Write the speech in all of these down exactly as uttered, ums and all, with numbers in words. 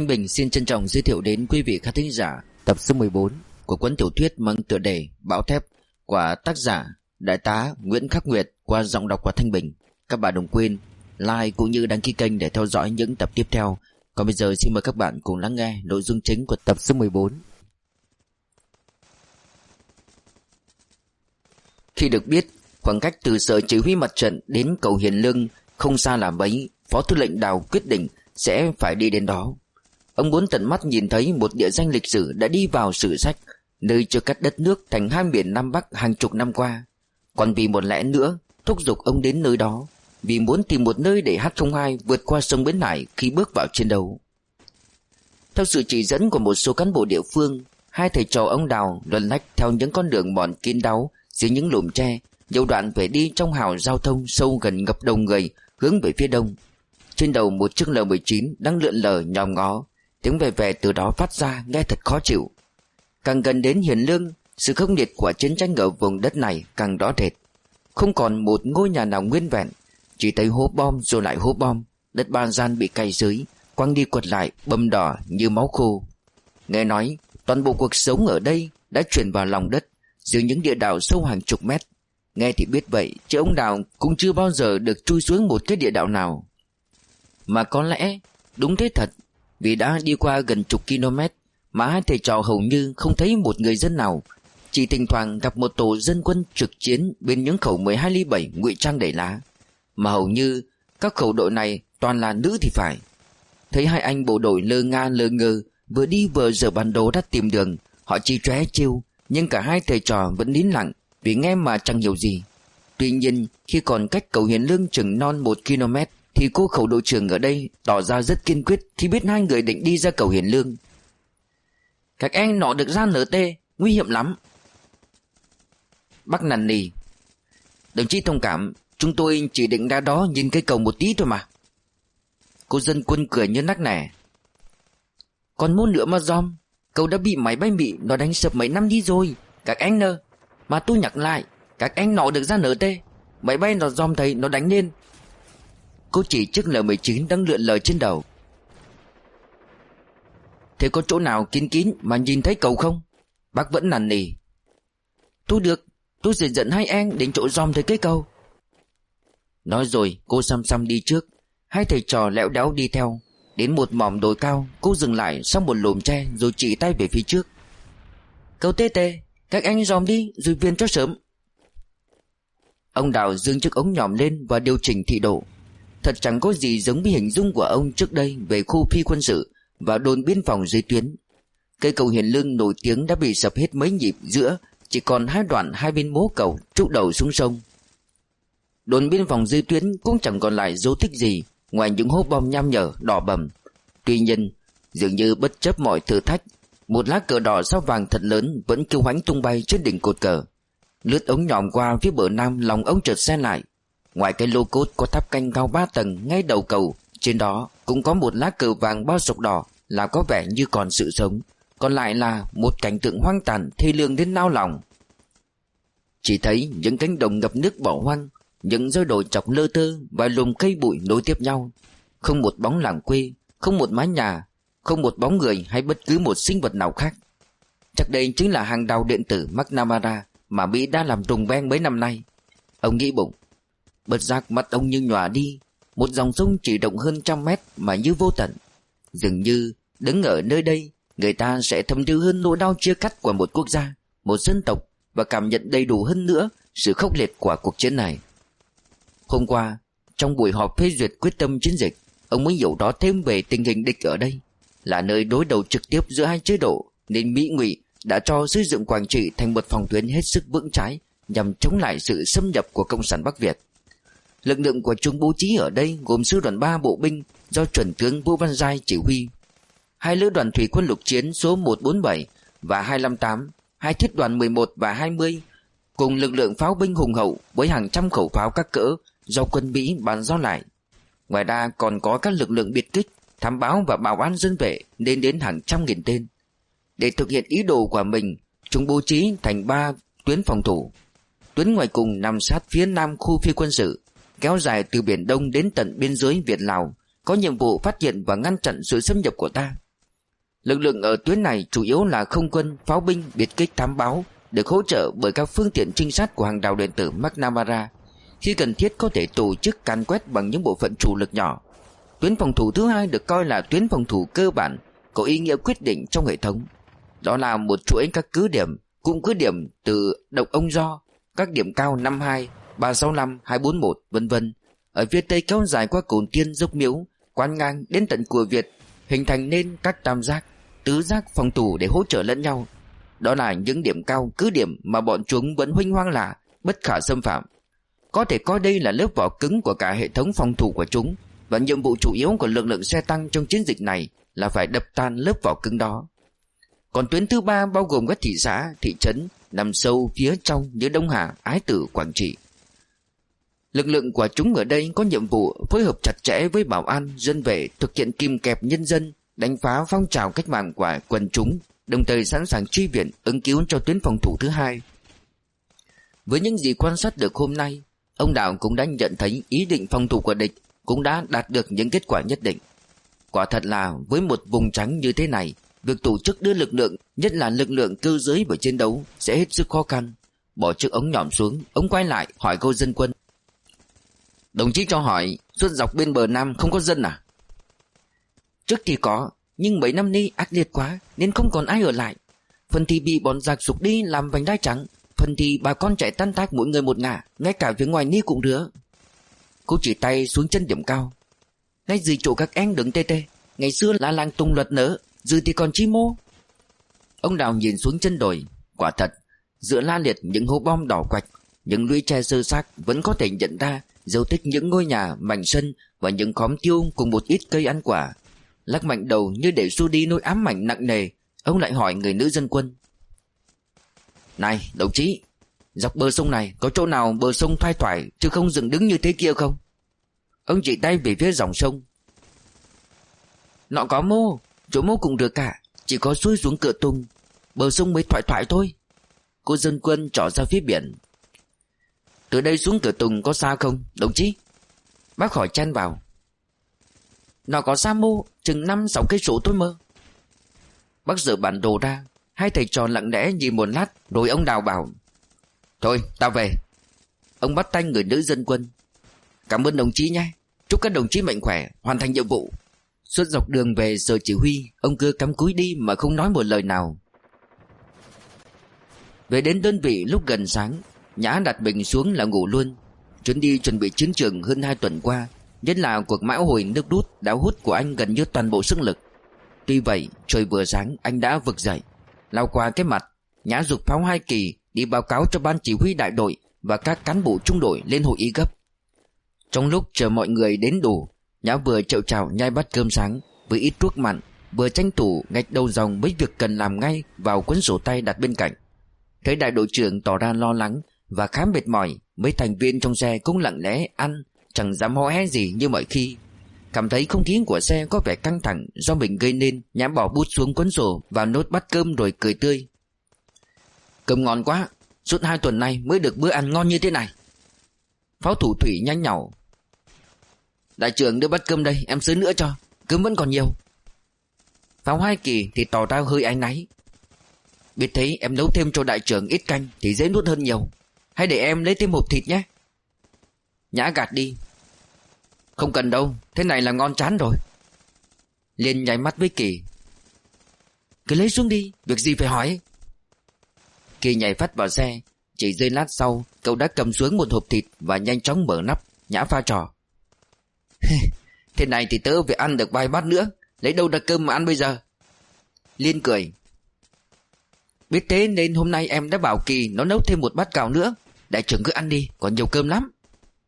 Thanh Bình xin trân trọng giới thiệu đến quý vị khán thính giả tập số mười bốn của cuốn tiểu thuyết mang tựa đề Bão Thép của tác giả Đại tá Nguyễn Khắc Nguyệt qua giọng đọc của Thanh Bình. Các bạn đừng quên like cũng như đăng ký kênh để theo dõi những tập tiếp theo. Còn bây giờ xin mời các bạn cùng lắng nghe nội dung chính của tập số mười bốn. Khi được biết khoảng cách từ sở chỉ huy mặt trận đến cầu Hiền Lương không xa là mấy, Phó Tư lệnh Đào quyết định sẽ phải đi đến đó. Ông muốn tận mắt nhìn thấy một địa danh lịch sử đã đi vào sử sách, nơi chia cắt đất nước thành hai miền Nam Bắc hàng chục năm qua. Còn vì một lẽ nữa thúc giục ông đến nơi đó, vì muốn tìm một nơi để H không hai vượt qua sông Bến Hải khi bước vào chiến đấu. Theo sự chỉ dẫn của một số cán bộ địa phương, hai thầy trò ông Đào luẩn lách theo những con đường mòn kín đáo dưới những lùm tre, nhiều đoạn phải đi trong hào giao thông sâu gần ngập đầu người, hướng về phía đông. Trên đầu một chiếc L mười chín đang lượn lờ nhòm ngó, tiếng về về từ đó phát ra nghe thật khó chịu. Càng gần đến Hiền Lương, sự khốc liệt của chiến tranh ở vùng đất này càng rõ rệt. Không còn một ngôi nhà nào nguyên vẹn, chỉ thấy hố bom rồi lại hố bom, đất ba gian bị cày dưới, quăng đi quật lại bầm đỏ như máu khô. Nghe nói toàn bộ cuộc sống ở đây đã chuyển vào lòng đất, dưới những địa đạo sâu hàng chục mét. Nghe thì biết vậy, chứ ông Đào cũng chưa bao giờ được chui xuống một cái địa đạo nào. Mà có lẽ đúng thế thật, vì đã đi qua gần chục km mà hai thầy trò hầu như không thấy một người dân nào. Chỉ thỉnh thoảng gặp một tổ dân quân trực chiến bên những khẩu mười hai ly bảy ngụy trang đầy lá, mà hầu như các khẩu đội này toàn là nữ thì phải. Thấy hai anh bộ đội lơ nga lơ ngơ, vừa đi vừa giở bản đồ đã tìm đường, họ chỉ chóe chiêu, nhưng cả hai thầy trò vẫn nín lặng vì nghe mà chẳng hiểu gì. Tuy nhiên khi còn cách cầu Hiền Lương chừng non một km thì cô khẩu đội trưởng ở đây tỏ ra rất kiên quyết khi biết hai người định đi ra cầu Hiền Lương. Các em nọ được ra en tê, nguy hiểm lắm. Bác năn nỉ: Đồng chí thông cảm, chúng tôi chỉ định ra đó nhìn cây cầu một tí thôi mà. Cô dân quân cười như nắc nẻ: Còn muốn nữa mà dòm, cầu đã bị máy bay Mỹ nó đánh sập mấy năm đi rồi. Các anh nơ, mà tôi nhắc lại, các anh nọ được ra en tê, máy bay nó dòm thấy nó đánh lên. Cô chỉ chiếc L mười chín đang lượn lờ trên đầu. Thế có chỗ nào kín kín mà nhìn thấy cầu không? Bác vẫn năn nỉ: Tôi được, tôi sẽ dẫn hai anh đến chỗ dòm thấy cái cầu. Nói rồi cô xăm xăm đi trước, hai thầy trò lẹo đéo đi theo. Đến một mỏm đồi cao, cô dừng lại sau một lùm tre rồi chỉ tay về phía trước: Cầu tê tê, các anh dòm đi rồi viên cho sớm. Ông Đào dương chiếc ống nhòm lên và điều chỉnh thị độ. Thật chẳng có gì giống với hình dung của ông trước đây về khu phi quân sự và đồn biên phòng dưới tuyến. Cây cầu Hiền Lương nổi tiếng đã bị sập hết mấy nhịp giữa, chỉ còn hai đoạn hai bên mố cầu trúc đầu xuống sông. Đồn biên phòng dưới tuyến cũng chẳng còn lại dấu tích gì ngoài những hố bom nham nhở đỏ bầm. Tuy nhiên dường như bất chấp mọi thử thách, một lá cờ đỏ sao vàng thật lớn vẫn kêu hoánh tung bay trên đỉnh cột cờ. Lướt ống nhòm qua phía bờ nam, lòng ông chợt xe lại. Ngoài cái lô cốt có tháp canh cao ba tầng ngay đầu cầu, trên đó cũng có một lá cờ vàng bao sọc đỏ, là có vẻ như còn sự sống. Còn lại là một cảnh tượng hoang tàn thê lương đến nao lòng. Chỉ thấy những cánh đồng ngập nước bỏ hoang, những dãy đồi chọc lơ tơ và lùm cây bụi nối tiếp nhau. Không một bóng làng quê, không một mái nhà, không một bóng người hay bất cứ một sinh vật nào khác. Chắc đây chính là hàng đào điện tử McNamara mà Mỹ đã làm rùng beng mấy năm nay. Ông nghĩ bụng. Bất giác mắt ông như nhòa đi. Một dòng sông chỉ rộng hơn trăm mét mà như vô tận. Dường như đứng ở nơi đây, người ta sẽ thấm thía hơn nỗi đau chia cắt của một quốc gia, một dân tộc, và cảm nhận đầy đủ hơn nữa sự khốc liệt của cuộc chiến này. Hôm qua, trong buổi họp phê duyệt quyết tâm chiến dịch, ông mới hiểu rõ thêm về tình hình địch ở đây. Là nơi đối đầu trực tiếp giữa hai chế độ, nên Mỹ Ngụy đã cho xây dựng Quảng Trị thành một phòng tuyến hết sức vững chãi nhằm chống lại sự xâm nhập của Cộng sản Bắc Việt. Lực lượng của chúng bố trí ở đây gồm sư đoàn ba bộ binh do chuẩn tướng Vũ Văn Giai chỉ huy, hai lữ đoàn thủy quân lục chiến số một bốn bảy và hai năm tám, hai thiết đoàn mười một và hai mươi, cùng lực lượng pháo binh hùng hậu với hàng trăm khẩu pháo các cỡ do quân Mỹ bàn giao lại. Ngoài ra còn có các lực lượng biệt kích, thám báo và bảo an dân vệ lên đến hàng trăm nghìn tên. Để thực hiện ý đồ của mình, chúng bố trí thành ba tuyến phòng thủ. Tuyến ngoài cùng nằm sát phía nam khu phi quân sự, kéo dài từ Biển Đông đến tận biên giới Việt Lào, có nhiệm vụ phát hiện và ngăn chặn sự xâm nhập của ta. Lực lượng ở tuyến này chủ yếu là không quân, pháo binh, biệt kích, thám báo, được hỗ trợ bởi các phương tiện trinh sát của hàng đào điện tử McNamara. Khi cần thiết có thể tổ chức càn quét bằng những bộ phận chủ lực nhỏ. Tuyến phòng thủ thứ hai được coi là tuyến phòng thủ cơ bản, có ý nghĩa quyết định trong hệ thống. Đó là một chuỗi các cứ điểm, cụm cứ điểm từ Động Ông Do, các điểm cao năm hai, ba sáu năm, hai bốn một, vân vân, ở phía tây kéo dài qua Cồn Tiên, Dốc Miếu, Quan Ngang đến tận Cùa Việt, hình thành nên các tam giác, tứ giác phòng thủ để hỗ trợ lẫn nhau. Đó là những điểm cao, cứ điểm mà bọn chúng vẫn huênh hoang lạ, bất khả xâm phạm. Có thể coi đây là lớp vỏ cứng của cả hệ thống phòng thủ của chúng, và nhiệm vụ chủ yếu của lực lượng xe tăng trong chiến dịch này là phải đập tan lớp vỏ cứng đó. Còn tuyến thứ ba bao gồm các thị xã, thị trấn nằm sâu phía trong như Đông Hà, Ái Tử, Quảng Trị. Lực lượng của chúng ở đây có nhiệm vụ phối hợp chặt chẽ với bảo an, dân vệ, thực hiện kìm kẹp nhân dân, đánh phá phong trào cách mạng của quần chúng, đồng thời sẵn sàng chi viện ứng cứu cho tuyến phòng thủ thứ hai. Với những gì quan sát được hôm nay, ông Đạo cũng đã nhận thấy ý định phòng thủ của địch cũng đã đạt được những kết quả nhất định. Quả thật là với một vùng trắng như thế này, việc tổ chức đưa lực lượng, nhất là lực lượng cơ giới vào chiến đấu sẽ hết sức khó khăn. Bỏ chiếc ống nhỏm xuống, ông quay lại hỏi cô dân quân: Đồng chí cho hỏi, suốt dọc bên bờ Nam không có dân à? Trước thì có, nhưng mấy năm nay ác liệt quá nên không còn ai ở lại. Phần thì bị bọn giặc sục đi làm vành đai trắng, phần thì bà con chạy tan tác mỗi người một ngả, ngay cả phía ngoài ni cũng rứa. Cô chỉ tay xuống chân điểm cao: Ngay dưới chỗ các anh đứng tê tê, ngày xưa là làng Tùng Luật nở, giờ thì còn chi mô. Ông Đào nhìn xuống chân đồi. Quả thật, giữa la liệt những hố bom đỏ quạch, những lũy tre sơ xác vẫn có thể nhận ra dấu tích những ngôi nhà, mảnh sân và những khóm tiêu cùng một ít cây ăn quả. Lắc mạnh đầu như để xua đi nỗi ám ảnh nặng nề, ông lại hỏi người nữ dân quân: Này đồng chí, dọc bờ sông này có chỗ nào bờ sông thoai thoải chứ không dựng đứng như thế kia không? Ông chỉ tay về phía dòng sông: Nọ có mô, chỗ mô cũng được cả, chỉ có xuôi xuống Cửa Tùng, bờ sông mới thoải thoải thôi. Cô dân quân trỏ ra phía biển: Từ đây xuống Cửa Tùng có xa không đồng chí? Bác hỏi chen vào: Nó có xa mô, chừng năm sáu cây số thôi mơ. Bác dở bản đồ ra. Hai thầy trò lặng lẽ nhìn một lát, rồi ông Đào bảo: Thôi tao về. Ông bắt tay người nữ dân quân: Cảm ơn đồng chí nhé, chúc các đồng chí mạnh khỏe, hoàn thành nhiệm vụ. Suốt dọc đường về sở chỉ huy, ông cứ cắm cúi đi mà không nói một lời nào. Về đến đơn vị lúc gần sáng, Nhã đặt mình xuống là ngủ luôn. Chuyến đi chuẩn bị chiến trường hơn hai tuần qua, nhất là cuộc mão hồi nước rút đã hút của anh gần như toàn bộ sức lực. Tuy vậy, trời vừa sáng anh đã vực dậy. Lao qua cái mặt, Nhã giục Pháo Hai Kỳ đi báo cáo cho ban chỉ huy đại đội và các cán bộ trung đội lên hội ý gấp. Trong lúc chờ mọi người đến đủ, Nhã vừa chậu chào nhai bát cơm sáng với ít thuốc mặn, vừa tranh thủ ngạch đầu dòng mấy việc cần làm ngay vào cuốn sổ tay đặt bên cạnh. Thấy đại đội trưởng tỏ ra lo lắng và khá mệt mỏi, mấy thành viên trong xe cũng lặng lẽ ăn, chẳng dám hó hé gì như mọi khi. Cảm thấy không khí của xe có vẻ căng thẳng do mình gây nên, Nhã bỏ bút xuống cuốn sổ và nốt bát cơm rồi cười tươi: Cơm ngon quá, suốt hai tuần nay mới được bữa ăn ngon như thế này. Pháo thủ Thủy nhanh nhảu: Đại trưởng đưa bát cơm đây, em xới nữa cho, cơm vẫn còn nhiều. Pháo Hai Kỳ thì tỏ ra hơi áy náy: Biết thấy em nấu thêm cho đại trưởng ít canh thì dễ nuốt hơn nhiều, hay để em lấy thêm hộp thịt nhé. Nhã gạt đi: Không cần đâu, thế này là ngon chán rồi. Liên nháy mắt với Kỳ: Cứ lấy xuống đi, việc gì phải hỏi. Kỳ nhảy phát vào xe. Chỉ giây lát sau, cậu đã cầm xuống một hộp thịt và nhanh chóng mở nắp. Nhã pha trò: Thế này thì tớ phải ăn được vài bát nữa, lấy đâu ra cơm mà ăn bây giờ. Liên cười: Biết thế nên hôm nay em đã bảo Kỳ nó nấu thêm một bát gạo nữa. Đại trưởng cứ ăn đi, còn nhiều cơm lắm.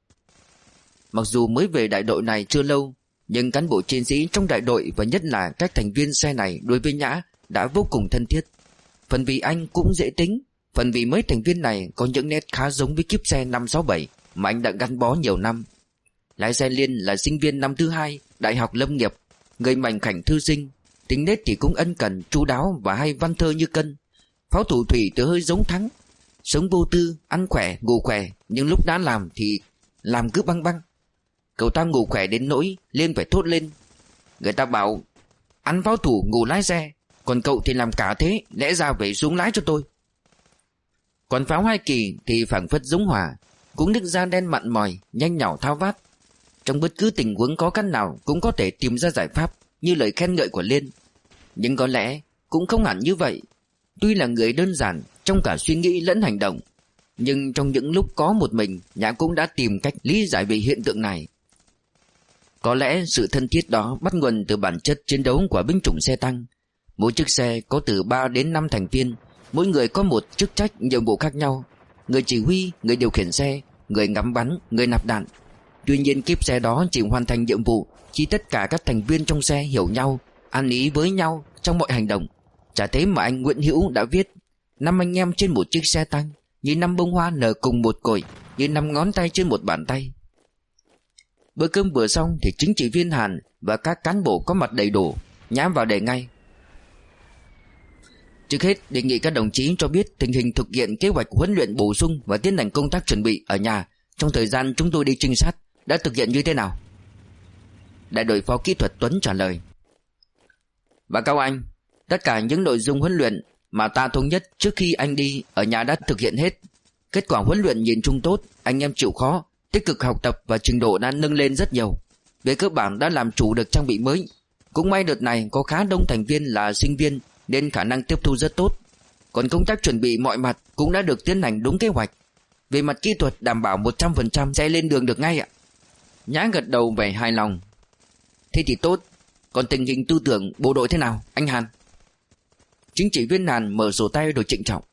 Mặc dù mới về đại đội này chưa lâu, nhưng cán bộ chiến sĩ trong đại đội và nhất là các thành viên xe này đối với Nhã đã vô cùng thân thiết. Phần vì anh cũng dễ tính, phần vì mấy thành viên này có những nét khá giống với kiếp xe năm sáu bảy mà anh đã gắn bó nhiều năm. Lái xe Liên là sinh viên năm thứ hai Đại học Lâm nghiệp, người mảnh khảnh thư sinh, tính nết thì cũng ân cần, chu đáo và hay văn thơ như Cân. Pháo thủ Thủy thì hơi giống Thắng, sống vô tư, ăn khỏe, ngủ khỏe, nhưng lúc đã làm thì làm cứ băng băng. Cậu ta ngủ khỏe đến nỗi Liên phải thốt lên: Người ta bảo ăn pháo thủ ngủ lái xe, Còn cậu thì làm cả thế, lẽ ra phải xuống lái cho tôi. Còn pháo hai kỳ thì phảng phất giống hỏa, cũng nứt ra đen mặn mòi, nhanh nhỏ thao vát. Trong bất cứ tình huống khó khăn nào cũng có thể tìm ra giải pháp, như lời khen ngợi của Liên. Nhưng có lẽ cũng không hẳn như vậy. Tuy là người đơn giản trong cả suy nghĩ lẫn hành động, nhưng trong những lúc có một mình, Nhã cũng đã tìm cách lý giải về hiện tượng này. Có lẽ sự thân thiết đó bắt nguồn từ bản chất chiến đấu của binh chủng xe tăng. Mỗi chiếc xe có từ ba đến năm thành viên, mỗi người có một chức trách nhiệm vụ khác nhau. Người chỉ huy, người điều khiển xe, người ngắm bắn, người nạp đạn. Tuy nhiên kiếp xe đó chỉ hoàn thành nhiệm vụ khi tất cả các thành viên trong xe hiểu nhau, ăn ý với nhau trong mọi hành động. Chả thế mà anh Nguyễn Hữu đã viết: năm anh em trên một chiếc xe tăng, như năm bông hoa nở cùng một cội, như năm ngón tay trên một bàn tay. Bữa cơm vừa xong thì chính trị viên Hàn và các cán bộ có mặt đầy đủ. Nhã vào đề ngay: trước hết đề nghị các đồng chí cho biết tình hình thực hiện kế hoạch huấn luyện bổ sung và tiến hành công tác chuẩn bị ở nhà trong thời gian chúng tôi đi trinh sát đã thực hiện như thế nào. Đại đội phó kỹ thuật Tuấn trả lời: Báo cáo anh, tất cả những nội dung huấn luyện mà ta thống nhất trước khi anh đi ở nhà đã thực hiện hết. Kết quả huấn luyện nhìn chung tốt, anh em chịu khó, tích cực học tập và trình độ đã nâng lên rất nhiều. Về cơ bản đã làm chủ được trang bị mới. Cũng may đợt này có khá đông thành viên là sinh viên nên khả năng tiếp thu rất tốt. Còn công tác chuẩn bị mọi mặt cũng đã được tiến hành đúng kế hoạch. Về mặt kỹ thuật đảm bảo một trăm phần trăm sẽ lên đường được ngay ạ. Nhã gật đầu vẻ hài lòng. Thế thì tốt. Còn tình hình tư tưởng bộ đội thế nào anh Hàn? Chính trị viên Hàn mở sổ tay rồi trịnh trọng: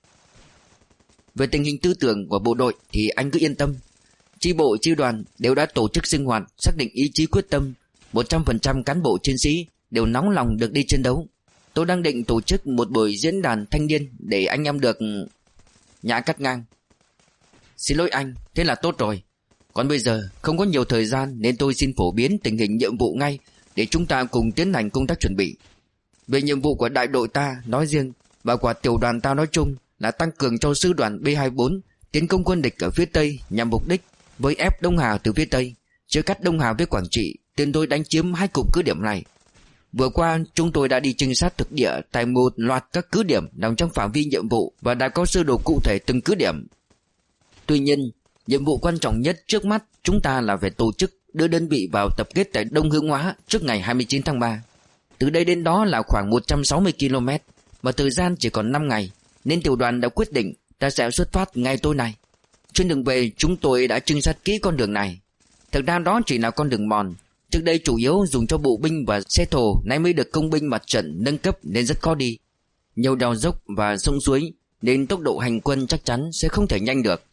Về tình hình tư tưởng của bộ đội thì anh cứ yên tâm. Chi bộ chi đoàn đều đã tổ chức sinh hoạt, xác định ý chí quyết tâm. Một trăm phần trăm cán bộ chiến sĩ đều nóng lòng được đi chiến đấu. Tôi đang định tổ chức một buổi diễn đàn thanh niên để anh em được... Nhã cắt ngang: Xin lỗi anh, thế là tốt rồi. Còn bây giờ không có nhiều thời gian nên tôi xin phổ biến tình hình nhiệm vụ ngay để chúng ta cùng tiến hành công tác chuẩn bị. Về nhiệm vụ của đại đội ta nói riêng và của tiểu đoàn ta nói chung là tăng cường cho sư đoàn B hai mươi bốn tiến công quân địch ở phía Tây nhằm mục đích với ép Đông Hà từ phía Tây, chia cắt Đông Hà với Quảng Trị, tiến tôi đánh chiếm hai cụm cứ điểm này. Vừa qua chúng tôi đã đi trinh sát thực địa tại một loạt các cứ điểm nằm trong phạm vi nhiệm vụ và đã có sơ đồ cụ thể từng cứ điểm. Tuy nhiên, nhiệm vụ quan trọng nhất trước mắt chúng ta là phải tổ chức đưa đơn vị vào tập kết tại Đông Hương Hóa trước ngày hai mươi chín tháng ba. Từ đây đến đó là khoảng một trăm sáu mươi ki lô mét, mà thời gian chỉ còn năm ngày, nên tiểu đoàn đã quyết định ta sẽ xuất phát ngay tối nay. Trên đường về chúng tôi đã trinh sát kỹ con đường này. Thực ra đó chỉ là con đường mòn, trước đây chủ yếu dùng cho bộ binh và xe thồ, nay mới được công binh mặt trận nâng cấp nên rất khó đi. Nhiều đèo dốc và sông suối nên tốc độ hành quân chắc chắn sẽ không thể nhanh được.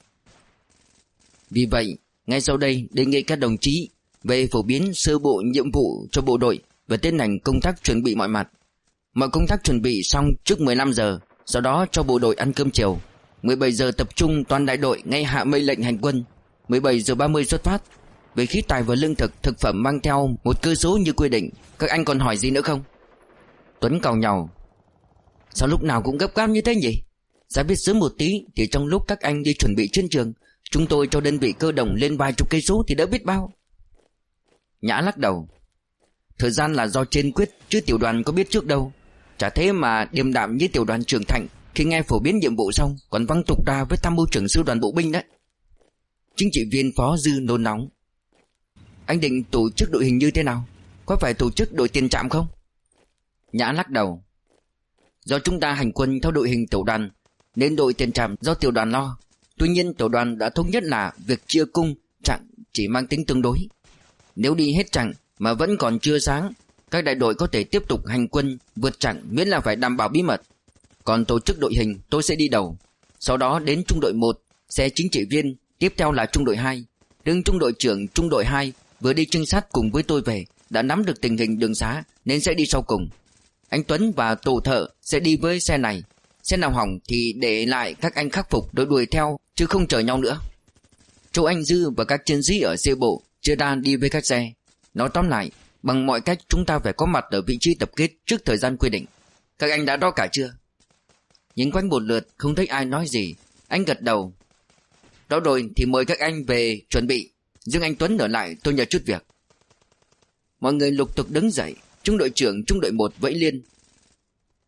Vì vậy, ngay sau đây đề nghị các đồng chí về phổ biến sơ bộ nhiệm vụ cho bộ đội và tiến hành công tác chuẩn bị mọi mặt. Mọi công tác chuẩn bị xong trước mười lăm giờ, sau đó cho bộ đội ăn cơm chiều. mười bảy giờ tập trung toàn đại đội ngay hạ mây lệnh hành quân. mười bảy giờ ba mươi xuất phát. Về khí tài và lương thực, thực phẩm mang theo một cơ số như quy định. Các anh còn hỏi gì nữa không? Tuấn càu nhàu: Sao lúc nào cũng gấp gáp như thế nhỉ? Ra biết sớm một tí thì trong lúc các anh đi chuẩn bị chiến trường, chúng tôi cho đơn vị cơ động lên vài chục cây số thì đỡ biết bao. Nhã lắc đầu: Thời gian là do trên quyết chứ tiểu đoàn có biết trước đâu. Chả thế mà điềm đạm như tiểu đoàn trưởng Thạnh khi nghe phổ biến nhiệm vụ xong còn văng tục ra với tham mưu trưởng sư đoàn bộ binh đấy. Chính trị viên Phó Dư nôn nóng: Anh định tổ chức đội hình như thế nào? Có phải tổ chức đội tiền trạm không? Nhã lắc đầu: Do chúng ta hành quân theo đội hình tiểu đoàn nên đội tiền trạm do tiểu đoàn lo. Tuy nhiên tiểu đoàn đã thống nhất là việc chia cung chặng chỉ mang tính tương đối. Nếu đi hết chặng mà vẫn còn chưa sáng, các đại đội có thể tiếp tục hành quân vượt chặng miễn là phải đảm bảo bí mật. Còn tổ chức đội hình tôi sẽ đi đầu. Sau đó đến trung đội một sẽ chính trị viên, tiếp theo là trung đội hai. Đương trung đội trưởng trung đội hai vừa đi trinh sát cùng với tôi về, đã nắm được tình hình đường xá nên sẽ đi sau cùng. Anh Tuấn và tổ thợ sẽ đi với xe này. Xe nào hỏng thì để lại các anh khắc phục rồi đuổi theo, chứ không chờ nhau nữa. Châu Anh Dư và các chiến sĩ ở xe bộ chưa đang đi với các xe. Nói tóm lại, bằng mọi cách chúng ta phải có mặt ở vị trí tập kết trước thời gian quy định. Các anh đã đo cả chưa? Nhìn quanh một lượt không thấy ai nói gì, anh gật đầu. Đó rồi thì mời các anh về chuẩn bị. Riêng anh Tuấn ở lại tôi nhờ chút việc. Mọi người lục tục đứng dậy. Trung đội trưởng trung đội một vẫy liên: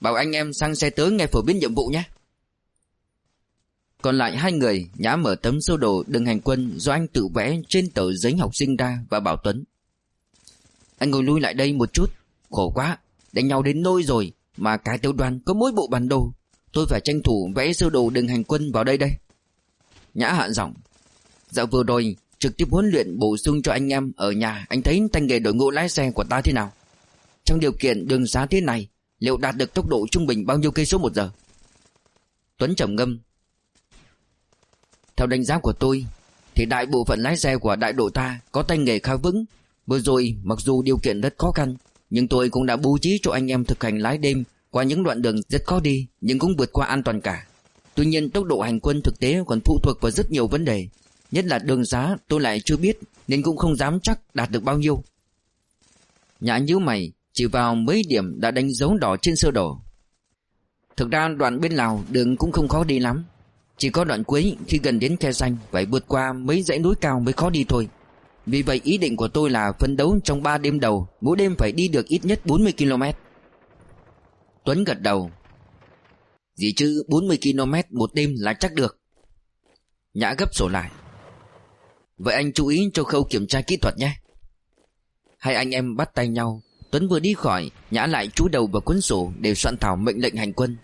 Bảo anh em sang xe tới nghe phổ biến nhiệm vụ nhé. Còn lại hai người, Nhã mở tấm sơ đồ đường hành quân do anh tự vẽ trên tờ giấy học sinh ra và bảo Tuấn: Anh ngồi lui lại đây một chút. Khổ quá, đánh nhau đến nôi rồi mà cả tiểu đoàn có mỗi bộ bản đồ. Tôi phải tranh thủ vẽ sơ đồ đường hành quân vào đây đây. Nhã hạ giọng: Dạo vừa rồi trực tiếp huấn luyện bổ sung cho anh em ở nhà, anh thấy tay nghề đội ngũ lái xe của ta thế nào? Trong điều kiện đường xá thế này, liệu đạt được tốc độ trung bình bao nhiêu cây số một giờ? Tuấn trầm ngâm: Theo đánh giá của tôi thì đại bộ phận lái xe của đại đội ta có tay nghề khá vững. Vừa rồi mặc dù điều kiện rất khó khăn, nhưng tôi cũng đã bố trí cho anh em thực hành lái đêm qua những đoạn đường rất khó đi, nhưng cũng vượt qua an toàn cả. Tuy nhiên tốc độ hành quân thực tế còn phụ thuộc vào rất nhiều vấn đề, nhất là đường xá tôi lại chưa biết, nên cũng không dám chắc đạt được bao nhiêu. Nhã nhíu mày, chỉ vào mấy điểm đã đánh dấu đỏ trên sơ đồ. Thực ra đoạn bên Lào đường cũng không khó đi lắm, chỉ có đoạn cuối khi gần đến khe xanh phải vượt qua mấy dãy núi cao mới khó đi thôi. Vì vậy ý định của tôi là phấn đấu trong ba đêm đầu, mỗi đêm phải đi được ít nhất bốn mươi ki lô mét. Tuấn gật đầu: Gì chứ, bốn mươi ki lô mét một đêm là chắc được. Nhã gấp sổ lại: Vậy anh chú ý cho khâu kiểm tra kỹ thuật nhé. Hai anh em bắt tay nhau. Tuấn vừa đi khỏi, Nhã lại chúi đầu vào cuốn sổ để soạn thảo mệnh lệnh hành quân.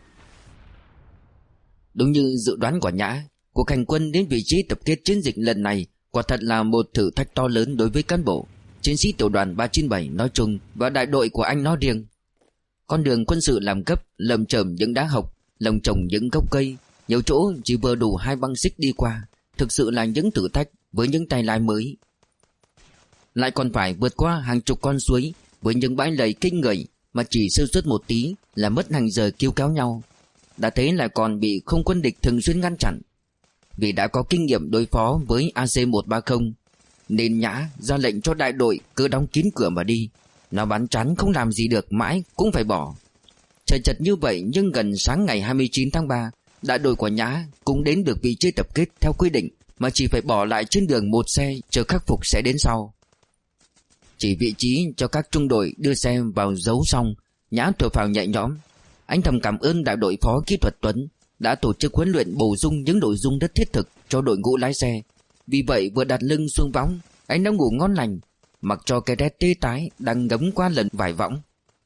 Đúng như dự đoán của Nhã, cuộc hành quân đến vị trí tập kết chiến dịch lần này quả thật là một thử thách to lớn đối với cán bộ, chiến sĩ tiểu đoàn ba chín bảy nói chung và đại đội của anh nói riêng. Con đường quân sự làm gấp, lầm chởm những đá hộc, lồng trồng những gốc cây, nhiều chỗ chỉ vừa đủ hai băng xích đi qua, thực sự là những thử thách với những tay lái mới. Lại còn phải vượt qua hàng chục con suối với những bãi lầy kinh người mà chỉ sơ suất một tí là mất hàng giờ kêu kéo nhau. Đã thế lại còn bị không quân địch thường xuyên ngăn chặn. Vì đã có kinh nghiệm đối phó với A C một ba không nên Nhã ra lệnh cho đại đội cứ đóng kín cửa mà đi. Nó bắn chán không làm gì được, mãi cũng phải bỏ. Trời chật như vậy, nhưng gần sáng ngày hai mươi chín tháng ba, đại đội của Nhã cũng đến được vị trí tập kết theo quy định, mà chỉ phải bỏ lại trên đường một xe chờ khắc phục sẽ đến sau. Chỉ vị trí cho các trung đội đưa xe vào giấu xong, Nhã thở phào nhẹ nhõm. Anh thầm cảm ơn đại đội phó kỹ thuật Tuấn đã tổ chức huấn luyện bổ sung những nội dung rất thiết thực cho đội ngũ lái xe. Vì vậy vừa đặt lưng xuống võng, anh đã ngủ ngon lành, mặc cho cái rét tê tái đang ngấm qua lần vải võng.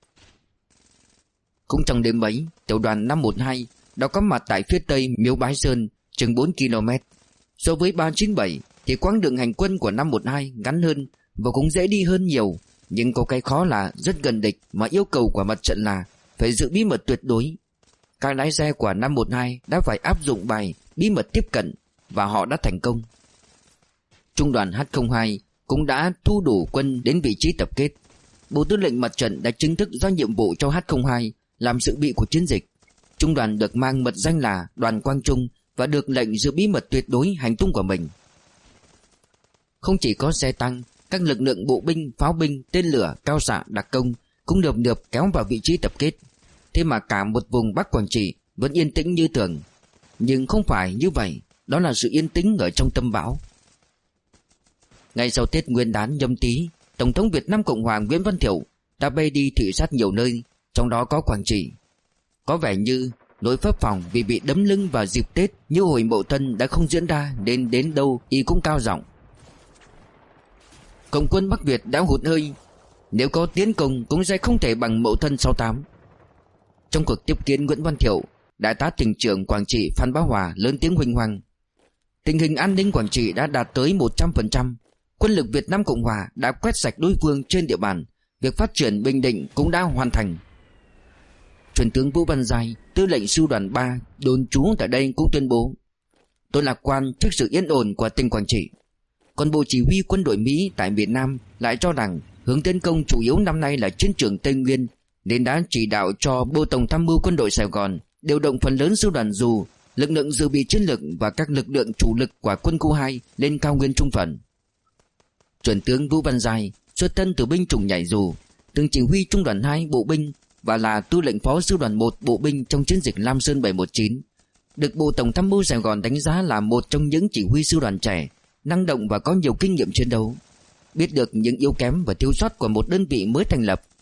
Cũng trong đêm ấy, tiểu đoàn năm một hai đã có mặt tại phía tây Miếu Bái Sơn, chừng bốn ki lô mét. So với ba chín bảy thì quãng đường hành quân của năm một hai ngắn hơn và cũng dễ đi hơn nhiều, nhưng có cái khó là rất gần địch, mà yêu cầu của mặt trận là phải giữ bí mật tuyệt đối. Các lái xe của năm một hai đã phải áp dụng bài bí mật tiếp cận, và họ đã thành công. Trung đoàn H không hai cũng đã thu đủ quân đến vị trí tập kết. Bộ Tư lệnh mặt trận đã chính thức giao nhiệm vụ cho H không hai làm dự bị của chiến dịch. Trung đoàn được mang mật danh là Đoàn Quang Trung và được lệnh giữ bí mật tuyệt đối hành tung của mình. Không chỉ có xe tăng, các lực lượng bộ binh, pháo binh, tên lửa, cao xạ, đặc công cũng nườm nượp kéo vào vị trí tập kết. Thế mà cả một vùng Bắc Quảng Trị vẫn yên tĩnh như thường. Nhưng không phải như vậy, đó là sự yên tĩnh ở trong tâm bão. Ngay sau Tết Nguyên đán Nhâm Tý, Tổng thống Việt Nam Cộng hòa Nguyễn Văn Thiệu đã bay đi thị sát nhiều nơi, trong đó có Quảng Trị. Có vẻ như nỗi phấp phỏng vì bị đấm lưng vào dịp Tết như hồi Mậu Thân đã không diễn ra, nên đến đâu y cũng cao giọng: Cộng quân Bắc Việt đã hụt hơi, nếu có tiến công cũng sẽ không thể bằng Mậu Thân sáu tám. Trong cuộc tiếp kiến Nguyễn Văn Thiệu, Đại tá tỉnh trưởng Quảng Trị Phan Bá Hòa lớn tiếng huênh hoang: Tình hình an ninh Quảng Trị đã đạt tới một trăm phần trăm. Quân lực Việt Nam Cộng hòa đã quét sạch đối phương trên địa bàn. Việc phát triển Bình Định cũng đã hoàn thành. Chuẩn tướng Vũ Văn Giai, tư lệnh sư đoàn ba đồn trú tại đây cũng tuyên bố: Tôi lạc quan trước sự yên ổn của tỉnh Quảng Trị. Còn Bộ Chỉ huy quân đội Mỹ tại Việt Nam lại cho rằng hướng tấn công chủ yếu năm nay là chiến trường Tây Nguyên, nên đã chỉ đạo cho Bộ Tổng tham mưu quân đội Sài Gòn điều động phần lớn sư đoàn dù, lực lượng dự bị chiến lược và các lực lượng chủ lực của quân khu hai lên cao nguyên Trung Phần. Chuẩn tướng Vũ Văn Giai xuất thân từ binh chủng nhảy dù, từng chỉ huy trung đoàn hai bộ binh và là tư lệnh phó sư đoàn một bộ binh trong chiến dịch Lam Sơn bảy một chín, được Bộ Tổng tham mưu Sài Gòn đánh giá là một trong những chỉ huy sư đoàn trẻ, năng động và có nhiều kinh nghiệm chiến đấu. Biết được những yếu kém và thiếu sót của một đơn vị mới thành lập,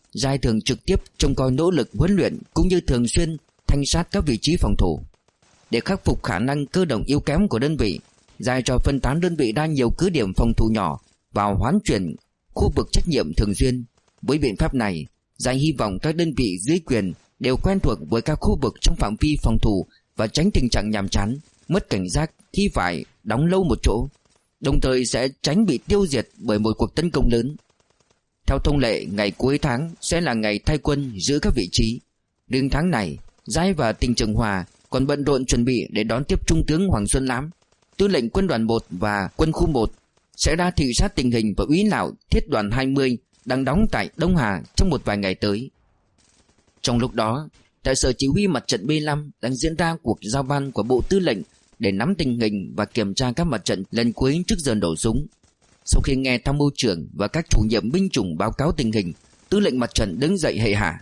Giai thường trực tiếp trông coi nỗ lực huấn luyện cũng như thường xuyên thanh sát các vị trí phòng thủ. Để khắc phục khả năng cơ động yếu kém của đơn vị, Giai cho phân tán đơn vị ra nhiều cứ điểm phòng thủ nhỏ vào hoán chuyển khu vực trách nhiệm thường xuyên. Với biện pháp này, Giai hy vọng các đơn vị dưới quyền đều quen thuộc với các khu vực trong phạm vi phòng thủ và tránh tình trạng nhàm chán, mất cảnh giác khi phải đóng lâu một chỗ, đồng thời sẽ tránh bị tiêu diệt bởi một cuộc tấn công lớn. Theo thông lệ, ngày cuối tháng sẽ là ngày thay quân giữ các vị trí. Riêng tháng này, Giai và Tỉnh Trường Hòa còn bận rộn chuẩn bị để đón tiếp Trung tướng Hoàng Xuân Lãm, tư lệnh quân đoàn một và quân khu một, sẽ ra thị sát tình hình và úy lão thiết đoàn hai mươi đang đóng tại Đông Hà trong một vài ngày tới. Trong lúc đó, tại sở chỉ huy mặt trận B năm đang diễn ra cuộc giao ban của Bộ Tư lệnh để nắm tình hình và kiểm tra các mặt trận lần cuối trước giờ nổ súng. Sau khi nghe tham mưu trưởng và các chủ nhiệm binh chủng báo cáo tình hình, tư lệnh mặt trận đứng dậy hệ hả: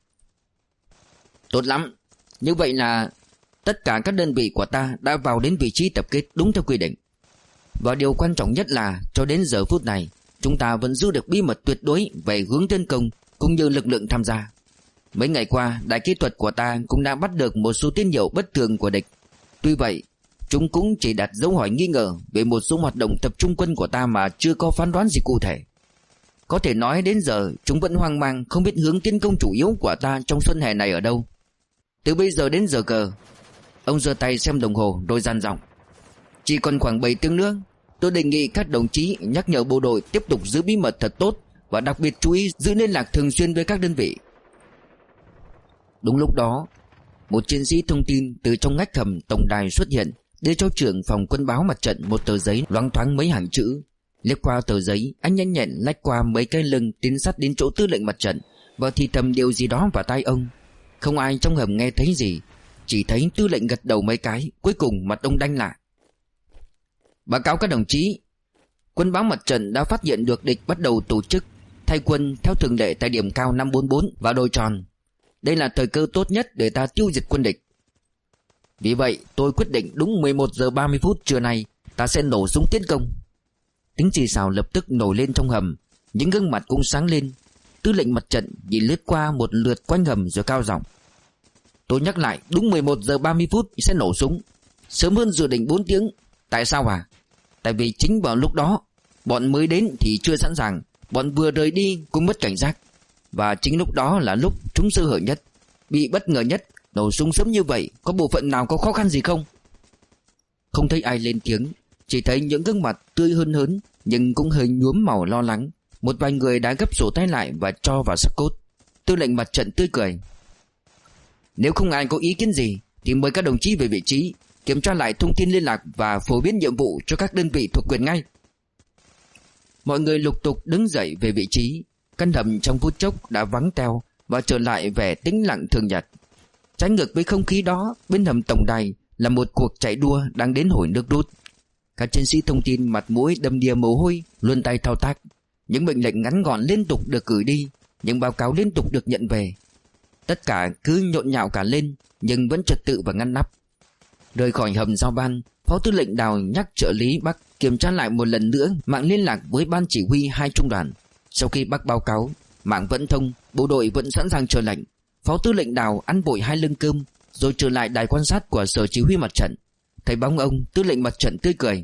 Tốt lắm, như vậy là tất cả các đơn vị của ta đã vào đến vị trí tập kết đúng theo quy định. Và điều quan trọng nhất là cho đến giờ phút này, chúng ta vẫn giữ được bí mật tuyệt đối về hướng tấn công cũng như lực lượng tham gia. Mấy ngày qua, đại kỹ thuật của ta cũng đã bắt được một số tín hiệu bất thường của địch. Tuy vậy, chúng cũng chỉ đặt dấu hỏi nghi ngờ về một số hoạt động tập trung quân của ta mà chưa có phán đoán gì cụ thể. Có thể nói đến giờ chúng vẫn hoang mang, không biết hướng tiến công chủ yếu của ta trong xuân hè này ở đâu. Từ bây giờ đến giờ cờ, ông giơ tay xem đồng hồ rồi dằn giọng: Chỉ còn khoảng bảy tiếng nữa. Tôi đề nghị các đồng chí nhắc nhở bộ đội tiếp tục giữ bí mật thật tốt và đặc biệt chú ý giữ liên lạc thường xuyên với các đơn vị. Đúng lúc đó, một chiến sĩ thông tin từ trong ngách hầm tổng đài xuất hiện, đưa cho trưởng phòng quân báo mặt trận một tờ giấy loáng thoáng mấy hàng chữ. Liếc qua tờ giấy, anh nhanh nhẹn lách qua mấy cái lưng tiến sát đến chỗ tư lệnh mặt trận và thì thầm điều gì đó vào tai ông. Không ai trong hầm nghe thấy gì, chỉ thấy tư lệnh gật đầu mấy cái. Cuối cùng mặt ông đanh lại: Báo cáo các đồng chí, quân báo mặt trận đã phát hiện được địch bắt đầu tổ chức thay quân theo thường lệ tại điểm cao năm bốn bốn và đồi tròn. Đây là thời cơ tốt nhất để ta tiêu diệt quân địch. Vì vậy tôi quyết định đúng mười một giờ ba mươi phút trưa nay ta sẽ nổ súng tiến công. Tiếng xì xào lập tức nổi lên trong hầm, những gương mặt cũng sáng lên. Tư lệnh mặt trận nhìn lướt qua một lượt quanh hầm rồi cao giọng: Tôi nhắc lại, đúng mười một giờ ba mươi phút sẽ nổ súng. Sớm hơn dự định bốn tiếng. Tại sao à? Tại vì chính vào lúc đó bọn mới đến thì chưa sẵn sàng, bọn vừa rời đi cũng mất cảnh giác. Và chính lúc đó là lúc chúng sơ hở nhất, bị bất ngờ nhất. Nổ súng sớm như vậy, có bộ phận nào có khó khăn gì không? Không thấy ai lên tiếng, chỉ thấy những gương mặt tươi hơn hớn nhưng cũng hơi nhuốm màu lo lắng. Một vài người đã gấp sổ tay lại và cho vào sắc cốt. Tư lệnh mặt trận tươi cười: Nếu không ai có ý kiến gì thì mời các đồng chí về vị trí, kiểm tra lại thông tin liên lạc và phổ biến nhiệm vụ cho các đơn vị thuộc quyền ngay. Mọi người lục tục đứng dậy về vị trí. Căn hầm trong phút chốc đã vắng teo và trở lại vẻ tĩnh lặng thường nhật. Trái ngược với không khí đó, bên hầm tổng đài là một cuộc chạy đua đang đến hồi nước rút. Các chiến sĩ thông tin mặt mũi đầm đìa mồ hôi, luân tay thao tác. Những mệnh lệnh ngắn gọn liên tục được gửi đi, những báo cáo liên tục được nhận về. Tất cả cứ nhộn nhạo cả lên, nhưng vẫn trật tự và ngăn nắp. Rời khỏi hầm giao ban, Phó Tư lệnh Đào nhắc trợ lý Bắc kiểm tra lại một lần nữa mạng liên lạc với ban chỉ huy hai trung đoàn. Sau khi Bắc báo cáo mạng vẫn thông, bộ đội vẫn sẵn sàng chờ lệnh, Phó Tư lệnh Đào ăn vội hai lưng cơm rồi trở lại đài quan sát của sở chỉ huy mặt trận. Thấy bóng ông, Tư lệnh mặt trận tươi cười: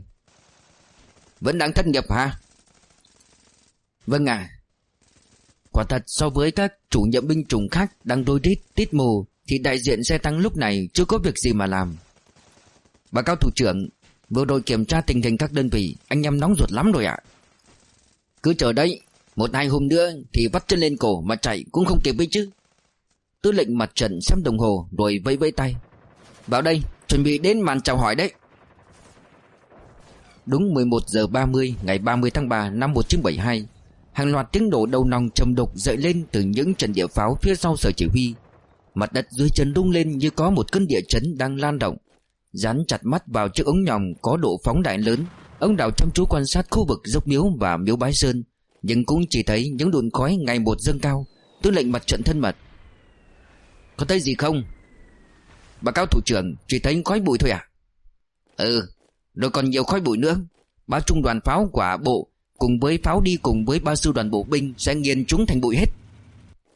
Vẫn đang thất nghiệp hả? Vâng ạ. À. Quả thật so với các chủ nhiệm binh chủng khác đang đôi rít tít mù thì đại diện xe tăng lúc này chưa có việc gì mà làm. Báo cáo thủ trưởng, vừa rồi kiểm tra tình hình các đơn vị, anh em nóng ruột lắm rồi ạ. À. Cứ chờ đấy, một hai hôm nữa thì vắt chân lên cổ mà chạy cũng không kịp ấy chứ. Tư lệnh mặt trận xem đồng hồ rồi vẫy vẫy tay: Vào đây, chuẩn bị đến màn chào hỏi đấy. Đúng mười một giờ ba mươi ngày ba mươi tháng ba năm một nghìn chín trăm bảy mươi hai, hàng loạt tiếng nổ đầu nòng trầm đục dậy lên từ những trận địa pháo phía sau sở chỉ huy. Mặt đất dưới chân rung lên như có một cơn địa chấn đang lan rộng. Dán chặt mắt vào chiếc ống nhòm có độ phóng đại lớn, ông Đào chăm chú quan sát khu vực dốc Miếu và Miếu Bái Sơn, nhưng cũng chỉ thấy những đồn khói ngày một dâng cao. Tư lệnh mặt trận thân mật: Có thấy gì không? Báo cáo thủ trưởng, chỉ thấy khói bụi thôi à? Ừ, rồi còn nhiều khói bụi nữa. Ba trung đoàn pháo của bộ cùng với pháo đi cùng với ba sư đoàn bộ binh sẽ nghiền chúng thành bụi hết.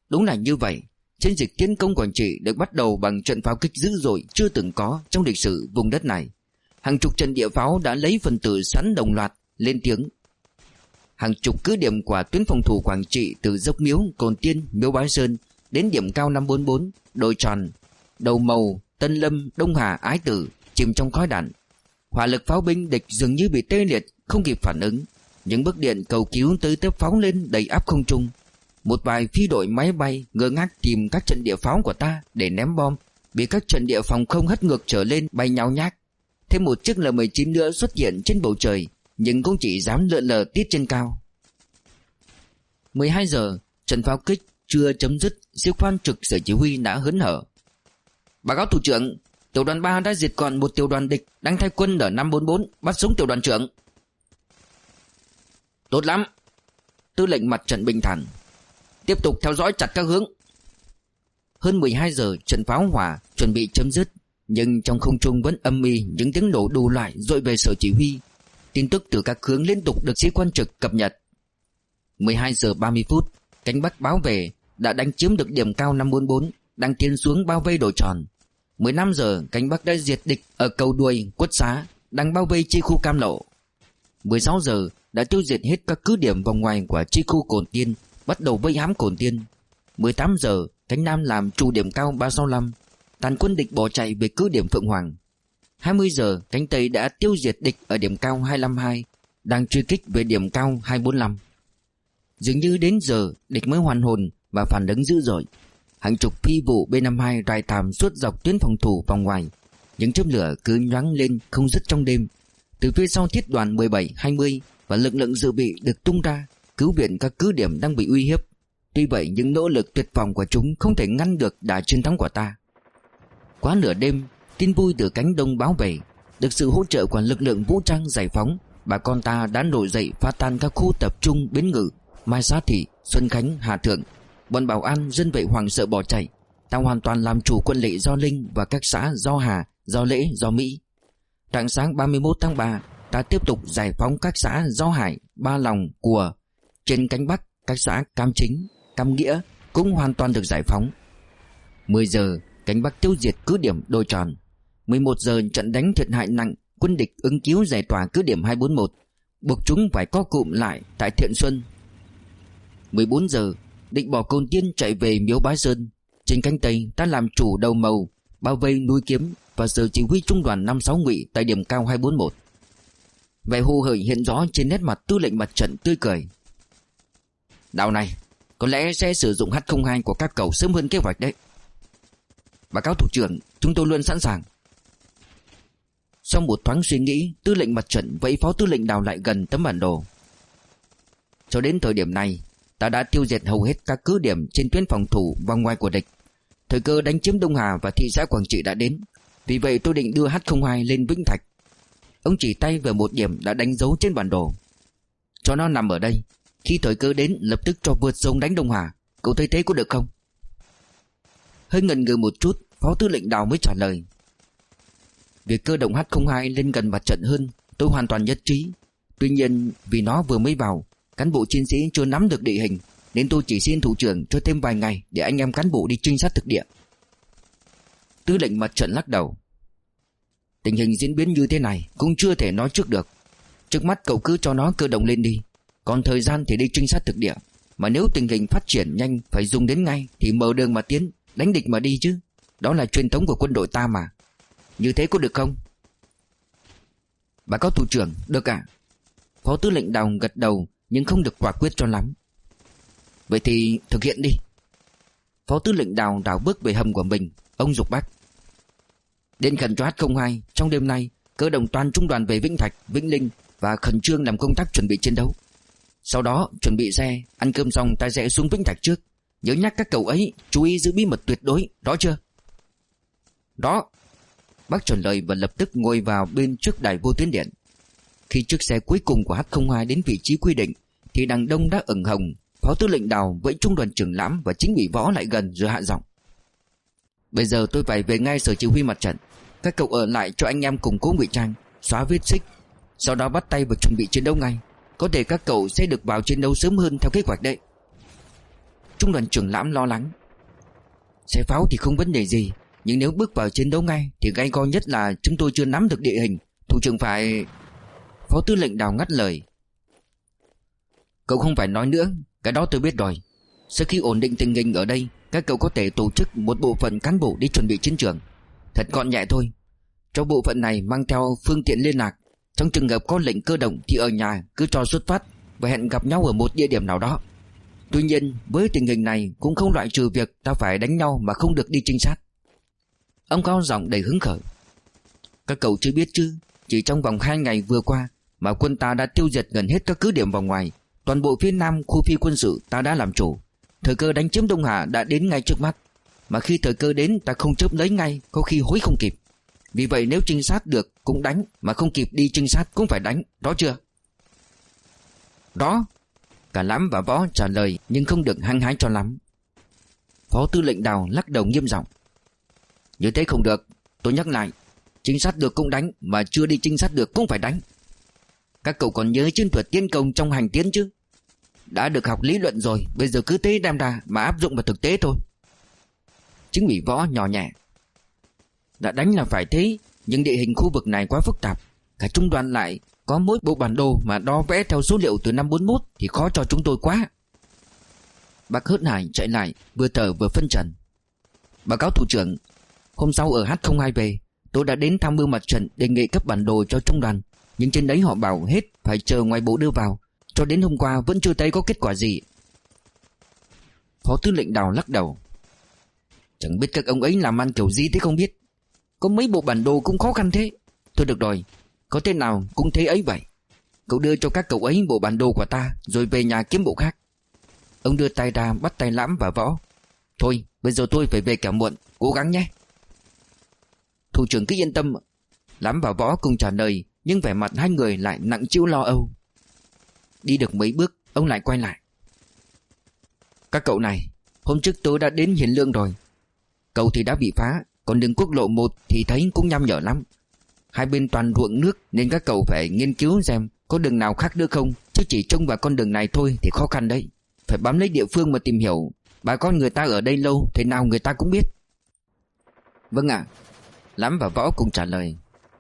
Đúng là như vậy. Chiến dịch tiến công Quảng Trị được bắt đầu bằng trận pháo kích dữ dội chưa từng có trong lịch sử vùng đất này. Hàng chục trận địa pháo đã lấy phần tử sẵn đồng loạt lên tiếng. Hàng chục cứ điểm của tuyến phòng thủ Quảng Trị từ Dốc Miếu, Cồn Tiên, Miếu Bái Sơn đến điểm cao năm bốn bốn, Đồi Tròn, Đầu Mầu, Tân Lâm, Đông Hà, Ái Tử chìm trong khói đạn. Hỏa lực pháo binh địch dường như bị tê liệt, không kịp phản ứng. Những bức điện cầu cứu tới tớp pháo lên đầy áp không trung. Một vài phi đội máy bay ngơ ngác tìm các trận địa pháo của ta để ném bom, bị các trận địa phòng không hất ngược trở lên bay nháo nhác. Thêm một chiếc L mười chín nữa xuất hiện trên bầu trời, nhưng cũng chỉ dám lượn lờ tít trên cao. mười hai giờ, trận pháo kích chưa chấm dứt, sĩ quan trực sở chỉ huy đã hớn hở. Báo cáo thủ trưởng, tiểu đoàn ba đã diệt còn một tiểu đoàn địch đang thay quân ở năm bốn bốn, bắt sống tiểu đoàn trưởng. Tốt lắm. Tư lệnh mặt trận bình thản. Tiếp tục theo dõi chặt các hướng. Hơn mười hai giờ, trận pháo hỏa chuẩn bị chấm dứt, nhưng trong không trung vẫn âm ỉ những tiếng nổ đủ loại dội về sở chỉ huy. Tin tức từ các hướng liên tục được sĩ quan trực cập nhật. mười hai giờ ba mươi phút, cánh Bắc báo về đã đánh chiếm được điểm cao năm bốn bốn, đang tiến xuống bao vây Đồi Tròn. mười lăm giờ, cánh Bắc đã diệt địch ở cầu Đuôi, Quất Xá, đang bao vây chi khu Cam Lộ. mười sáu giờ, đã tiêu diệt hết các cứ điểm vòng ngoài của chi khu Cồn Tiên, bắt đầu vây hãm Cồn Tiên. mười tám giờ, cánh Nam làm chủ điểm cao ba sáu năm, tàn quân địch bỏ chạy về cứ điểm Phượng Hoàng. hai mươi giờ, cánh Tây đã tiêu diệt địch ở điểm cao hai năm hai, đang truy kích về điểm cao hai bốn năm. Dường như đến giờ địch mới hoàn hồn và phản ứng dữ dội. Hàng chục phi vụ B năm mươi hai rải thảm suốt dọc tuyến phòng thủ vòng ngoài. Những chớp lửa cứ nhoáng lên không dứt trong đêm. Từ phía sau thiết đoàn mười bảy hai mươi và lực lượng dự bị được tung ra cứu viện các cứ điểm đang bị uy hiếp. Tuy vậy những nỗ lực tuyệt vọng của chúng không thể ngăn được đà chiến thắng của ta. Quá nửa đêm, tin vui từ cánh Đông báo về. Được sự hỗ trợ của lực lượng vũ trang giải phóng, bà con ta đã nổi dậy phá tan các khu tập trung Bến Ngự, Mai Xá Thị, Xuân Khánh, Hà Thượng. Bọn bảo an dân vệ hoảng sợ bỏ chạy. Ta hoàn toàn làm chủ quân lỵ Do Linh và các xã Do Hà, Do Lễ, Do Mỹ. Rạng sáng ba mươi mốt tháng ba, ta tiếp tục giải phóng các xã Do Hải, Ba Lòng, Cùa. Trên cánh Bắc, các xã Cam Chính, Cam Nghĩa cũng hoàn toàn được giải phóng. mười giờ, cánh Bắc tiêu diệt cứ điểm Đồi Tròn. mười một giờ, trận đánh thiệt hại nặng, quân địch ứng cứu giải tỏa cứ điểm hai bốn một, buộc chúng phải co cụm lại tại Thiện Xuân. mười bốn giờ, địch bỏ Cồn Tiên chạy về Miếu Bái Sơn. Trên cánh Tây, ta làm chủ Đầu Mầu, bao vây Núi Kiếm và sở chỉ huy trung đoàn năm sáu Ngụy tại điểm cao hai bốn một. Vẻ hù hởi hiện rõ trên nét mặt tư lệnh mặt trận tươi cười. Đào này, có lẽ sẽ sử dụng H không hai của các cậu sớm hơn kế hoạch đấy. Báo cáo thủ trưởng, chúng tôi luôn sẵn sàng. Sau một thoáng suy nghĩ, tư lệnh mặt trận vẫy phó tư lệnh Đào lại gần tấm bản đồ. Cho đến thời điểm này, ta đã tiêu diệt hầu hết các cứ điểm trên tuyến phòng thủ vòng ngoài của địch. Thời cơ đánh chiếm Đông Hà và thị xã Quảng Trị đã đến. Vì vậy tôi định đưa H không hai lên Vĩnh Thạch. Ông chỉ tay về một điểm đã đánh dấu trên bản đồ. Cho nó nằm ở đây. Khi thời cơ đến lập tức cho vượt sông đánh Đông Hà. Cậu thấy thế có được không? Hơi ngần ngừ một chút, phó tư lệnh Đào mới trả lời. Việc cơ động H không hai lên gần mặt trận hơn, tôi hoàn toàn nhất trí. Tuy nhiên vì nó vừa mới vào, cán bộ chiến sĩ chưa nắm được địa hình, nên tôi chỉ xin thủ trưởng cho thêm vài ngày để anh em cán bộ đi trinh sát thực địa. Tư lệnh mặt trận lắc đầu. Tình hình diễn biến như thế này cũng chưa thể nói trước được. Trước mắt cậu cứ cho nó cơ động lên đi. Còn thời gian thì đi trinh sát thực địa. Mà nếu tình hình phát triển nhanh phải dùng đến ngay thì mở đường mà tiến, đánh địch mà đi chứ. Đó là truyền thống của quân đội ta mà. Như thế có được không? Bà có thủ trưởng, được ạ. Phó tư lệnh Đào gật đầu nhưng không được quả quyết cho lắm. Vậy thì thực hiện đi. Phó tư lệnh Đào đào bước về hầm của mình. Ông giục bác. Đến khẩn cho H không hai, trong đêm nay cơ động toàn trung đoàn về Vĩnh Thạch, Vĩnh Linh và khẩn trương làm công tác chuẩn bị chiến đấu. Sau đó chuẩn bị xe, ăn cơm xong ta sẽ xuống Vĩnh Thạch trước. Nhớ nhắc các cậu ấy chú ý giữ bí mật tuyệt đối, rõ chưa? Đó. Bác trả lời và lập tức ngồi vào bên trước đài vô tuyến điện. Khi chiếc xe cuối cùng của H không hai đến vị trí quy định thì đằng đông đã ửng hồng. Phó tư lệnh Đào vẫy trung đoàn trưởng Lãm và chính ủy Võ lại gần rồi hạ giọng. Bây giờ tôi phải về ngay sở chỉ huy mặt trận. Các cậu ở lại cho anh em củng cố ngụy trang, xóa vết xích, sau đó bắt tay vào chuẩn bị chiến đấu ngay. Có thể các cậu sẽ được vào chiến đấu sớm hơn theo kế hoạch đấy. trung đoàn trưởng Lãm lo lắng. Xe pháo thì không vấn đề gì, nhưng nếu bước vào chiến đấu ngay thì gay go nhất là chúng tôi chưa nắm được địa hình. Thủ trưởng phải... Phó tư lệnh Đào ngắt lời. Cậu không phải nói nữa, cái đó tôi biết rồi. Sau khi ổn định tình hình ở đây, các cậu có thể tổ chức một bộ phận cán bộ đi chuẩn bị chiến trường. Thật gọn nhẹ thôi. Cho bộ phận này mang theo phương tiện liên lạc. Trong trường hợp có lệnh cơ động thì ở nhà cứ cho xuất phát và hẹn gặp nhau ở một địa điểm nào đó. Tuy nhiên với tình hình này cũng không loại trừ việc ta phải đánh nhau mà không được đi trinh sát. Ông cao giọng đầy hứng khởi. Các cậu chưa biết chứ, chỉ trong vòng hai ngày vừa qua mà quân ta đã tiêu diệt gần hết các cứ điểm vòng ngoài. Toàn bộ phía nam khu phi quân sự ta đã làm chủ. Thời cơ đánh chiếm Đông Hà đã đến ngay trước mắt. Mà khi thời cơ đến ta không chớp lấy ngay, có khi hối không kịp. Vì vậy nếu trinh sát được cũng đánh, mà không kịp đi trinh sát cũng phải đánh, đó chưa? Đó. Cả Lãm và Võ trả lời nhưng không được hăng hái cho lắm. Phó tư lệnh Đào lắc đầu nghiêm giọng. Như thế không được, tôi nhắc lại, trinh sát được cũng đánh, mà chưa đi trinh sát được cũng phải đánh. Các cậu còn nhớ chiến thuật tiến công trong hành tiến chứ? Đã được học lý luận rồi, bây giờ cứ thế đem ra mà áp dụng vào thực tế thôi. Chính ủy Võ nhỏ nhẹ. Đã đánh là phải thế, nhưng địa hình khu vực này quá phức tạp. Cả trung đoàn lại có mỗi bộ bản đồ mà đo vẽ theo số liệu từ năm bốn mốt thì khó cho chúng tôi quá. Bác Hớt Hải chạy lại, vừa thở vừa phân trần. Báo cáo thủ trưởng, hôm sau ở H không hai về, tôi đã đến tham mưu mặt trận đề nghị cấp bản đồ cho trung đoàn, nhưng trên đấy họ bảo hết phải chờ ngoài bộ đưa vào. Cho đến hôm qua vẫn chưa thấy có kết quả gì. Phó tư lệnh Đào lắc đầu. Chẳng biết các ông ấy làm ăn kiểu gì thế không biết. Có mấy bộ bản đồ cũng khó khăn thế. Thôi được rồi, có thế nào cũng thế ấy vậy. Cậu đưa cho các cậu ấy bộ bản đồ của ta, rồi về nhà kiếm bộ khác. Ông đưa tay ra bắt tay Lãm và Võ. Thôi bây giờ tôi phải về kẻo muộn, cố gắng nhé. Thủ trưởng cứ yên tâm. Lãm và Võ cùng trả lời, nhưng vẻ mặt hai người lại nặng trĩu lo âu. Đi được mấy bước, ông lại quay lại. Các cậu này, hôm trước tôi đã đến Hiền Lương rồi. Cầu thì đã bị phá, còn đường quốc lộ một thì thấy cũng nhăm nhở lắm. Hai bên toàn ruộng nước nên các cậu phải nghiên cứu xem có đường nào khác nữa không, chứ chỉ trông vào con đường này thôi thì khó khăn đấy. Phải bám lấy địa phương mà tìm hiểu. Bà con người ta ở đây lâu, thế nào người ta cũng biết. Vâng ạ. Lãm và Võ cùng trả lời.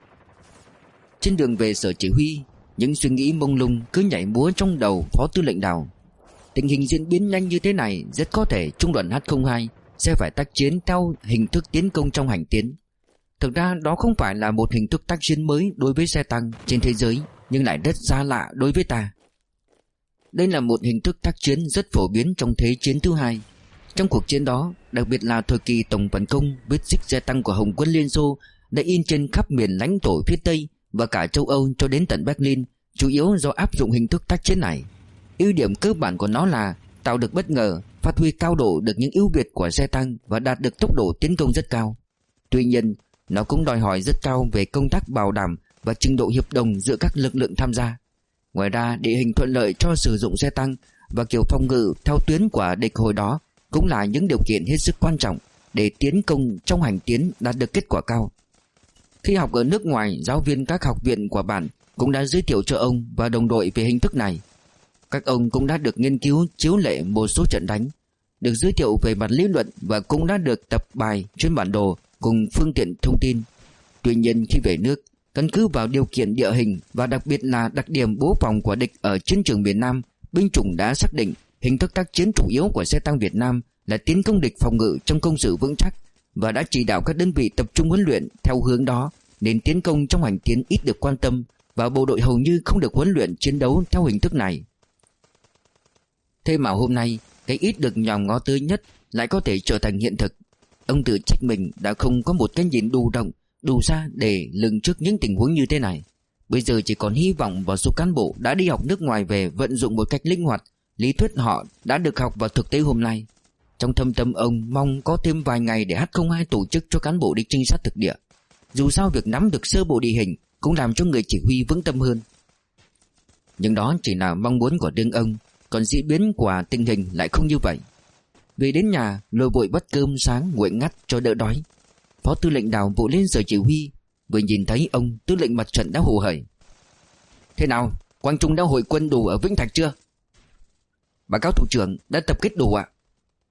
Trên đường về sở chỉ huy, những suy nghĩ mông lung cứ nhảy múa trong đầu Phó tư lệnh Đào. Tình hình diễn biến nhanh như thế này, rất có thể trung đoàn H không hai sẽ phải tác chiến theo hình thức tiến công trong hành tiến. Thực ra đó không phải là một hình thức tác chiến mới đối với xe tăng trên thế giới, nhưng lại rất xa lạ đối với ta. Đây là một hình thức tác chiến rất phổ biến trong Thế chiến thứ hai. Trong cuộc chiến đó, đặc biệt là thời kỳ tổng phản công, vết tích xe tăng của Hồng quân Liên Xô đã in trên khắp miền lãnh thổ phía Tây và cả châu Âu cho đến tận Berlin, chủ yếu do áp dụng hình thức tác chiến này. Ưu điểm cơ bản của nó là tạo được bất ngờ, phát huy cao độ được những ưu việt của xe tăng và đạt được tốc độ tiến công rất cao. Tuy nhiên, nó cũng đòi hỏi rất cao về công tác bảo đảm và trình độ hiệp đồng giữa các lực lượng tham gia. Ngoài ra, địa hình thuận lợi cho sử dụng xe tăng và kiểu phòng ngự theo tuyến của địch hồi đó cũng là những điều kiện hết sức quan trọng để tiến công trong hành tiến đạt được kết quả cao. Khi học ở nước ngoài, giáo viên các học viện của bạn cũng đã giới thiệu cho ông và đồng đội về hình thức này. Các ông cũng đã được nghiên cứu chiếu lệ một số trận đánh, được giới thiệu về mặt lý luận và cũng đã được tập bài trên bản đồ cùng phương tiện thông tin. Tuy nhiên khi về nước, căn cứ vào điều kiện địa hình và đặc biệt là đặc điểm bố phòng của địch ở chiến trường miền Nam, binh chủng đã xác định hình thức tác chiến chủ yếu của xe tăng Việt Nam là tiến công địch phòng ngự trong công sự vững chắc và đã chỉ đạo các đơn vị tập trung huấn luyện theo hướng đó, nên tiến công trong hành tiến ít được quan tâm và bộ đội hầu như không được huấn luyện chiến đấu theo hình thức này. Thế mà hôm nay, cái ít được nhòm ngó tới nhất lại có thể trở thành hiện thực. Ông tự trách mình đã không có một cái nhìn đủ rộng, đủ xa để lường trước những tình huống như thế này. Bây giờ chỉ còn hy vọng vào số cán bộ đã đi học nước ngoài về vận dụng một cách linh hoạt lý thuyết họ đã được học vào thực tế hôm nay. Trong thâm tâm ông mong có thêm vài ngày để H không hai tổ chức cho cán bộ đi trinh sát thực địa. Dù sao việc nắm được sơ bộ địa hình cũng làm cho người chỉ huy vững tâm hơn. Nhưng đó chỉ là mong muốn của riêng ông, còn diễn biến của tình hình lại không như vậy. Về đến nhà, lôi vội bắt cơm sáng nguội ngắt cho đỡ đói. Phó tư lệnh Đào vội lên sở chỉ huy, vừa nhìn thấy ông, tư lệnh mặt trận đã hồ hởi. Thế nào, Quang Trung đã hội quân đủ ở Vĩnh Thạch chưa? Báo cáo thủ trưởng, đã tập kết đủ ạ.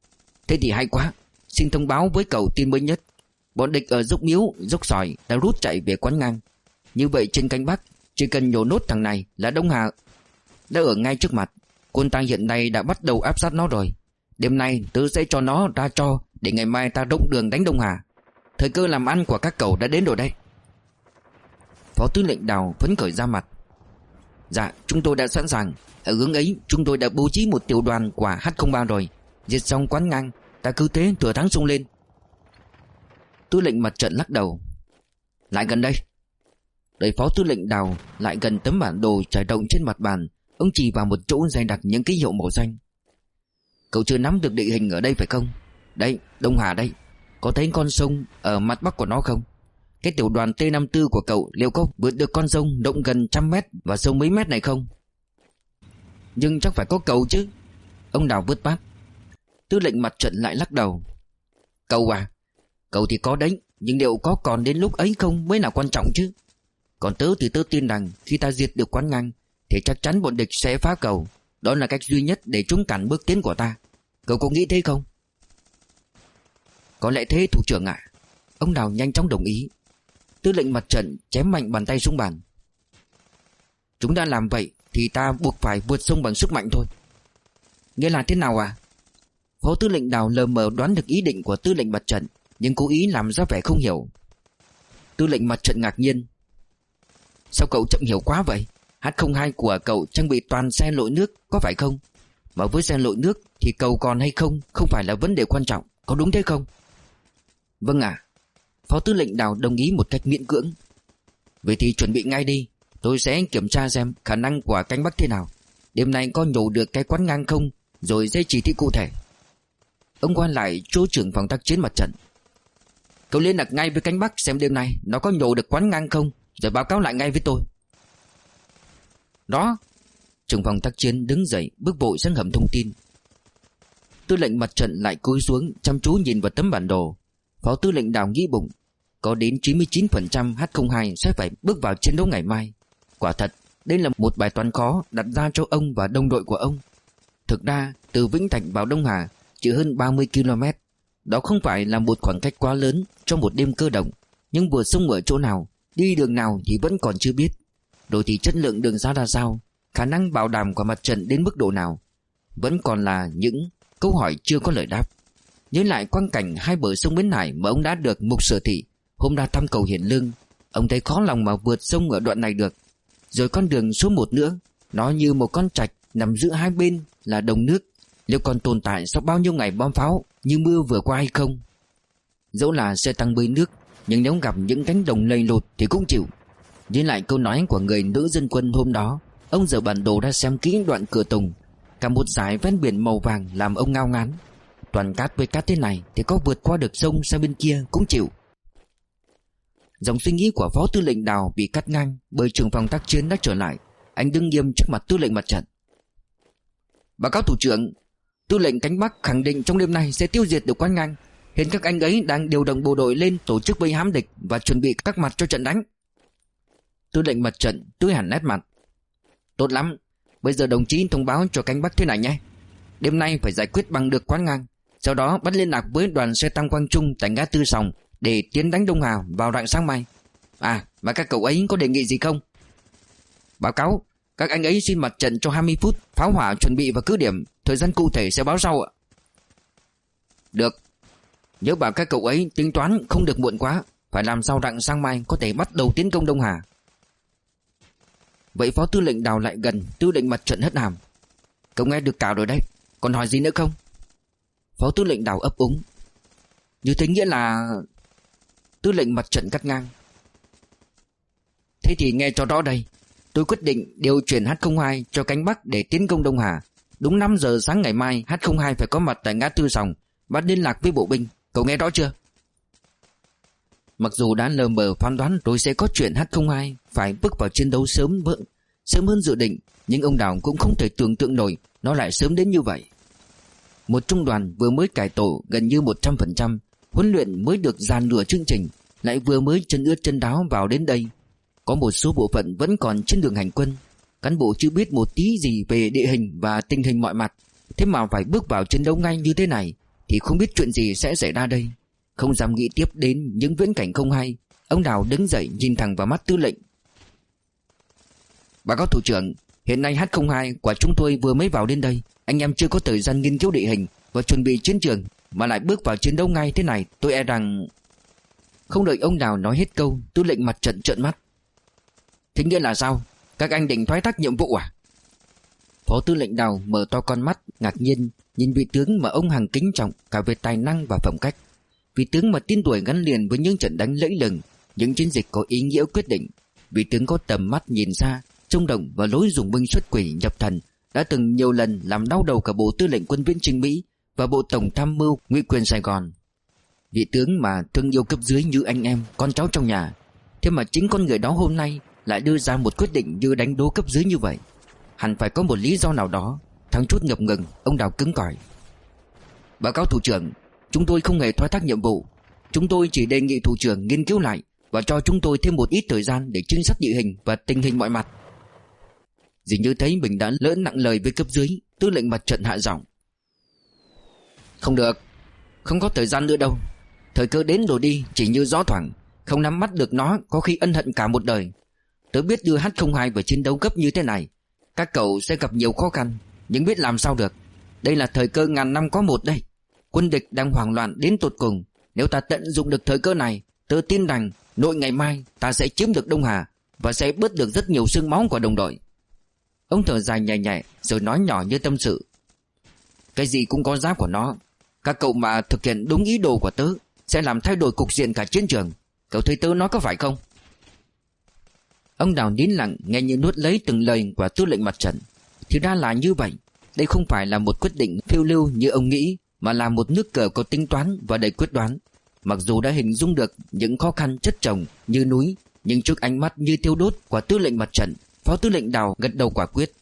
Thế thì hay quá. Xin thông báo với cậu tin mới nhất. Bọn địch ở dốc Miếu, dốc Sỏi đã rút chạy về quán ngang. Như vậy trên cánh Bắc, chỉ cần nhổ nốt thằng này là Đông Hà đã ở ngay trước mặt. Quân ta hiện nay đã bắt đầu áp sát nó rồi. Đêm nay tớ sẽ cho nó ra tro, để ngày mai ta rộng đường đánh Đông Hà. Thời cơ làm ăn của các cậu đã đến rồi đây. Phó tư lệnh Đào phấn khởi ra mặt. Dạ, chúng tôi đã sẵn sàng. Ở hướng ấy chúng tôi đã bố trí một tiểu đoàn của H không ba rồi. Diệt xong quán ngang, ta cứ thế thừa thắng xông lên. Tư lệnh mặt trận lắc đầu. Lại gần đây. Đợi phó tư lệnh Đào lại gần tấm bản đồ trải rộng trên mặt bàn, ông chỉ vào một chỗ dày đặc những ký hiệu màu xanh. Cậu chưa nắm được địa hình ở đây phải không? Đây, Đông Hà đây. Có thấy con sông ở mặt bắc của nó không? Cái tiểu đoàn T năm tư của cậu liệu có vượt được con sông rộng gần trăm mét và sâu mấy mét này không? Nhưng chắc phải có cầu chứ. Ông Đào vứt bát. Tư lệnh mặt trận lại lắc đầu. Cầu à? Cầu thì có đấy, nhưng liệu có còn đến lúc ấy không mới là quan trọng chứ. Còn tớ thì tớ tin rằng khi ta diệt được quán ngang thì chắc chắn bọn địch sẽ phá cầu. Đó là cách duy nhất để chúng cản bước tiến của ta. Cậu có nghĩ thế không? Có lẽ thế thủ trưởng ạ. Ông Đào nhanh chóng đồng ý. Tư lệnh mặt trận chém mạnh bàn tay xuống bàn. Chúng ta làm vậy thì ta buộc phải vượt sông bằng sức mạnh thôi. Nghĩa là thế nào à? Phó tư lệnh Đào lờ mờ đoán được ý định của tư lệnh mặt trận, nhưng cố ý làm ra vẻ không hiểu. Tư lệnh mặt trận ngạc nhiên. Sao cậu chậm hiểu quá vậy? H không hai của cậu trang bị toàn xe lội nước, có phải không? Mà với xe lội nước thì cầu còn hay không không phải là vấn đề quan trọng, có đúng thế không? Vâng ạ. À. Phó tư lệnh Đào đồng ý một cách miễn cưỡng. Vậy thì chuẩn bị ngay đi. Tôi sẽ kiểm tra xem khả năng của cánh Bắc thế nào. Đêm nay có nhổ được cái quán ngang không, rồi sẽ chỉ thị cụ thể. Ông quan lại chỗ trưởng phòng tác chiến mặt trận. Cậu liên lạc ngay với cánh Bắc xem đêm nay nó có nhổ được quán ngang không, rồi báo cáo lại ngay với tôi. Đó. Trưởng phòng tác chiến đứng dậy bước vội sang hầm thông tin. Tư lệnh mặt trận lại cúi xuống chăm chú nhìn vào tấm bản đồ. Phó tư lệnh Đào nghĩ bụng, có đến chín mươi chín phần trăm H không hai sẽ phải bước vào chiến đấu ngày mai. Quả thật, đây là một bài toán khó đặt ra cho ông và đồng đội của ông. Thực ra, từ Vĩnh Thạch vào Đông Hà chỉ hơn ba mươi ki lô mét. Đó không phải là một khoảng cách quá lớn trong một đêm cơ động, nhưng vừa sông ở chỗ nào, đi đường nào thì vẫn còn chưa biết. Rồi thì chất lượng đường xá ra sao, khả năng bảo đảm của mặt trận đến mức độ nào, vẫn còn là những câu hỏi chưa có lời đáp. Nhớ lại quang cảnh hai bờ sông Bến Hải mà ông đã được Mục Sở Thị hôm ra thăm cầu Hiền Lương, ông thấy khó lòng mà vượt sông ở đoạn này được. Rồi con đường số một nữa, nó như một con trạch nằm giữa hai bên là đồng nước, liệu còn tồn tại sau bao nhiêu ngày bom pháo như mưa vừa qua hay không? Dẫu là xe tăng bơi nước, nhưng nếu gặp những cánh đồng lầy lột thì cũng chịu. Nhớ lại câu nói của người nữ dân quân hôm đó, ông dở bản đồ ra xem kỹ đoạn Cửa Tùng. Cả một dải ven biển màu vàng làm ông ngao ngán. Toàn cát với cát thế này thì có vượt qua được sông sang bên kia cũng chịu. Dòng suy nghĩ của phó tư lệnh Đào bị cắt ngang bởi trưởng phòng tác chiến đã trở lại. Anh đứng nghiêm trước mặt tư lệnh mặt trận. Báo cáo thủ trưởng, tư lệnh cánh Bắc khẳng định trong đêm nay sẽ tiêu diệt được quán ngang. Hiện các anh ấy đang điều động bộ đội lên tổ chức vây hãm địch và chuẩn bị các mặt cho trận đánh. Tư lệnh mặt trận tươi hẳn nét mặt. Tốt lắm, bây giờ đồng chí thông báo cho cánh Bắc thế này nhé. Đêm nay phải giải quyết bằng được quán ngang, sau đó bắt liên lạc với đoàn xe tăng Quang Trung tại ngã tư Sòng để tiến đánh Đông Hà vào rạng sáng mai. À, và các cậu ấy có đề nghị gì không? Báo cáo, các anh ấy xin mặt trận cho hai mươi phút pháo hỏa chuẩn bị và cứ điểm, thời gian cụ thể sẽ báo sau ạ. Được. Nhớ bảo các cậu ấy tính toán không được muộn quá, phải làm sao rạng sáng mai có thể bắt đầu tiến công Đông Hà. Vậy phó tư lệnh Đào lại gần tư lệnh mặt trận hất hàm. Cậu nghe được cả rồi đấy, còn hỏi gì nữa không? Phó tư lệnh Đào ấp úng. Như thế nghĩa là... Tư lệnh mặt trận cắt ngang. Thế thì nghe cho rõ đây. Tôi quyết định điều chuyển H không hai cho cánh Bắc để tiến công Đông Hà. Đúng năm giờ sáng ngày mai H không hai phải có mặt tại ngã tư Sòng, bắt liên lạc với bộ binh. Cậu nghe rõ chưa? Mặc dù đã lờ mờ phán đoán rồi sẽ có chuyện H không hai phải bước vào chiến đấu sớm vững, sớm hơn dự định, nhưng ông Đào cũng không thể tưởng tượng nổi nó lại sớm đến như vậy. Một trung đoàn vừa mới cải tổ gần như một trăm phần trăm, huấn luyện mới được dàn nửa chương trình, lại vừa mới chân ướt chân ráo vào đến đây. Có một số bộ phận vẫn còn trên đường hành quân, cán bộ chưa biết một tí gì về địa hình và tình hình mọi mặt, thế mà phải bước vào chiến đấu ngay như thế này, thì không biết chuyện gì sẽ xảy ra đây. Không dám nghĩ tiếp đến những viễn cảnh không hay, ông Đào đứng dậy nhìn thẳng vào mắt tư lệnh. Báo cáo thủ trưởng, hiện nay H không hai của chúng tôi vừa mới vào đến đây. Anh em chưa có thời gian nghiên cứu địa hình và chuẩn bị chiến trường mà lại bước vào chiến đấu ngay thế này, tôi e rằng... Không đợi ông Đào nói hết câu, tư lệnh mặt trận trợn mắt. Thế nghĩa là sao? Các anh định thoái thác nhiệm vụ à? Phó tư lệnh Đào mở to con mắt ngạc nhiên nhìn vị tướng mà ông Hằng kính trọng cả về tài năng và phẩm cách. Vị tướng mà tên tuổi gắn liền với những trận đánh lẫy lừng, những chiến dịch có ý nghĩa quyết định. Vị tướng có tầm mắt nhìn xa, trông động và lối dùng binh xuất quỷ nhập thần, đã từng nhiều lần làm đau đầu cả Bộ Tư lệnh Quân viễn Chinh Mỹ và Bộ Tổng tham mưu Ngụy quyền Sài Gòn. Vị tướng mà thương yêu cấp dưới như anh em, con cháu trong nhà. Thế mà chính con người đó hôm nay lại đưa ra một quyết định như đánh đố cấp dưới như vậy. Hẳn phải có một lý do nào đó. Thằng chút ngập ngừng, ông Đào cứng cỏi. Báo cáo thủ trưởng, chúng tôi không hề thoái thác nhiệm vụ. Chúng tôi chỉ đề nghị thủ trưởng nghiên cứu lại và cho chúng tôi thêm một ít thời gian để trinh sát địa hình và tình hình mọi mặt. Dường như thấy mình đã lỡ nặng lời với cấp dưới, tư lệnh mặt trận hạ giọng. Không được, không có thời gian nữa đâu. Thời cơ đến rồi đi, chỉ như gió thoảng. Không nắm bắt được nó có khi ân hận cả một đời. Tớ biết đưa H không hai vào chiến đấu cấp như thế này, các cậu sẽ gặp nhiều khó khăn, nhưng biết làm sao được. Đây là thời cơ ngàn năm có một đây. Quân địch đang hoảng loạn đến tột cùng. Nếu ta tận dụng được thời cơ này, tớ tin rằng nội ngày mai ta sẽ chiếm được Đông Hà và sẽ bớt được rất nhiều xương máu của đồng đội. Ông thở dài nhẹ nhẹ rồi nói nhỏ như tâm sự. Cái gì cũng có giá của nó. Các cậu mà thực hiện đúng ý đồ của tớ sẽ làm thay đổi cục diện cả chiến trường. Cậu thấy tớ nói có phải không? Ông Đào nín lặng nghe như nuốt lấy từng lời của tư lệnh mặt trận. Thì ra là như vậy. Đây không phải là một quyết định phiêu lưu như ông nghĩ, mà là một nước cờ có tính toán và đầy quyết đoán. Mặc dù đã hình dung được những khó khăn chất chồng như núi, nhưng trước ánh mắt như thiêu đốt của tư lệnh mặt trận, Phó tư lệnh Đào gật đầu quả quyết.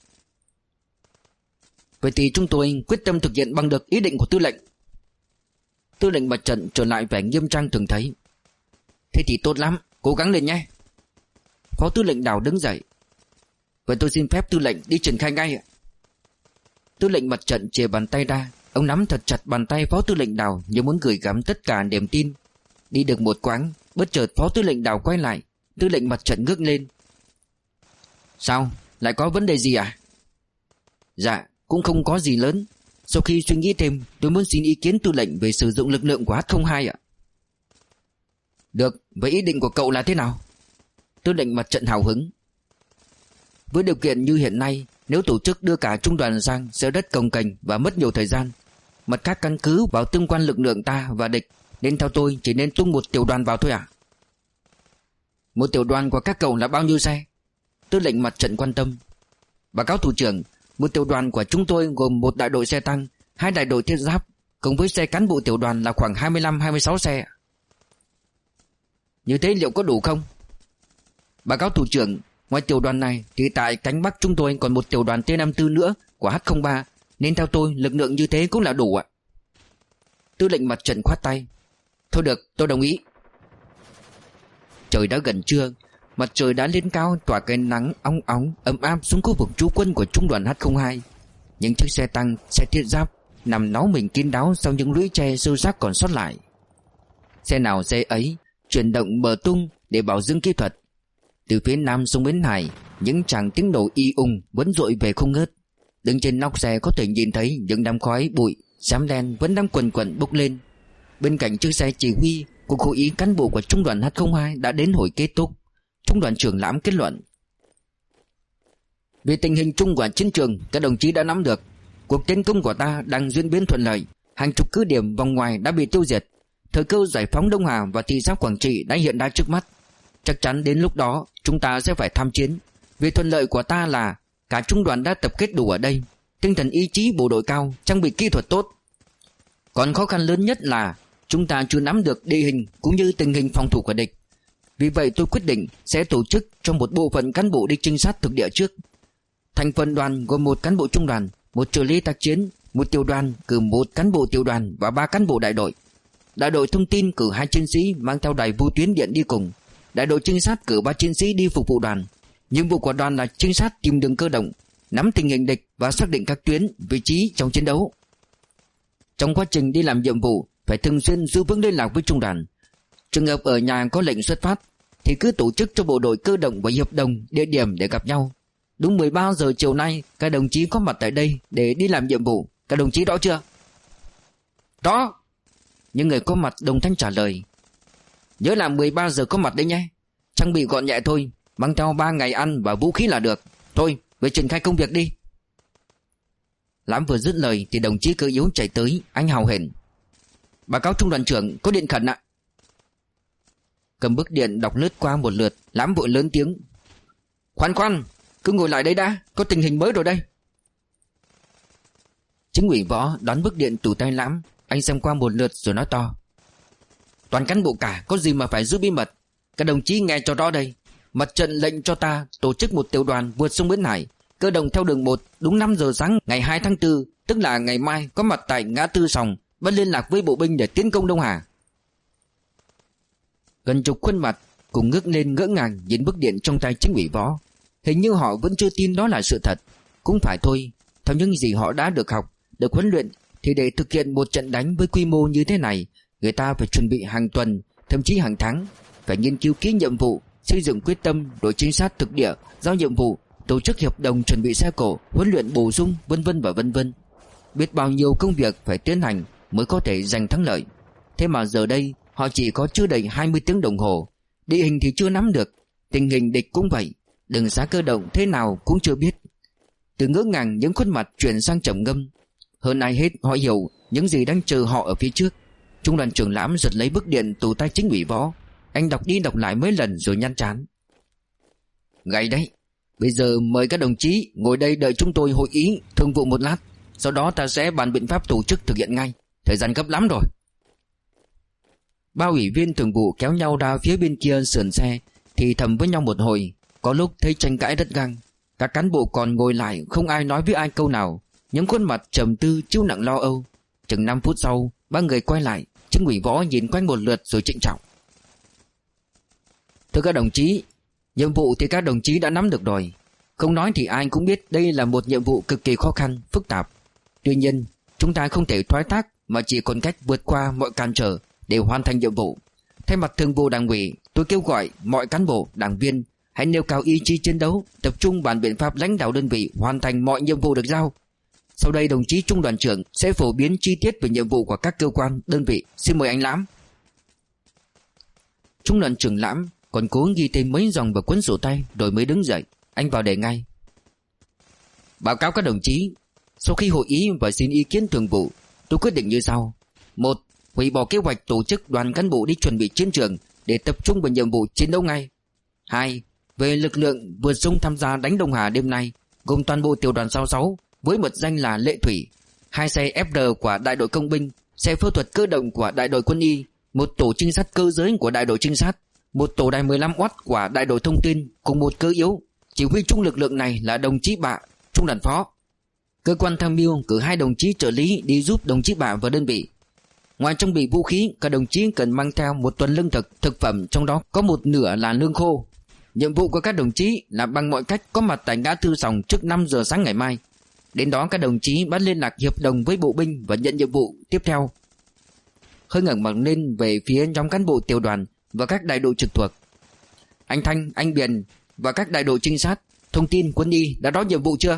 Vậy thì chúng tôi quyết tâm thực hiện bằng được ý định của tư lệnh. Tư lệnh mặt trận trở lại vẻ nghiêm trang thường thấy. Thế thì tốt lắm, cố gắng lên nhé. Phó tư lệnh Đào đứng dậy. Vậy tôi xin phép tư lệnh đi triển khai ngay ạ. Tư lệnh mặt trận chìa bàn tay ra. Ông nắm thật chặt bàn tay Phó tư lệnh Đào như muốn gửi gắm tất cả niềm tin. Đi được một quãng, bất chợt Phó tư lệnh Đào quay lại. Tư lệnh mặt trận ngước lên. Sao, lại có vấn đề gì à? Dạ, cũng không có gì lớn. Sau khi suy nghĩ thêm, tôi muốn xin ý kiến tư lệnh về sử dụng lực lượng của H không hai ạ. Được, vậy ý định của cậu là thế nào? Tư lệnh mặt trận hào hứng. Với điều kiện như hiện nay, nếu tổ chức đưa cả trung đoàn sang sẽ rất cồng kềnh và mất nhiều thời gian. Mặt khác căn cứ vào tương quan lực lượng ta và địch, nên theo tôi chỉ nên tung một tiểu đoàn vào thôi à? Một tiểu đoàn của các cậu là bao nhiêu xe? Tư lệnh mặt trận quan tâm. Báo cáo thủ trưởng, một tiểu đoàn của chúng tôi gồm một đại đội xe tăng, hai đại đội thiết giáp, cùng với xe cán bộ tiểu đoàn là khoảng hai mươi lăm hai mươi sáu xe. Như thế liệu có đủ không? Báo cáo thủ trưởng, ngoài tiểu đoàn này thì tại cánh Bắc chúng tôi còn một tiểu đoàn T năm mươi tư nữa của H không ba, nên theo tôi lực lượng như thế cũng là đủ ạ. Tư lệnh mặt trận khoát tay. Thôi được, tôi đồng ý. Trời đã gần trưa, mặt trời đã lên cao tỏa cái nắng óng óng ấm áp xuống khu vực trú quân của trung đoàn H không hai. Những chiếc xe tăng, xe thiết giáp nằm náu mình kín đáo sau những lũy tre sâu sắc còn sót lại. Xe nào xe ấy chuyển động bờ tung để bảo dưỡng kỹ thuật. Từ phía nam sông Bến Hải, những tràng tiếng nổ y ung vẫn dội về không ngớt. Đứng trên nóc xe có thể nhìn thấy những đám khói bụi xám đen vẫn đang quần quần bốc lên. Bên cạnh chiếc xe chỉ huy, cuộc hội ý cán bộ của trung đoàn H không hai đã đến hồi kết thúc. Trung đoàn trưởng Lãm kết luận. Về tình hình chung của chiến trường, các đồng chí đã nắm được. Cuộc tiến công của ta đang diễn biến thuận lợi. Hàng chục cứ điểm vòng ngoài đã bị tiêu diệt. Thời cơ giải phóng Đông Hà và thị xã Quảng Trị đã hiện ra trước mắt. Chắc chắn đến lúc đó chúng ta sẽ phải tham chiến. Về thuận lợi của ta là cả trung đoàn đã tập kết đủ ở đây, tinh thần ý chí bộ đội cao, trang bị kỹ thuật tốt. Còn khó khăn lớn nhất là chúng ta chưa nắm được địa hình cũng như tình hình phòng thủ của địch. Vì vậy tôi quyết định sẽ tổ chức cho một bộ phận cán bộ đi trinh sát thực địa trước. Thành phần đoàn gồm một cán bộ trung đoàn, một trợ lý tác chiến, một tiểu đoàn cử một cán bộ tiểu đoàn và ba cán bộ đại đội. Đại đội thông tin cử hai chiến sĩ mang theo đài vô tuyến điện đi cùng. Đại đội trinh sát cử ba chiến sĩ đi phục vụ đoàn. Nhiệm vụ của đoàn là trinh sát tìm đường cơ động, nắm tình hình địch và xác định các tuyến, vị trí trong chiến đấu. Trong quá trình đi làm nhiệm vụ phải thường xuyên giữ vững liên lạc với trung đoàn. Trường hợp ở nhà có lệnh xuất phát thì cứ tổ chức cho bộ đội cơ động và hiệp đồng địa điểm để gặp nhau. Đúng mười ba giờ chiều nay các đồng chí có mặt tại đây để đi làm nhiệm vụ. Các đồng chí rõ chưa? Rõ. Những người có mặt đồng thanh trả lời. Nhớ là mười ba giờ có mặt đấy nhé. Trang bị gọn nhẹ thôi, mang theo ba ngày ăn và vũ khí là được. Thôi, về triển khai công việc đi. Lãm vừa dứt lời thì đồng chí cơ yếu chạy tới. Anh hào hển. Báo cáo trung đoàn trưởng, có điện khẩn ạ. Cầm bức điện đọc lướt qua một lượt, Lãm vội lớn tiếng. Khoan khoan, cứ ngồi lại đây đã, có tình hình mới rồi đây. Chính ủy Võ đón bức điện từ tay Lãm. Anh xem qua một lượt rồi nói to. Toàn cán bộ cả, có gì mà phải giữ bí mật. Các đồng chí nghe cho rõ đây. Mặt trận lệnh cho ta tổ chức một tiểu đoàn vượt sông Bến Hải, cơ động theo đường một, đúng năm giờ sáng ngày hai tháng tư, tức là ngày mai, có mặt tại ngã tư Sòng, bắt liên lạc với bộ binh để tiến công Đông Hà. Gần chục khuôn mặt cùng ngước lên ngỡ ngàng nhìn bức điện trong tay chính ủy Võ. Hình như họ vẫn chưa tin đó là sự thật. Cũng phải thôi, theo những gì họ đã được học, được huấn luyện, thì để thực hiện một trận đánh với quy mô như thế này, người ta phải chuẩn bị hàng tuần, thậm chí hàng tháng, phải nghiên cứu kỹ nhiệm vụ, xây dựng quyết tâm, đội trinh sát thực địa, giao nhiệm vụ, tổ chức hiệp đồng, chuẩn bị xe cổ, huấn luyện bổ sung, vân vân và vân vân. Biết bao nhiêu công việc phải tiến hành mới có thể giành thắng lợi. Thế mà giờ đây họ chỉ có chưa đầy hai mươi tiếng đồng hồ. Địa hình thì chưa nắm được, tình hình địch cũng vậy, đường xá cơ động thế nào cũng chưa biết. Từ ngỡ ngàng những khuôn mặt chuyển sang trầm ngâm. Hơn ai hết họ hiểu những gì đang chờ họ ở phía trước. Trung đoàn trưởng Lãm giật lấy bức điện từ tay chính ủy Võ. Anh đọc đi đọc lại mấy lần rồi nhăn trán. Gay đấy. Bây giờ mời các đồng chí ngồi đây đợi chúng tôi hội ý thương vụ một lát. Sau đó ta sẽ bàn biện pháp tổ chức thực hiện ngay. Thời gian gấp lắm rồi. Ba ủy viên thường vụ kéo nhau ra phía bên kia sườn xe, thì thầm với nhau một hồi. Có lúc thấy tranh cãi rất găng. Các cán bộ còn ngồi lại, không ai nói với ai câu nào. Những khuôn mặt trầm tư chiếu nặng lo âu. Chừng năm phút sau, ba người quay lại. Chính ủy Võ nhìn quanh một lượt rồi trịnh trọng. Thưa các đồng chí, nhiệm vụ thì các đồng chí đã nắm được rồi. Không nói thì ai cũng biết đây là một nhiệm vụ cực kỳ khó khăn, phức tạp. Tuy nhiên, chúng ta không thể thoái thác mà chỉ còn cách vượt qua mọi cản trở để hoàn thành nhiệm vụ. Thay mặt thường vụ Đảng ủy, tôi kêu gọi mọi cán bộ, đảng viên hãy nêu cao ý chí chiến đấu, tập trung bàn biện pháp lãnh đạo đơn vị hoàn thành mọi nhiệm vụ được giao. Sau đây đồng chí trung đoàn trưởng sẽ phổ biến chi tiết về nhiệm vụ của các cơ quan, đơn vị. Xin mời anh Lãm. Trung đoàn trưởng Lãm còn cố ghi thêm mấy dòng vào cuốn sổ tay rồi mới đứng dậy. Anh vào đề ngay. Báo cáo các đồng chí, sau khi hội ý và xin ý kiến thường vụ, tôi quyết định như sau. Một, hủy bỏ kế hoạch tổ chức đoàn cán bộ đi chuẩn bị chiến trường để tập trung vào nhiệm vụ chiến đấu ngay. Hai, về lực lượng vượt sông tham gia đánh Đông Hà đêm nay, gồm toàn bộ tiểu đoàn sáu sáu với mật danh là Lệ Thủy, hai xe ép rờ của đại đội công binh, xe phẫu thuật cơ động của đại đội quân y, một tổ trinh sát cơ giới của đại đội trinh sát, một tổ đài mười lăm oát của đại đội thông tin cùng một cơ yếu. Chỉ huy chung lực lượng này là đồng chí Bạ, trung đoàn phó. Cơ quan tham mưu cử hai đồng chí trợ lý đi giúp đồng chí Bạ và đơn vị. Ngoài trang bị vũ khí, các đồng chí cần mang theo một tuần lương thực, thực phẩm, trong đó có một nửa là lương khô. Nhiệm vụ của các đồng chí là bằng mọi cách có mặt tại ngã tư Sòng trước năm giờ sáng ngày mai. Đến đó các đồng chí bắt liên lạc hiệp đồng với bộ binh và nhận nhiệm vụ tiếp theo. Hơi ngẩng mặt lên về phía nhóm cán bộ tiểu đoàn và các đại đội trực thuộc. Anh Thanh, anh Biển và các đại đội trinh sát, thông tin, quân y đã rõ nhiệm vụ chưa?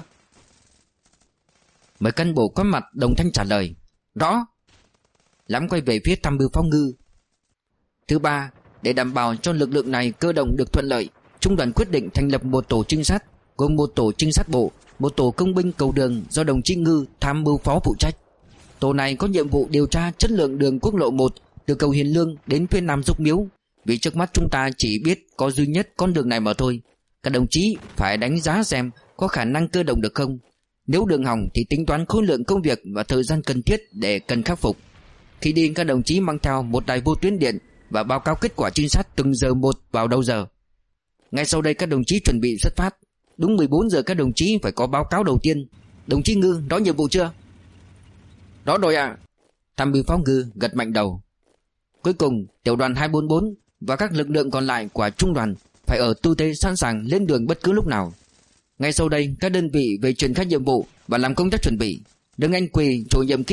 Mấy cán bộ có mặt đồng thanh trả lời. Rõ. Lãm quay về phía tham mưu phó Ngư. Thứ ba, để đảm bảo cho lực lượng này cơ động được thuận lợi, trung đoàn quyết định thành lập một tổ trinh sát gồm một tổ trinh sát bộ, một tổ công binh cầu đường do đồng chí Ngư tham mưu phó phụ trách. Tổ này có nhiệm vụ điều tra chất lượng đường quốc lộ một từ cầu Hiền Lương đến phía Nam Dốc Miếu, vì trước mắt chúng ta chỉ biết có duy nhất con đường này mà thôi. Các đồng chí phải đánh giá xem có khả năng cơ động được không. Nếu đường hỏng thì tính toán khối lượng công việc và thời gian cần thiết để cần khắc phục. Khi đi, các đồng chí mang theo một đài vô tuyến điện và báo cáo kết quả trinh sát từng giờ một vào đầu giờ. Ngay sau đây các đồng chí chuẩn bị xuất phát. Đúng mười bốn giờ các đồng chí phải có báo cáo đầu tiên. Đồng chí Ngư, rõ nhiệm vụ chưa? Rõ rồi ạ. À. Tham mưu phó Ngư gật mạnh đầu. Cuối cùng, tiểu đoàn hai bốn bốn và các lực lượng còn lại của trung đoàn phải ở tư thế sẵn sàng lên đường bất cứ lúc nào. Ngay sau đây, các đơn vị về triển khai nhiệm vụ và làm công tác chuẩn bị. Đương Anh Quỳ, chủ nhiệm kỹ thuật,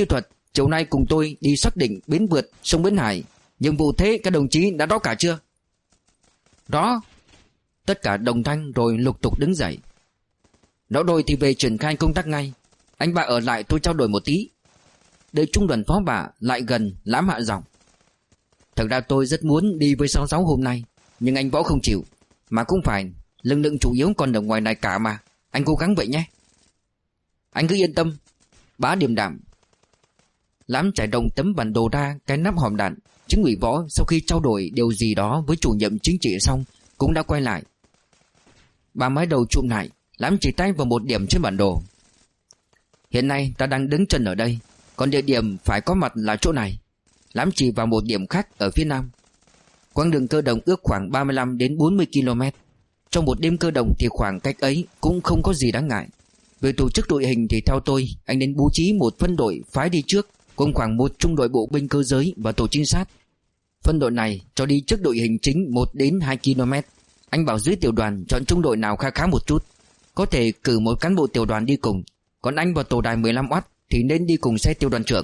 Chiều nay cùng tôi đi xác định bến vượt sông Bến Hải. Nhiệm vụ thế các đồng chí đã rõ cả chưa? Rõ. Tất cả đồng thanh rồi lục tục đứng dậy. Rõ rồi thì về triển khai công tác ngay. Anh Ba ở lại tôi trao đổi một tí. Đợi trung đoàn phó Bạ lại gần, Lãm hạ giọng. Thật ra tôi rất muốn đi với sáu sáu hôm nay, nhưng anh Võ không chịu. Mà cũng phải, lực lượng chủ yếu còn ở ngoài này cả mà. Anh cố gắng vậy nhé. Anh cứ yên tâm. Bá điềm đạm. Lãm trải đồng tấm bản đồ ra cái nắp hòm đạn. Chính ủy Võ sau khi trao đổi điều gì đó với chủ nhiệm chính trị xong cũng đã quay lại. Bà mái đầu chụm lại. Lãm chỉ tay vào một điểm trên bản đồ. Hiện nay ta đang đứng chân ở đây, còn địa điểm phải có mặt là chỗ này. Lãm chỉ vào một điểm khác ở phía nam. Quãng đường cơ động ước khoảng ba mươi lăm đến bốn mươi ki lô mét. Trong một đêm cơ động thì khoảng cách ấy cũng không có gì đáng ngại. Về tổ chức đội hình thì theo tôi, anh nên bố trí một phân đội phái đi trước, gồm khoảng một trung đội bộ binh cơ giới và tổ trinh sát. Phân đội này cho đi trước đội hình chính một đến hai ki lô mét. Anh bảo dưới tiểu đoàn chọn trung đội nào khá khá một chút, có thể cử một cán bộ tiểu đoàn đi cùng. Còn anh và tổ đài mười lăm oát thì nên đi cùng xe tiểu đoàn trưởng.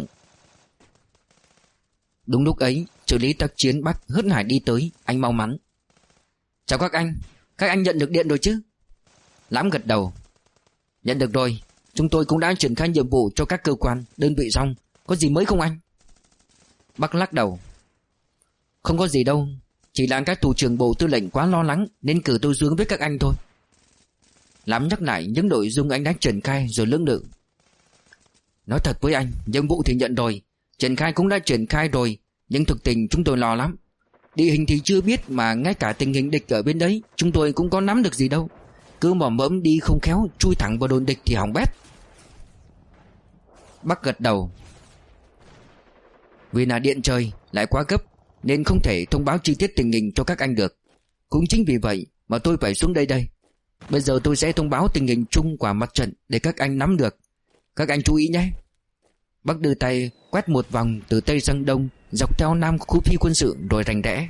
Đúng lúc ấy, trợ lý tác chiến Bắc Hớt Hải đi tới. Anh mau mắn. Chào các anh. Các anh nhận được điện rồi chứ? Lãm gật đầu. Nhận được rồi. Chúng tôi cũng đã triển khai nhiệm vụ cho các cơ quan, đơn vị xong. Có gì mới không anh? Bắc lắc đầu. Không có gì đâu. Chỉ là các thủ trưởng bộ tư lệnh quá lo lắng nên cử tôi xuống với các anh thôi. Lãm nhắc lại những nội dung anh đã triển khai rồi lưỡng lự. Nói thật với anh, nhiệm vụ thì nhận rồi, triển khai cũng đã triển khai rồi, nhưng thực tình chúng tôi lo lắm. Địa hình thì chưa biết mà ngay cả tình hình địch ở bên đấy chúng tôi cũng có nắm được gì đâu. Cứ mò mẫm đi không khéo chui thẳng vào đồn địch thì hỏng bét. Bắc gật đầu. Vì là điện trời lại quá gấp nên không thể thông báo chi tiết tình hình cho các anh được. Cũng chính vì vậy mà tôi phải xuống đây đây. Bây giờ tôi sẽ thông báo tình hình chung của mặt trận để các anh nắm được. Các anh chú ý nhé. Bắc đưa tay quét một vòng từ Tây sang Đông, dọc theo Nam khu phi quân sự rồi rành rẽ.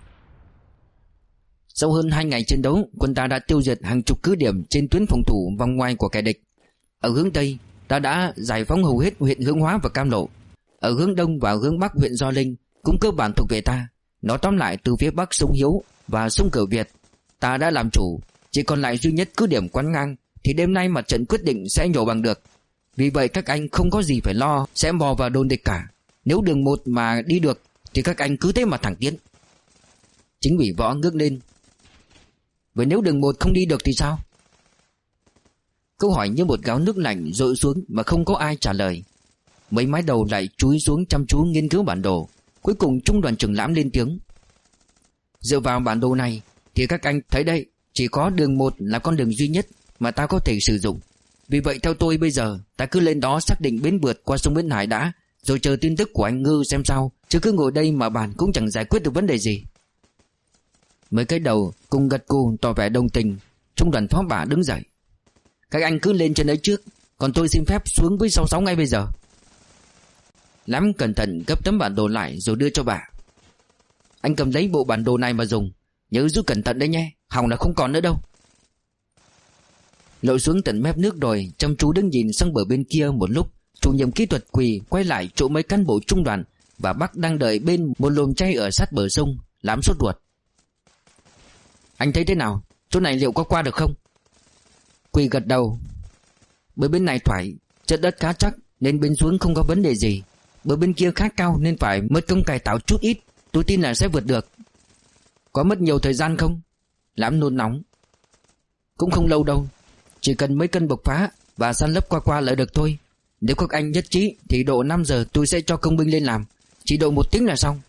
Sau hơn hai ngày chiến đấu, quân ta đã tiêu diệt hàng chục cứ điểm trên tuyến phòng thủ vòng ngoài của kẻ địch. Ở hướng Tây, ta đã giải phóng hầu hết huyện Hướng Hóa và Cam Lộ. Ở hướng Đông và hướng Bắc huyện Gio Linh cũng cơ bản thuộc về ta. Nói tóm lại, từ phía Bắc sông Hiếu và sông Cửa Việt, ta đã làm chủ. Chỉ còn lại duy nhất cứ điểm Quán Ngang thì đêm nay mặt trận quyết định sẽ nhổ bằng được. Vì vậy các anh không có gì phải lo sẽ mò vào đồn địch cả. Nếu đường một mà đi được thì các anh cứ thế mà thẳng tiến. Chính ủy Võ ngước lên. Vậy nếu đường một không đi được thì sao? Câu hỏi như một gáo nước lạnh dội xuống mà không có ai trả lời. Mấy mái đầu lại chúi xuống chăm chú nghiên cứu bản đồ. Cuối cùng trung đoàn trưởng Lãm lên tiếng. Dựa vào bản đồ này thì các anh thấy đây, chỉ có đường một là con đường duy nhất mà ta có thể sử dụng. Vì vậy theo tôi bây giờ ta cứ lên đó xác định bến vượt qua sông Bến Hải đã, rồi chờ tin tức của anh Ngư xem sao. Chứ cứ ngồi đây mà bàn cũng chẳng giải quyết được vấn đề gì. Mấy cái đầu cùng gật gù tỏ vẻ đồng tình. Trung đoàn phó Bạ đứng dậy. Các anh cứ lên trên đấy trước, còn tôi xin phép xuống với sáu sáu ngay bây giờ. Lãm cẩn thận gấp tấm bản đồ lại rồi đưa cho bà. Anh cầm lấy bộ bản đồ này mà dùng, nhớ giữ cẩn thận đấy nhé, hỏng là không còn nữa đâu. Lội xuống tận mép nước rồi chăm chú đứng nhìn sang bờ bên kia một lúc. Chủ nhiệm kỹ thuật Quỳ quay lại chỗ mấy cán bộ trung đoàn và Bắc đang đợi bên một lùm chay ở sát bờ sông. Lãm sốt ruột. Anh thấy thế nào? Chỗ này liệu có qua được không? Quỳ gật đầu. Bờ bên này thoải, chất đất khá chắc nên bên xuống không có vấn đề gì. Bờ bên kia khá cao nên phải mất công cải tạo chút ít. Tôi tin là sẽ vượt được. Có mất nhiều thời gian không? Lãm nôn nóng. Cũng không lâu đâu, chỉ cần mấy cân bộc phá và san lấp qua qua là được thôi. Nếu các anh nhất trí thì độ năm giờ tôi sẽ cho công binh lên làm. Chỉ độ một tiếng là xong.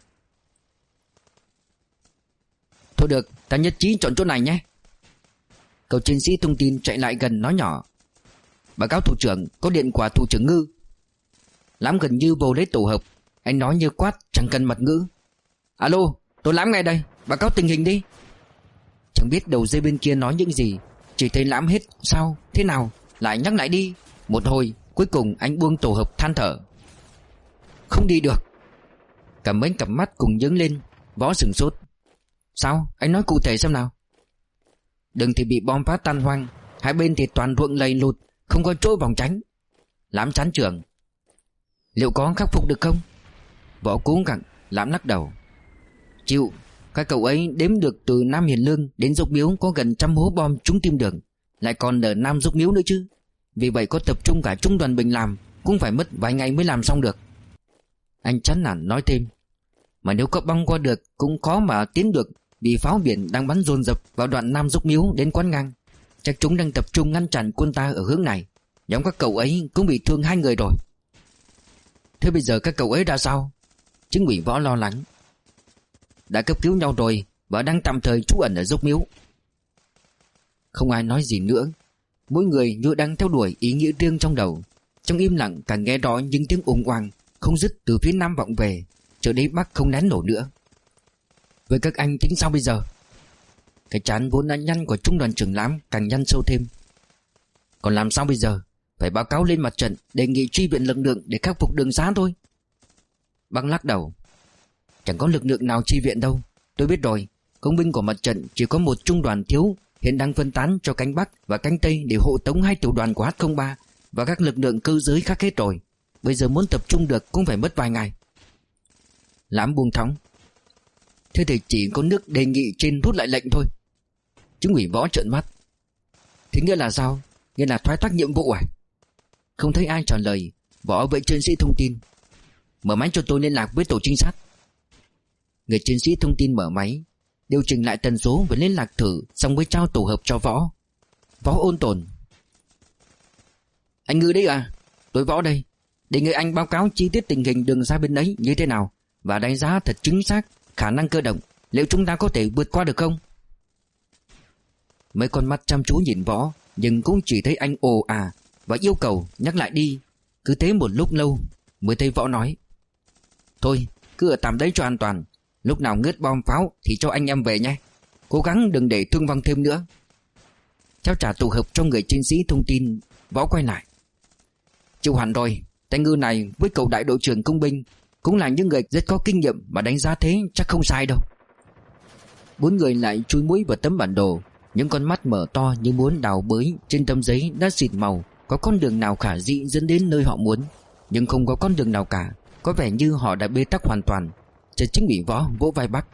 Thôi được, ta nhất trí chọn chỗ này nhé. Cậu chiến sĩ thông tin chạy lại gần nói nhỏ. Báo cáo thủ trưởng, có điện của thủ trưởng Ngư. Lãm gần như vô lấy tổ hợp. Anh nói như quát, chẳng cần mật ngữ. Alo, tôi Lãm ngay đây, báo cáo tình hình đi. Chẳng biết đầu dây bên kia nói những gì, chỉ thấy Lãm hết. Sao, thế nào, lại nhắc lại đi. Một hồi, cuối cùng anh buông tổ hợp than thở. Không đi được. Cả mấy cặp mắt cùng nhướng lên. Võ sửng sốt. Sao, anh nói cụ thể xem nào. Đừng thì bị bom phát tan hoang, hai bên thì toàn ruộng lầy lụt, không có chỗ vòng tránh. Lãm chán trường. Liệu có khắc phục được không? Võ cố gắng. Lãm lắc đầu. Chịu. Các cậu ấy đếm được từ Nam Hiền Lương đến Dốc Miếu có gần trăm hố bom trúng tim đường, lại còn ở Nam Dốc Miếu nữa chứ. Vì vậy có tập trung cả trung đoàn Bình làm cũng phải mất vài ngày mới làm xong được. Anh chán nản nói thêm. Mà nếu có băng qua được cũng khó mà tiến được, vì pháo biển đang bắn dồn dập vào đoạn Nam Dốc Miếu đến Quán Ngang. Chắc chúng đang tập trung ngăn chặn quân ta ở hướng này. Nhóm các cậu ấy cũng bị thương hai người rồi. Thế bây giờ các cậu ấy ra sao? Chính ủy Võ lo lắng. Đã cấp cứu nhau rồi và đang tạm thời trú ẩn ở Dốc Miếu. Không ai nói gì nữa. Mỗi người như đang theo đuổi ý nghĩa riêng trong đầu. Trong im lặng càng nghe rõ những tiếng ùng oàng không dứt từ phía Nam vọng về. Chỗ đấy Bắc không nén nổi nữa. Vậy các anh tính sao bây giờ? Cái trán vốn đã nhăn của trung đoàn trưởng Lãm càng nhăn sâu thêm. Còn làm sao bây giờ? Phải báo cáo lên mặt trận, đề nghị truy viện lực lượng để khắc phục đường xá thôi. Bắc lắc đầu. Chẳng có lực lượng nào chi viện đâu. Tôi biết rồi, công binh của mặt trận chỉ có một trung đoàn thiếu, hiện đang phân tán cho cánh Bắc và cánh Tây để hộ tống hai tiểu đoàn của H không ba và các lực lượng cơ giới khác hết rồi. Bây giờ muốn tập trung được cũng phải mất vài ngày. Lãm buông thõng. Thế thì chỉ có nước đề nghị trên rút lại lệnh thôi. Chính ủy Võ trợn mắt. Thế nghĩa là sao? Nghĩa là thoái thác nhiệm vụ à? Không thấy ai trả lời. Võ vậy chiến sĩ thông tin. Mở máy cho tôi liên lạc với tổ trinh sát. Người chiến sĩ thông tin mở máy, điều chỉnh lại tần số và liên lạc thử, xong mới trao tổ hợp cho Võ. Võ ôn tồn. Anh Ngư đấy à? Tôi Võ đây. Đề nghị anh báo cáo chi tiết tình hình đường xa bên ấy như thế nào và đánh giá thật chính xác khả năng cơ động. Liệu chúng ta có thể vượt qua được không? Mấy con mắt chăm chú nhìn Võ, nhưng cũng chỉ thấy anh ồ à và yêu cầu nhắc lại đi. Cứ thế một lúc lâu mới thấy Võ nói. Thôi cứ ở tạm đấy cho an toàn. Lúc nào ngớt bom pháo thì cho anh em về nhé. Cố gắng đừng để thương vong thêm nữa. Trao trả tổ hợp cho người chiến sĩ thông tin. Võ quay lại. Chịu hẳn rồi. Tay Ngư này với cậu đại đội trưởng công binh cũng là những người rất có kinh nghiệm, mà đánh giá thế chắc không sai đâu. Bốn người lại chui mũi vào tấm bản đồ. Những con mắt mở to như muốn đào bới. Trên tấm giấy đã xịt màu. Có con đường nào khả dĩ dẫn đến nơi họ muốn, nhưng không có con đường nào cả. Có vẻ như họ đã bế tắc hoàn toàn. Trần Chính ủy Võ vỗ vai Bắc.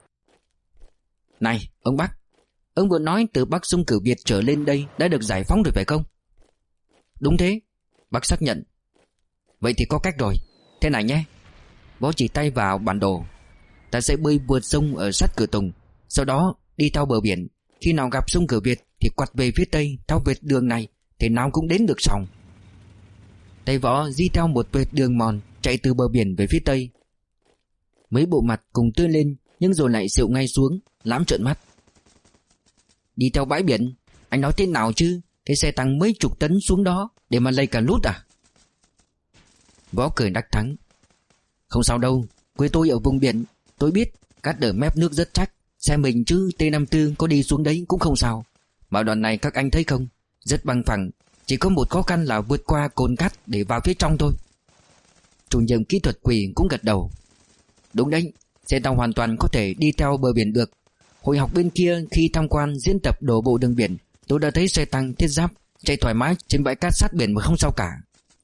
Này ông Bắc, ông vừa nói từ Bắc sông Cửu Việt trở lên đây đã được giải phóng rồi phải không? Đúng thế, Bắc xác nhận. Vậy thì có cách rồi. Thế này nhé. Võ chỉ tay vào bản đồ. Ta sẽ bơi vượt sông ở sát Cửa Tùng, sau đó đi theo bờ biển. Khi nào gặp sông Cửu Việt thì quặt về phía tây theo vệt đường này, thì nào cũng đến được sòng. Tay Võ di theo một vệt đường mòn chạy từ bờ biển về phía tây. Mấy bộ mặt cùng tươi lên, nhưng rồi lại xịu ngay xuống. Lãm trợn mắt. Đi theo bãi biển? Anh nói thế nào chứ? Cái xe tăng mấy chục tấn xuống đó để mà lây cả lút à? Võ cười đắc thắng. Không sao đâu, quê tôi ở vùng biển. Tôi biết cát ở mép nước rất chắc. Xe mình chứ T năm mươi tư có đi xuống đấy cũng không sao. Mà đoạn này các anh thấy không, rất bằng phẳng. Chỉ có một khó khăn là vượt qua cồn cát để vào phía trong thôi. Chủ nhiệm kỹ thuật Quỳ cũng gật đầu. Đúng đấy, xe tăng hoàn toàn có thể đi theo bờ biển được. Hồi học bên kia khi tham quan diễn tập đổ bộ đường biển, tôi đã thấy xe tăng thiết giáp chạy thoải mái trên bãi cát sát biển mà không sao cả.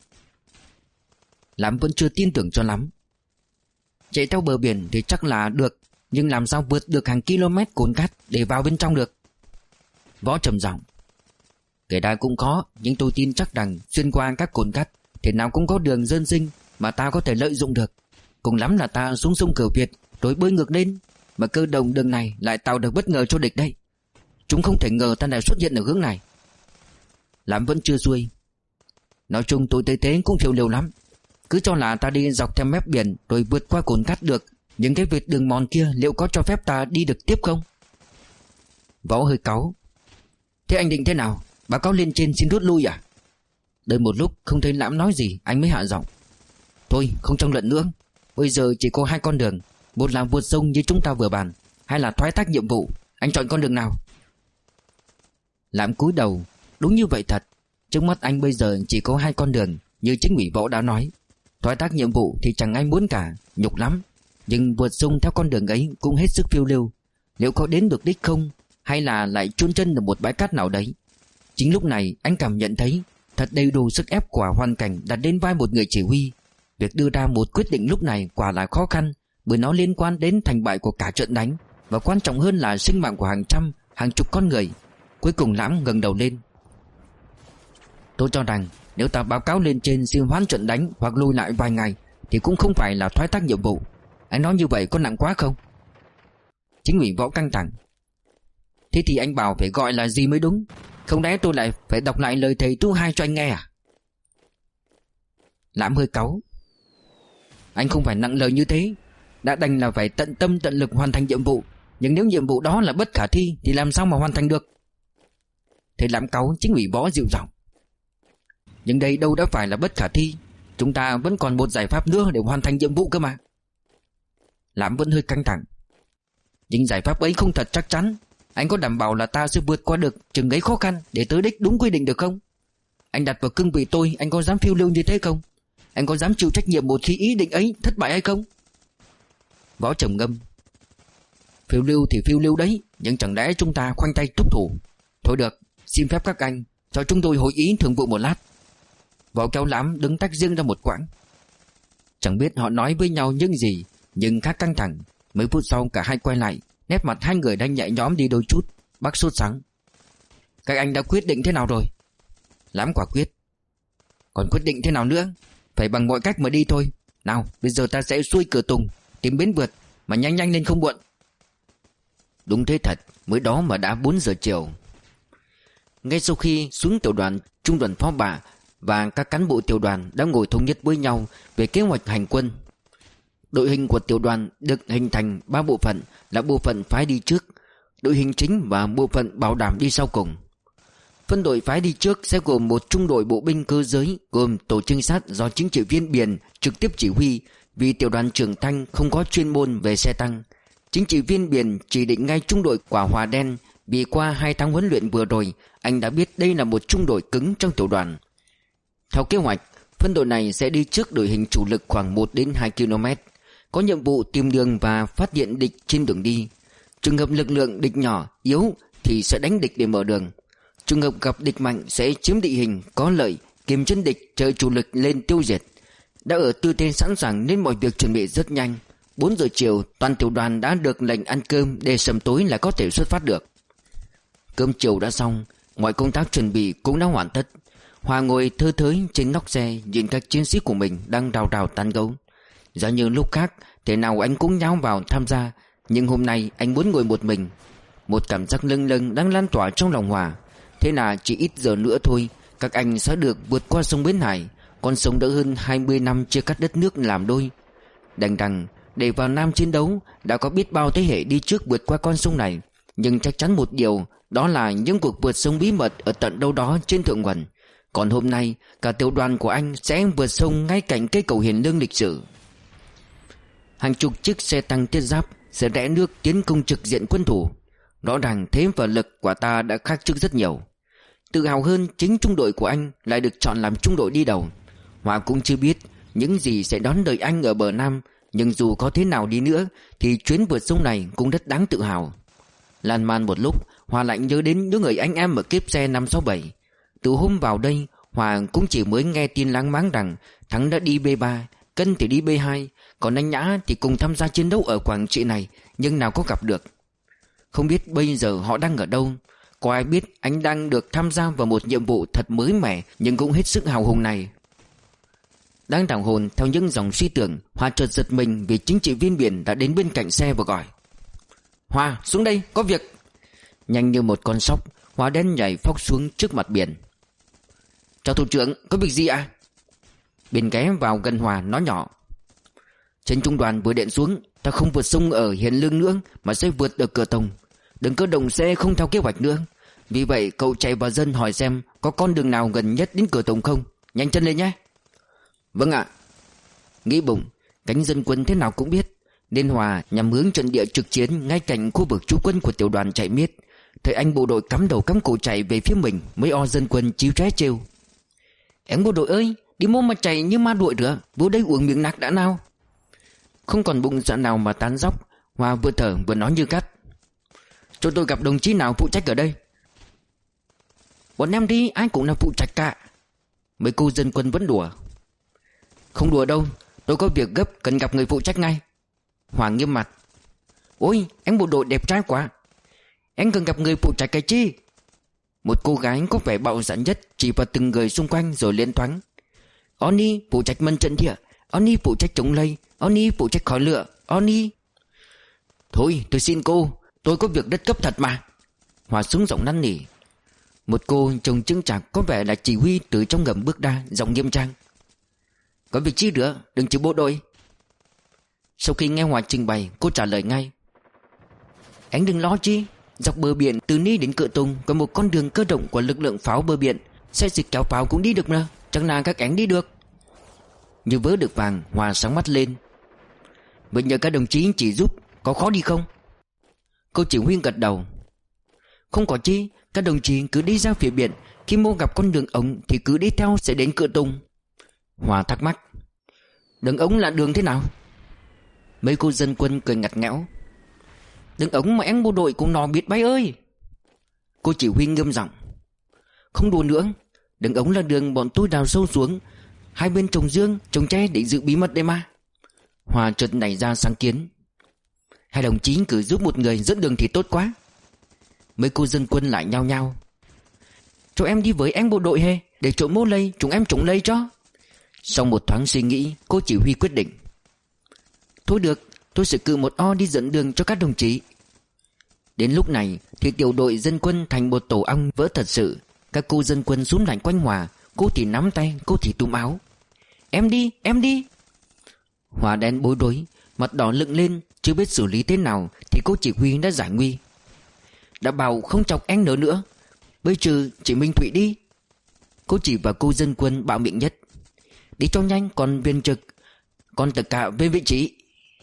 Lãm vẫn chưa tin tưởng cho lắm. Chạy theo bờ biển thì chắc là được, nhưng làm sao vượt được hàng km cồn cát để vào bên trong được? Võ trầm giọng. Kể ra cũng khó, nhưng tôi tin chắc rằng xuyên qua các cồn cát thì nào cũng có đường dân sinh mà ta có thể lợi dụng được. Cùng lắm là ta xuống sông Cửu Việt rồi bơi ngược lên. Mà cơ động đường này lại tạo được bất ngờ cho địch đây. Chúng không thể ngờ ta lại xuất hiện ở hướng này. Lãm vẫn chưa xuôi. Nói chung tôi thấy thế cũng phiêu liều lắm. Cứ cho là ta đi dọc theo mép biển rồi vượt qua cồn cát được, những cái vệt đường mòn kia liệu có cho phép ta đi được tiếp không? Võ hơi cáu. Thế anh định thế nào? Báo cáo lên trên xin rút lui à? Đợi một lúc không thấy Lãm nói gì, anh mới hạ giọng. Thôi không tranh luận nữa. Bây giờ chỉ có hai con đường. Một là vượt sông như chúng ta vừa bàn, hay là thoái thác nhiệm vụ. Anh chọn con đường nào? Lãm cúi đầu. Đúng như vậy thật. Trước mắt anh bây giờ chỉ có hai con đường, như chính ủy Võ đã nói. Thoái thác nhiệm vụ thì chẳng ai muốn cả, nhục lắm. Nhưng vượt sông theo con đường ấy cũng hết sức phiêu lưu. Liệu có đến được đích không, hay là lại chôn chân ở một bãi cát nào đấy? Chính lúc này anh cảm nhận thấy thật đầy đủ sức ép của hoàn cảnh đặt lên vai một người chỉ huy. Việc đưa ra một quyết định lúc này quả là khó khăn, bởi nó liên quan đến thành bại của cả trận đánh, và quan trọng hơn là sinh mạng của hàng trăm, hàng chục con người. Cuối cùng Lãm ngẩng đầu lên. Tôi cho rằng nếu ta báo cáo lên trên xin hoãn trận đánh hoặc lùi lại vài ngày thì cũng không phải là thoái thác nhiệm vụ. Anh nói như vậy có nặng quá không? Chính ủy Võ căng thẳng. Thế thì anh bảo phải gọi là gì mới đúng? Không lẽ tôi lại phải đọc lại lời thầy thứ hai cho anh nghe à? Lãm hơi cáu. Anh không phải nặng lời như thế. Đã đành là phải tận tâm tận lực hoàn thành nhiệm vụ, nhưng nếu nhiệm vụ đó là bất khả thi thì làm sao mà hoàn thành được? Thầy Lãm cáu, chính ủy Võ dịu giọng. Nhưng đây đâu đã phải là bất khả thi. Chúng ta vẫn còn một giải pháp nữa để hoàn thành nhiệm vụ cơ mà. Lãm vẫn hơi căng thẳng. Nhưng giải pháp ấy không thật chắc chắn. Anh có đảm bảo là ta sẽ vượt qua được chừng ấy khó khăn để tới đích đúng quy định được không? Anh đặt vào cương vị tôi, anh có dám phiêu lưu như thế không? Anh có dám chịu trách nhiệm một khi ý định ấy thất bại hay không? Võ trầm ngâm. Phiêu lưu thì phiêu lưu đấy, nhưng chẳng lẽ chúng ta khoanh tay thúc thủ? Thôi được, xin phép các anh cho chúng tôi hội ý thường vụ một lát. Võ kéo Lãm đứng tách riêng ra một quãng. Chẳng biết họ nói với nhau những gì, nhưng khá căng thẳng. Mấy phút sau cả hai quay lại, nét mặt hai người đang nhẹ nhõm đi đôi chút. Bác sốt sắng. Các anh đã quyết định thế nào rồi? Lãm quả quyết. Còn quyết định thế nào nữa? Phải bằng mọi cách mà đi thôi. Nào, bây giờ ta sẽ xuôi Cửa Tùng, tìm bến vượt, mà nhanh nhanh lên không muộn. Đúng thế thật, mới đó mà đã bốn giờ chiều. Ngay sau khi xuống tiểu đoàn, trung đoàn phó bạ và các cán bộ tiểu đoàn đã ngồi thống nhất với nhau về kế hoạch hành quân. Đội hình của tiểu đoàn được hình thành ba bộ phận là bộ phận phái đi trước, đội hình chính và bộ phận bảo đảm đi sau cùng. Phân đội phái đi trước sẽ gồm một trung đội bộ binh cơ giới gồm tổ trinh sát do chính trị viên Biển trực tiếp chỉ huy, vì tiểu đoàn trưởng Thanh không có chuyên môn về xe tăng. Chính trị viên Biển chỉ định ngay trung đội Quả Hòa Đen vì qua hai tháng huấn luyện vừa rồi, anh đã biết đây là một trung đội cứng trong tiểu đoàn. Theo kế hoạch, phân đội này sẽ đi trước đội hình chủ lực khoảng một đến hai ki lô mét, có nhiệm vụ tìm đường và phát hiện địch trên đường đi. Trường hợp lực lượng địch nhỏ, yếu thì sẽ đánh địch để mở đường. Trường hợp gặp địch mạnh sẽ chiếm địa hình có lợi, kiềm chân địch chờ chủ lực lên tiêu diệt. Đã ở tư thế sẵn sàng nên mọi việc chuẩn bị rất nhanh. Bốn giờ chiều, toàn tiểu đoàn đã được lệnh ăn cơm để sầm tối là có thể xuất phát được. Cơm chiều đã xong, mọi công tác chuẩn bị cũng đã hoàn tất. Hòa ngồi thơ thới trên nóc xe nhìn các chiến sĩ của mình đang rào rào tán gấu. Giả như lúc khác, thế nào anh cũng nháo vào tham gia, nhưng hôm nay anh muốn ngồi một mình. Một cảm giác lâng lâng đang lan tỏa trong lòng Hòa. Thế là chỉ ít giờ nữa thôi, các anh sẽ được vượt qua sông Bến Hải, con sông đã hơn hai mươi năm chia cắt đất nước làm đôi. Đành rằng để vào Nam chiến đấu đã có biết bao thế hệ đi trước vượt qua con sông này, nhưng chắc chắn một điều, đó là những cuộc vượt sông bí mật ở tận đâu đó trên thượng nguồn. Còn hôm nay, cả tiểu đoàn của anh sẽ vượt sông ngay cạnh cây cầu Hiền Lương lịch sử. Hàng chục chiếc xe tăng thiết giáp sẽ rẽ nước tiến công trực diện quân thủ. Rõ ràng thế và lực của ta đã khác trước rất nhiều. Tự hào hơn, chính trung đội của anh lại được chọn làm trung đội đi đầu. Hòa cũng chưa biết những gì sẽ đón đợi anh ở bờ Nam, nhưng dù có thế nào đi nữa thì chuyến vượt sông này cũng rất đáng tự hào. Lan man một lúc, Hòa lại nhớ đến những người anh em ở kiếp xe năm sáu bảy. Từ hôm vào đây, Hòa cũng chỉ mới nghe tin láng máng rằng Thắng đã đi B ba, Cân thì đi B hai, còn anh Nhã thì cùng tham gia chiến đấu ở Quảng Trị này, nhưng nào có gặp được. Không biết bây giờ họ đang ở đâu. Có ai biết anh đang được tham gia vào một nhiệm vụ thật mới mẻ nhưng cũng hết sức hào hùng này. Đang đảo hồn theo những dòng suy tưởng, Hòa chợt giật mình vì chính trị viên Biển đã đến bên cạnh xe và gọi: Hòa, xuống đây, có việc. Nhanh như một con sóc, Hòa đen nhảy phóc xuống trước mặt Biển. Chào thủ trưởng, có việc gì ạ? À? Biển ghé vào gần Hòa nói nhỏ: Trên trung đoàn vừa điện xuống, ta không vượt sông ở Hiền Lương nữa mà sẽ vượt ở Cửa Tùng. Đường cơ động sẽ không theo kế hoạch nữa. Vì vậy cậu chạy vào dân hỏi xem có con đường nào gần nhất đến Cửa Tùng không. Nhanh chân lên nhé. Vâng ạ. Nghĩ bụng, cánh dân quân thế nào cũng biết, nên Hòa nhằm hướng trận địa trực chiến ngay cạnh khu vực trú quân của tiểu đoàn chạy miết. Thấy anh bộ đội cắm đầu cắm cổ chạy về phía mình, mấy o dân quân chíu trái trêu: Em bộ đội ơi, đi mô mà chạy như ma đuổi rửa, vô đây uống miếng nạc đã nào. Không còn bụng dạ nào mà tán dóc, Hòa vừa thở vừa nói như cắt: Cho tôi gặp đồng chí nào phụ trách ở đây. Bọn em đi ai cũng là phụ trách cả. Mấy cô dân quân vẫn đùa: Không đùa đâu, Tôi có việc gấp cần gặp người phụ trách ngay. Hòa nghiêm mặt. Ôi, anh bộ đội đẹp trai quá. Anh cần gặp người phụ trách cái chi? Một cô gái có vẻ bạo dạn nhất chỉ vào từng người xung quanh rồi lên thoáng. Oni phụ trách mân trận địa, Oni phụ trách chống lây, Oni phụ trách khói lửa, Oni. Thôi tôi xin cô, tôi có việc rất cấp thật mà. Hòa xuống giọng năn nỉ. Một cô trông chững chạc có vẻ là chỉ huy từ trong ngầm bước ra, giọng nghiêm trang. Có việc chi nữa, đừng chịu bộ đội. Sau khi nghe Hòa trình bày, cô trả lời ngay. Anh đừng lo chi. Dọc bờ biển từ Ni đến Cựa Tùng có một con đường cơ động của lực lượng pháo bờ biển. Xe dịch kéo pháo cũng đi được mà. Chẳng là các anh đi được. Như vớ được vàng, Hòa sáng mắt lên. Vậy nhờ các đồng chí chỉ giúp, có khó đi không? Cô chỉ huy gật đầu. Không có chi, các đồng chí cứ đi ra phía biển. Khi mô gặp con đường ống thì cứ đi theo sẽ đến Cựa Tùng. Hòa thắc mắc. Đường ống là đường thế nào? Mấy cô dân quân cười ngặt nghẽo. Đường ống mà anh bộ đội cũng nó biết bay ơi. Cô chỉ huy nghiêm giọng. Không đùa nữa. Đường ống là đường bọn tôi đào sâu xuống, hai bên trồng dương, trồng tre để giữ bí mật đấy mà. Hòa chợt nảy ra sáng kiến. Hai đồng chí cứ giúp một người dẫn đường thì tốt quá. Mấy cô dân quân lại nhao nhao. Cho em đi với anh bộ đội he, để chỗ mô lây chúng em chống lây cho. Sau một thoáng suy nghĩ, cô chỉ huy quyết định. Thôi được, tôi sẽ cử một o đi dẫn đường cho các đồng chí. Đến lúc này thì tiểu đội dân quân thành một tổ ong vỡ thật sự. Các cô dân quân xúm lại quanh Hòa. Cô thì nắm tay, cô thì túm áo. Em đi, em đi. Hòa đen bối rối, mặt đỏ lựng lên, chưa biết xử lý thế nào thì cô chỉ huy đã giải nguy. Đã bảo không chọc anh nữa nữa. Bây giờ chị Minh Thụy đi. Cô chỉ vào cô dân quân bạo miệng nhất. Đi cho nhanh, còn viên trực, còn tất cả về vị trí.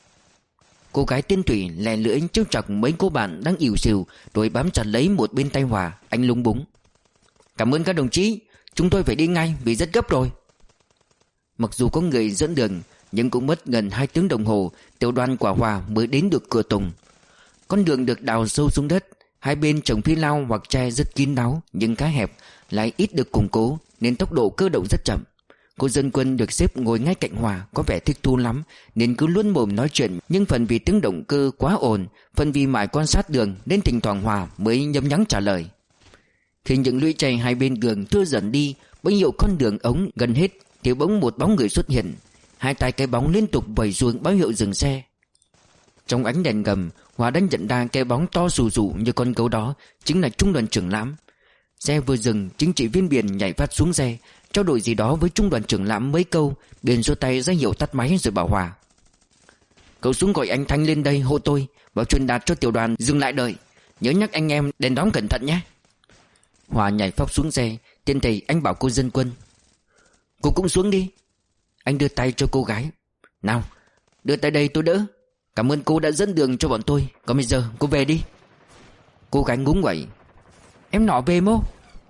Cô gái tên Thủy lè lưỡi trêu chọc mấy cô bạn đang ỉu xìu, rồi bám chặt lấy một bên tay Hòa. Anh lúng búng. Cảm ơn các đồng chí, chúng tôi phải đi ngay vì rất gấp rồi. Mặc dù có người dẫn đường, nhưng cũng mất gần hai tiếng đồng hồ, tiểu đoàn của Hòa mới đến được Cựa Tùng. Con đường được đào sâu xuống đất, hai bên trồng phi lao hoặc tre rất kín đáo, nhưng khá hẹp, lại ít được củng cố nên tốc độ cơ động rất chậm. Cô dân quân được xếp ngồi ngay cạnh Hòa có vẻ thích thú lắm, nên cứ luôn mồm nói chuyện, nhưng phần vì tiếng động cơ quá ồn, phần vì mãi quan sát đường nên thỉnh thoảng Hòa mới nhấm nhắng trả lời. Khi những lũy tre hai bên đường thưa dần đi, bấy nhiêu con đường ống gần hết thì bỗng một bóng người xuất hiện. Hai tay cái bóng liên tục vẩy xuống báo hiệu dừng xe. Trong ánh đèn ngầm, Hòa đã nhận ra cái bóng to rù rù như con gấu đó chính là trung đoàn trưởng Lãm. Xe vừa dừng, chính trị viên Biển nhảy phát xuống xe, trao đổi gì đó với trung đoàn trưởng Lãm mấy câu. Biển giơ tay ra hiệu tắt máy rồi bảo Hòa. Cậu xuống gọi anh Thanh lên đây hộ tôi, bảo truyền đạt cho tiểu đoàn dừng lại đợi. Nhớ nhắc anh em đến đón cẩn thận nhé. Hòa nhảy phóc xuống xe. Tiên thầy anh bảo cô dân quân. Cô cũng xuống đi. Anh đưa tay cho cô gái. Nào, đưa tay đây tôi đỡ. Cảm ơn cô đã dẫn đường cho bọn tôi. Còn bây giờ cô về đi. Cô gái ngúng nguẩy. Em nọ về mô.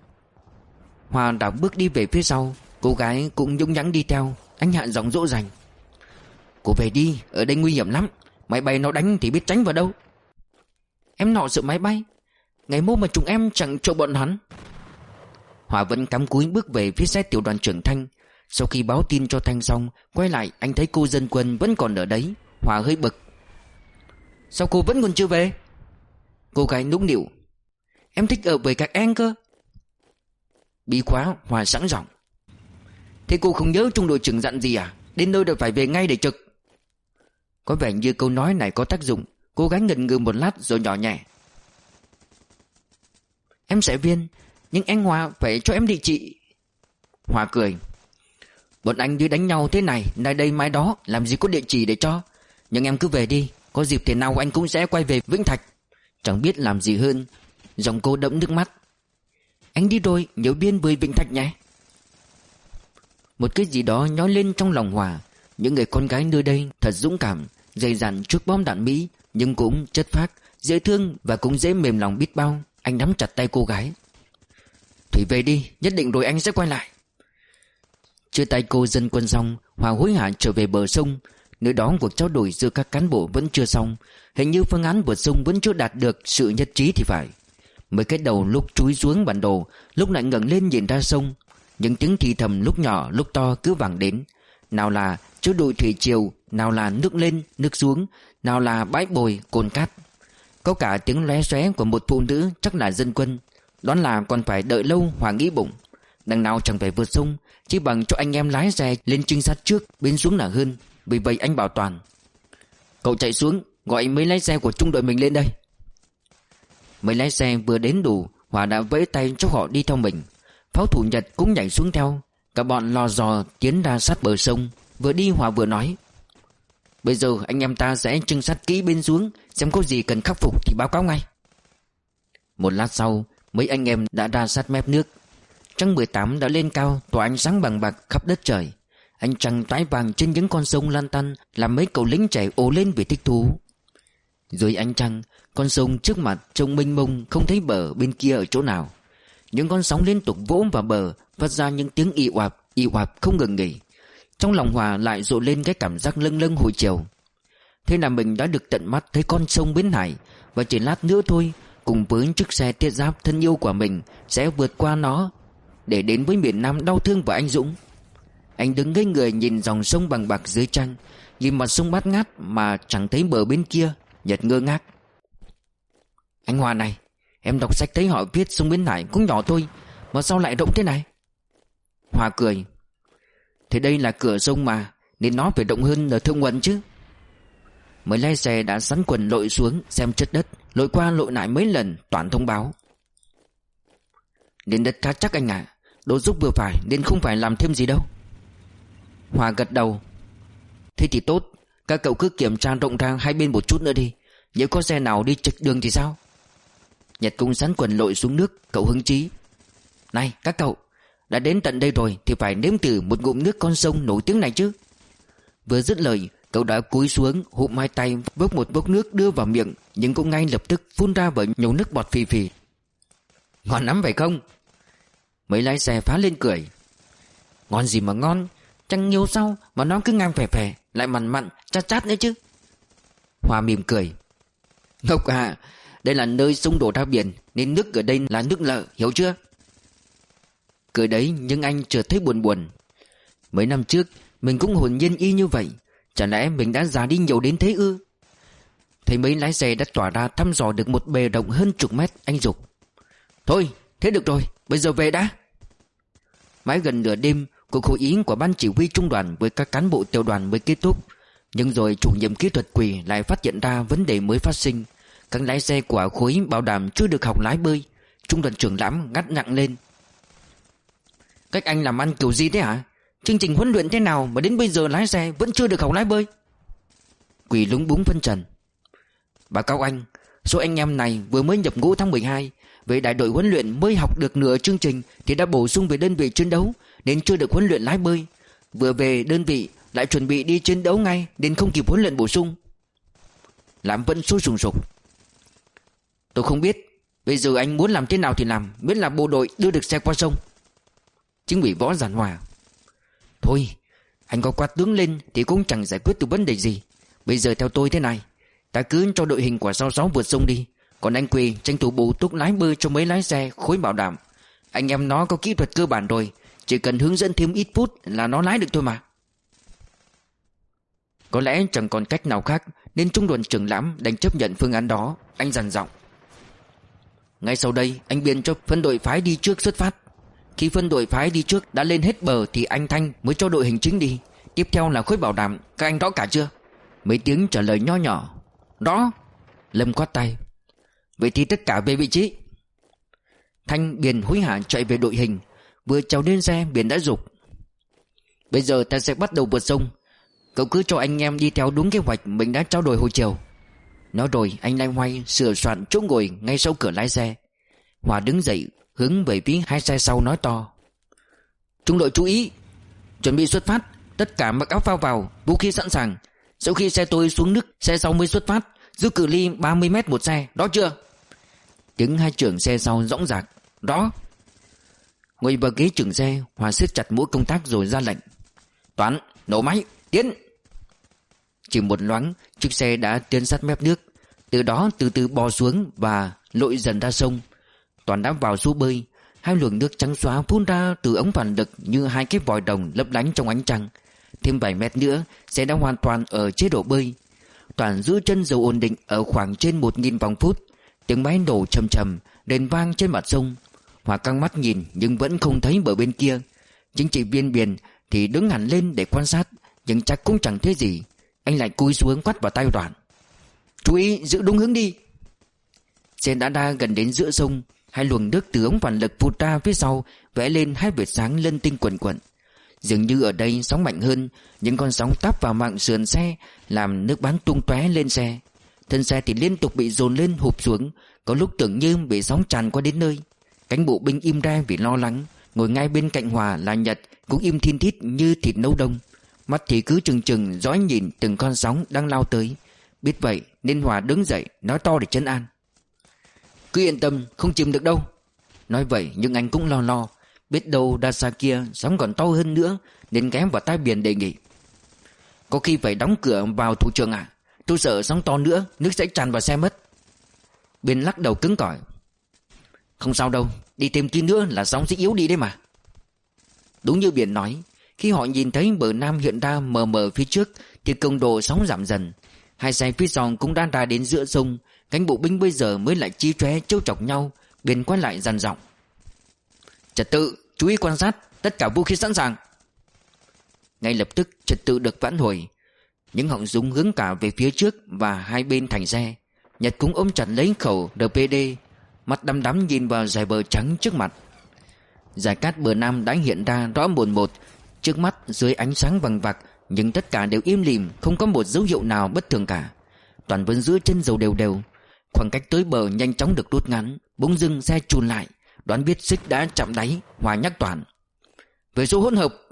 Hòa đảo bước đi về phía sau. Cô gái cũng nhũng nhãng đi theo. Anh hạ giọng dỗ dành. Cô về đi, ở đây nguy hiểm lắm. Máy bay nó đánh thì biết tránh vào đâu. Em nọ sợ máy bay. Ngày mô mà chúng em chẳng trộm bọn hắn. Hòa vẫn cắm cúi bước về phía xe tiểu đoàn trưởng Thanh. Sau khi báo tin cho Thanh xong, quay lại anh thấy cô dân quân vẫn còn ở đấy. Hòa hơi bực. Sao cô vẫn còn chưa về? Cô gái nũng nịu. Em thích ở với các em cơ. Bí quá, Hòa sẵn giọng. Thế cô không nhớ trung đội trưởng dặn gì à? Đến nơi đều phải về ngay để trực. Có vẻ như câu nói này có tác dụng. Cô gái ngần ngừ một lát rồi nhỏ nhẹ. Em sẽ viên, nhưng anh Hòa phải cho em địa chỉ. Hòa cười. Bọn anh đi đánh nhau thế này, nay đây mai đó, làm gì có địa chỉ để cho. Nhưng em cứ về đi, có dịp thế nào anh cũng sẽ quay về Vĩnh Thạch. Chẳng biết làm gì hơn. Giọng cô đẫm nước mắt. Anh đi rồi, nhớ biên với Vĩnh Thạch nhé. Một cái gì đó nhói lên trong lòng Hòa. Những người con gái nơi đây thật dũng cảm, dày dặn trước bom đạn Mỹ, nhưng cũng chất phác, dễ thương và cũng dễ mềm lòng biết bao. Anh nắm chặt tay cô gái. Thủy về đi, nhất định rồi anh sẽ quay lại. Chia tay cô dân quân xong, Hòa hối hả trở về bờ sông. Nơi đó cuộc trao đổi giữa các cán bộ vẫn chưa xong. Hình như phương án vượt sông vẫn chưa đạt được sự nhất trí thì phải. Mấy cái đầu lúc chúi xuống bản đồ, lúc lại ngẩng lên nhìn ra sông. Những tiếng thì thầm lúc nhỏ lúc to cứ vang đến. nào là chế độ thủy triều, nào là nước lên, nước xuống, nào là bãi bồi, cồn cát. Có cả tiếng lóe xóe của một phụ nữ chắc là dân quân. Đoán là còn phải đợi lâu Hòa nghĩ bụng. Đằng nào chẳng phải vượt sông, chỉ bằng cho anh em lái xe lên trinh sát trước, bên xuống là hơn. Vì vậy anh bảo Toàn: cậu chạy xuống, gọi mấy lái xe của trung đội mình lên đây. Mấy lái xe vừa đến đủ, Hòa đã vẫy tay cho họ đi theo mình. Pháo thủ Nhật cũng nhảy xuống theo. Cả bọn lò dò tiến ra sát bờ sông. Vừa đi Hòa vừa nói: bây giờ anh em ta sẽ trinh sát kỹ bên xuống, xem có gì cần khắc phục thì báo cáo ngay. Một lát sau, mấy anh em đã ra sát mép nước. Trăng mười tám đã lên cao, tỏa ánh sáng bằng bạc khắp đất trời. Ánh trăng tái vàng trên những con sông lan tăn làm mấy cậu lính trẻ ồ lên vì thích thú. Dưới ánh trăng, con sông trước mặt trông mênh mông, không thấy bờ bên kia ở chỗ nào. Những con sóng liên tục vỗ vào bờ, phát ra những tiếng ì oạp, ì oạp không ngừng nghỉ. Trong lòng Hòa lại dội lên cái cảm giác lâng lâng hồi chiều. Thế là mình đã được tận mắt thấy con sông Bến Hải, và chỉ lát nữa thôi, cùng với chiếc xe thiết giáp thân yêu của mình sẽ vượt qua nó để đến với miền Nam đau thương và anh dũng. Anh đứng ngây người nhìn dòng sông bằng bạc dưới trăng, nhìn mặt sông bát ngát mà chẳng thấy bờ bên kia. Nhật ngơ ngác: anh Hòa này, em đọc sách thấy họ viết sông Bến Hải cũng nhỏ thôi, mà sao lại rộng thế này? Hòa cười: thế đây là cửa sông mà, nên nó phải rộng hơn ở thượng nguồn chứ. Mấy lái xe đã sắn quần lội xuống xem chất đất, lội qua lội lại mấy lần. Toàn thông báo: nền đất khá chắc anh ạ, à, độ dốc vừa phải nên không phải làm thêm gì đâu. Hòa gật đầu: thế thì tốt, các cậu cứ kiểm tra rộng ra hai bên một chút nữa đi, nếu có xe nào đi chệch đường thì sao? Nhật cũng sắn quần lội xuống nước. Cậu hứng chí: này các cậu, đã đến tận đây rồi thì phải nếm thử một ngụm nước con sông nổi tiếng này chứ. Vừa dứt lời, cậu đã cúi xuống hụm hai tay vốc một vốc nước đưa vào miệng, nhưng cũng ngay lập tức phun ra bởi nhổ nước bọt phì phì. Ngon lắm phải không? Mấy lái xe phá lên cười: ngon gì mà ngon, chẳng nhiều sao mà nó cứ ngang phè phè, lại mặn mặn chát chát nữa chứ. Hòa mỉm cười: ngốc à, đây là nơi sông đổ ra biển, nên nước ở đây là nước lợ, hiểu chưa? Cười đấy nhưng anh chợt thấy buồn buồn. Mấy năm trước mình cũng hồn nhiên y như vậy, chả lẽ mình đã già đi nhiều đến thế ư? Thấy mấy lái xe đã tỏa ra thăm dò được một bề rộng hơn chục mét, anh giục: thôi thế được rồi, bây giờ về đã. Mãi gần nửa đêm, cuộc hội ý của ban chỉ huy trung đoàn với các cán bộ tiểu đoàn mới kết thúc. Nhưng rồi chủ nhiệm kỹ thuật quỷ lại phát hiện ra vấn đề mới phát sinh. Các lái xe của khối bảo đảm chưa được học lái bơi. Trung đoàn trưởng Lãm ngắt nặng lên: các anh làm ăn kiểu gì thế hả? Chương trình huấn luyện thế nào mà đến bây giờ lái xe vẫn chưa được học lái bơi? Quỷ lúng búng phân trần: báo cáo anh, số anh em này vừa mới nhập ngũ tháng mười hai, về đại đội huấn luyện mới học được nửa chương trình thì đã bổ sung về đơn vị chiến đấu, nên chưa được huấn luyện lái bơi. Vừa về đơn vị lại chuẩn bị đi chiến đấu ngay, nên không kịp huấn luyện bổ sung. Lãm vẫn sôi sùng sục: tôi không biết, bây giờ anh muốn làm thế nào thì làm, miễn là bộ đội đưa được xe qua sông. Chính ủy Võ giản hòa: thôi, anh có quát tướng lên thì cũng chẳng giải quyết được vấn đề gì. Bây giờ theo tôi thế này, ta cứ cho đội hình của sáu sáu vượt sông đi, còn anh Quỳ tranh thủ bổ túc lái bơi cho mấy lái xe khối bảo đảm. Anh em nó có kỹ thuật cơ bản rồi, chỉ cần hướng dẫn thêm ít phút là nó lái được thôi mà. Có lẽ chẳng còn cách nào khác, nên trung đoàn trưởng Lãm đành chấp nhận phương án đó. Anh dằn giọng: ngay sau đây anh biên cho phân đội phái đi trước xuất phát. Khi phân đội phái đi trước đã lên hết bờ thì anh Thanh mới cho đội hình chính đi. Tiếp theo là khối bảo đảm, các anh rõ cả chưa? Mấy tiếng trả lời nho nhỏ: rõ. Lâm quát tay: vậy thì tất cả về vị trí. Thanh, Biền hối hả chạy về đội hình. Vừa trèo lên xe, Biền đã giục: bây giờ ta sẽ bắt đầu vượt sông, cậu cứ cho anh em đi theo đúng kế hoạch mình đã trao đổi hồi chiều. Nói rồi anh loay hoay sửa soạn chỗ ngồi ngay sau cửa lái xe. Hòa đứng dậy hướng về phía hai xe sau nói to: trung đội chú ý, chuẩn bị xuất phát, tất cả mặc áo phao vào, vũ khí sẵn sàng. Sau khi xe tôi xuống nước, xe sau mới xuất phát, giữ cự ly ba mươi mét một xe, đó chưa? Tiếng hai trưởng xe sau dõng dạc: đó. Ngồi vào ghế trưởng xe, Hòa siết chặt mũi công tác rồi ra lệnh: Toán, nổ máy, tiến. Chỉ một loáng, chiếc xe đã tiến sát mép nước, từ đó từ từ bò xuống và lội dần ra sông. Toàn đã vào xô bơi. Hai luồng nước trắng xóa phun ra từ ống phản lực như hai cái vòi đồng lấp lánh trong ánh trăng. Thêm vài mét nữa xe đã hoàn toàn ở chế độ bơi. Toàn giữ chân dầu ổn định ở khoảng trên một nghìn vòng phút. Tiếng máy nổ trầm trầm đền vang trên mặt sông. Hòa căng mắt nhìn nhưng vẫn không thấy bờ bên kia. Chính trị viên Biển thì đứng hẳn lên để quan sát, nhưng chắc cũng chẳng thấy gì. Anh lại cúi xuống quát vào tai Đoàn: "Chú ý giữ đúng hướng đi." Xe đã đa gần đến giữa sông. Hai luồng nước từ ống phản lực phụt ra phía sau, vẽ lên hai vệt sáng lân tinh quần quần. Dường như ở đây sóng mạnh hơn, những con sóng táp vào mạn sườn xe làm nước bắn tung tóe lên xe. Thân xe thì liên tục bị dồn lên hụp xuống, có lúc tưởng như bị sóng tràn qua đến nơi. Cánh bộ binh im ra vì lo lắng. Ngồi ngay bên cạnh Hòa là Nhật, cũng im thin thít như thịt nấu đông. Mắt thì cứ chừng chừng dõi nhìn từng con sóng đang lao tới. Biết vậy nên Hòa đứng dậy nói to để trấn an: "Cứ yên tâm, không chìm được đâu." Nói vậy nhưng anh cũng lo lo, biết đâu đa xa kia sóng còn to hơn nữa, nên ghé vào tai Biển đề nghị: "Có khi phải đóng cửa vào thủ trưởng à? Tôi sợ sóng to nữa nước sẽ tràn vào xe mất." Biển lắc đầu cứng cỏi: "Không sao đâu, đi thêm tí nữa là sóng sẽ yếu đi đấy mà." Đúng như Biển nói, khi họ nhìn thấy bờ nam hiện ra mờ mờ phía trước thì cường độ sóng giảm dần. Hai xe phía sau cũng đang ra đến giữa sông. Cánh bộ binh bây giờ mới lại chí chóe trêu chọc nhau. Biển quay lại dằn giọng: "Trật tự, chú ý quan sát, tất cả vũ khí sẵn sàng." Ngay lập tức trật tự được vãn hồi. Những họng súng hướng cả về phía trước và hai bên thành xe. Nhật cũng ôm chặt lấy khẩu rờ pê đê, mắt đăm đắm nhìn vào dải bờ trắng trước mặt. Dải cát bờ nam đã hiện ra rõ mồn một trước mắt dưới ánh sáng vằng vặc, nhưng tất cả đều im lìm, không có một dấu hiệu nào bất thường cả. Toàn vẫn giữ chân dầu đều đều. Khoảng cách tới bờ nhanh chóng được rút ngắn. Bỗng dưng xe chùn lại, đoán biết xích đã chạm đáy. Hòa nhắc Toàn: "Về số hỗn hợp."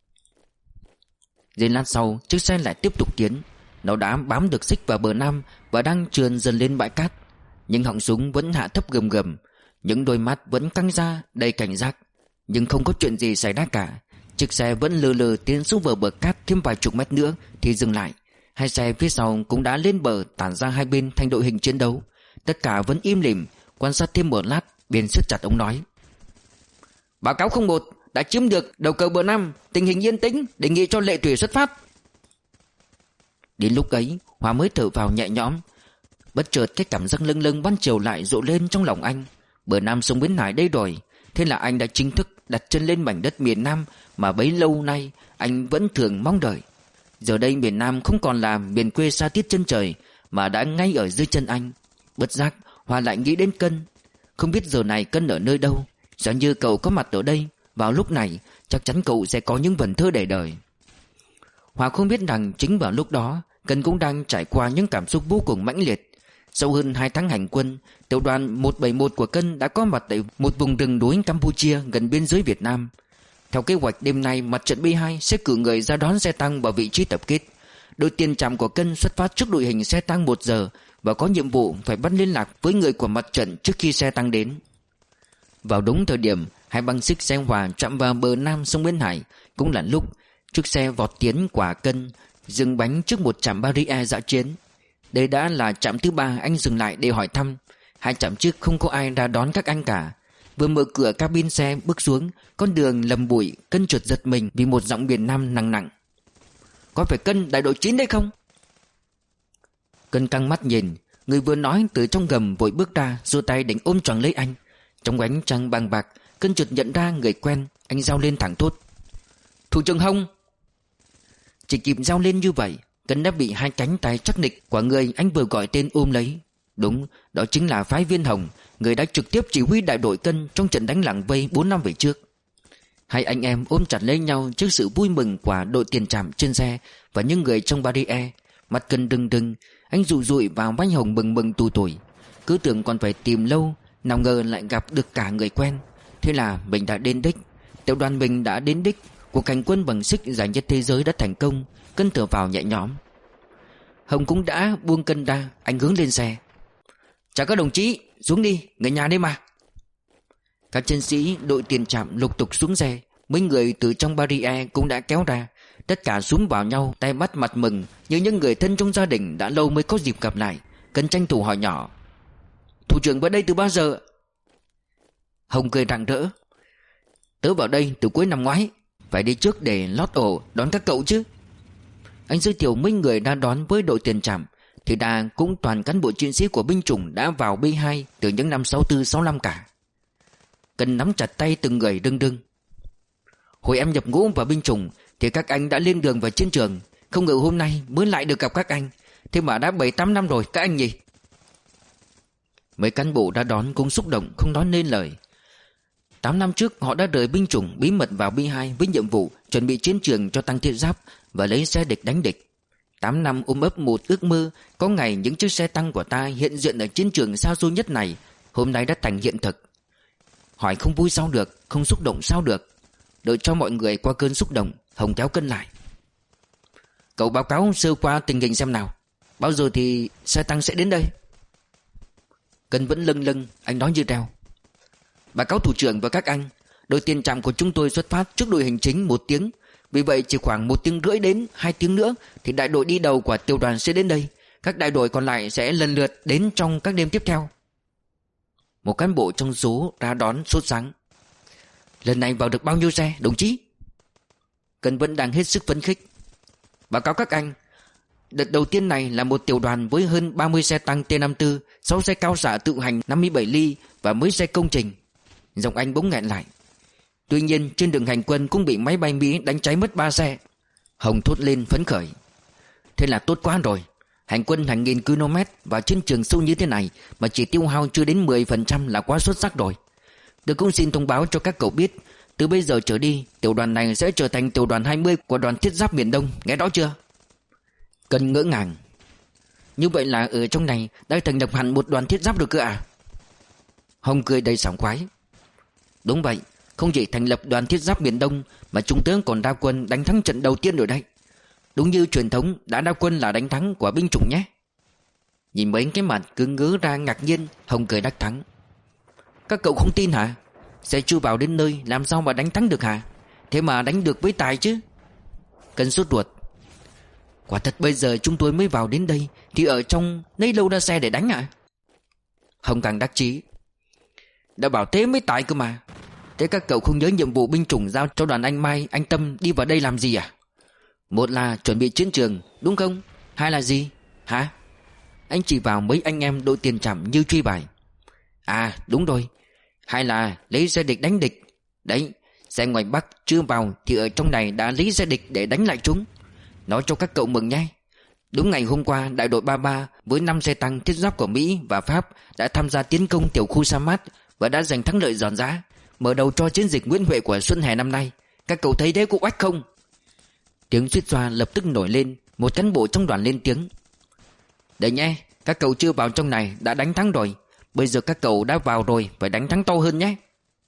Giây lát sau chiếc xe lại tiếp tục tiến. Nó đã bám được xích vào bờ nam và đang trườn dần lên bãi cát. Nhưng họng súng vẫn hạ thấp gầm gầm, những đôi mắt vẫn căng ra đầy cảnh giác. Nhưng không có chuyện gì xảy ra cả. Chiếc xe vẫn lừ lừ tiến xuống bờ bờ cát thêm vài chục mét nữa thì dừng lại. Hai xe phía sau cũng đã lên bờ, tản ra hai bên thành đội hình chiến đấu. Tất cả vẫn im lìm. Quan sát thêm một lát, Biển siết chặt ống nói: "Báo cáo không một, đã chiếm được đầu cầu bờ nam, tình hình yên tĩnh, đề nghị cho Lệ Thủy xuất phát." Đến lúc ấy Hòa mới thở vào nhẹ nhõm. Bất chợt cái cảm giác lâng lâng ban chiều lại rộ lên trong lòng anh. Bờ nam sông Bến Hải đây rồi. Thế là anh đã chính thức đặt chân lên mảnh đất miền Nam mà bấy lâu nay anh vẫn thường mong đợi. Giờ đây miền Nam không còn là miền quê xa tít chân trời, mà đã ngay ở dưới chân anh. Bất giác Hòa lại nghĩ đến Cân. Không biết giờ này Cân ở nơi đâu. Giả như cậu có mặt ở đây vào lúc này, chắc chắn cậu sẽ có những vần thơ để đời. Hòa không biết rằng chính vào lúc đó Cân cũng đang trải qua những cảm xúc vô cùng mãnh liệt. Sau hơn hai tháng hành quân, tiểu đoàn một bảy một của Cân đã có mặt tại một vùng rừng núi Campuchia gần biên giới Việt Nam. Theo kế hoạch, đêm nay mặt trận B hai sẽ cử người ra đón xe tăng vào vị trí tập kết. Đội tiền trạm của Cân xuất phát trước đội hình xe tăng một giờ và có nhiệm vụ phải bắt liên lạc với người của mặt trận trước khi xe tăng đến. Vào đúng thời điểm hai băng xích xe Hòa chạm vào bờ nam sông Bến Hải, cũng là lúc chiếc xe vọt tiến của Cân dừng bánh trước một trạm barrier dã chiến. Đây đã là trạm thứ ba anh dừng lại để hỏi thăm. Hai trạm trước không có ai ra đón các anh cả. Vừa mở cửa cabin xe bước xuống con đường lầm bụi, Cân chợt giật mình vì một giọng miền Nam nặng nặng: "Có phải Cân đại đội chín đấy không?" Cân căng mắt nhìn. Người vừa nói từ trong gầm vội bước ra, giơ tay định ôm choàng lấy anh. Trong ánh trăng bằng bạc, Cân chợt nhận ra người quen. Anh rao lên thẳng thốt: "Thủ trưởng Hồng!" Chỉ kịp rao lên như vậy, Cân đã bị hai cánh tay chắc nịch của người anh vừa gọi tên ôm lấy. Đúng, đó chính là phái viên Hồng, người đã trực tiếp chỉ huy đại đội Cân trong trận đánh làng vây bốn năm về trước. Hai anh em ôm chặt lấy nhau trước sự vui mừng của đội tiền trạm trên xe và những người trong barrier. Mặt Cân rưng rưng, anh dụi dụi vào vai Hồng bừng bừng tù tủi. Cứ tưởng còn phải tìm lâu, nào ngờ lại gặp được cả người quen. Thế là mình đã đến đích. Tiểu đoàn mình đã đến đích. Cuộc hành quân bằng xích giải nhất thế giới đã thành công. Cân thở vào nhẹ nhõm. Hồng cũng đã buông Cân ra. Anh hướng lên xe: "Chào các đồng chí, xuống đi, người nhà đây mà." Các chiến sĩ đội tiền trạm lục tục xuống xe. Mấy người từ trong barrier cũng đã kéo ra. Tất cả xúm vào nhau, tay bắt mặt mừng như những người thân trong gia đình đã lâu mới có dịp gặp lại. Cân tranh thủ hỏi nhỏ: "Thủ trưởng vào đây từ bao giờ?" Hồng cười rạng rỡ: "Tớ vào đây từ cuối năm ngoái." phải đi trước để lót ổ đón các cậu chứ. Anh giới thiệu mấy người đã đón với đội tiền trạm thì đa cũng toàn cán bộ chiến sĩ của binh chủng đã vào B hai từ những năm sáu tư sáu lăm cả. Cần nắm chặt tay từng người đưng đưng. Hồi em nhập ngũ vào binh chủng thì các anh đã lên đường vào chiến trường, không ngờ hôm nay mới lại được gặp các anh. Thế mà đã bảy tám năm rồi các anh nhỉ. Mấy cán bộ đã đón cũng xúc động không nói nên lời. Tám năm trước họ đã rời binh chủng bí mật vào B hai với nhiệm vụ chuẩn bị chiến trường cho tăng thiết giáp và lấy xe địch đánh địch. Tám năm ôm ấp một ước mơ có ngày những chiếc xe tăng của ta hiện diện ở chiến trường xa xôi nhất này, hôm nay đã thành hiện thực. Hỏi không vui sao được, không xúc động sao được. Đợi cho mọi người qua cơn xúc động, Hồng kéo Cân lại. Cậu báo cáo sơ qua tình hình xem nào, bao giờ thì xe tăng sẽ đến đây? Cân vẫn lâng lâng, anh nói như treo. Báo cáo thủ trưởng và các anh, đội tiền trạm của chúng tôi xuất phát trước đội hành chính một tiếng. Vì vậy chỉ khoảng một tiếng rưỡi đến hai tiếng nữa thì đại đội đi đầu của tiểu đoàn sẽ đến đây. Các đại đội còn lại sẽ lần lượt đến trong các đêm tiếp theo. Một cán bộ trong số ra đón sốt sắng. Lần này vào được bao nhiêu xe đồng chí? Cân vẫn đang hết sức phấn khích. Báo cáo các anh, đợt đầu tiên này là một tiểu đoàn với hơn ba mươi xe tăng T năm mươi tư, sáu xe cao xạ tự hành năm mươi bảy ly và mấy xe công trình. Giọng anh bỗng nghẹn lại. Tuy nhiên trên đường hành quân cũng bị máy bay Mỹ đánh cháy mất ba xe. Hồng thốt lên phấn khởi. Thế là tốt quá rồi. Hành quân hàng nghìn km vào chiến trường sâu như thế này mà chỉ tiêu hao chưa đến mười phần trăm là quá xuất sắc rồi. Tôi cũng xin thông báo cho các cậu biết, từ bây giờ trở đi tiểu đoàn này sẽ trở thành tiểu đoàn hai mươi của đoàn thiết giáp miền Đông, nghe rõ chưa? Cần ngỡ ngàng. Như vậy là ở trong này đã thành lập hẳn một đoàn thiết giáp được cơ à? Hồng cười đầy sảng khoái. Đúng vậy, không chỉ thành lập đoàn thiết giáp miền Đông mà trung tướng còn ra quân đánh thắng trận đầu tiên rồi đấy. Đúng như truyền thống đã ra quân là đánh thắng của binh chủng nhé. Nhìn mấy cái mặt cứ ngớ ra ngạc nhiên, Hồng cười đắc thắng. Các cậu không tin hả? Sẽ chưa vào đến nơi làm sao mà đánh thắng được hả? Thế mà đánh được với tài chứ. Cân sốt ruột. Quả thật bây giờ chúng tôi mới vào đến đây thì ở trong lấy đâu ra xe để đánh à? Hồng càng đắc chí. Đã bảo thế mới tài cơ mà. Thế các cậu không nhớ nhiệm vụ binh chủng giao cho đoàn anh Mai, anh Tâm đi vào đây làm gì à? Một là chuẩn bị chiến trường, đúng không? Hai là gì? Hả? Anh chỉ vào mấy anh em đội tiền trạm như truy bài. À đúng rồi. Hai là lấy xe địch đánh địch. Đấy, xe ngoài Bắc chưa vào thì ở trong này đã lấy xe địch để đánh lại chúng. Nói cho các cậu mừng nhé. Đúng ngày hôm qua đại đội ba mươi ba với năm xe tăng thiết giáp của Mỹ và Pháp đã tham gia tiến công tiểu khu Sa Mát và đã giành thắng lợi giòn giã, mở đầu cho chiến dịch Nguyễn Huệ của xuân hè năm nay. Các cậu thấy thế cũng oách không? Tiếng suýt xoa lập tức nổi lên. Một cán bộ trong đoàn lên tiếng. Đấy nhé, các cậu chưa vào trong này đã đánh thắng rồi. Bây giờ các cậu đã vào rồi phải đánh thắng to hơn nhé.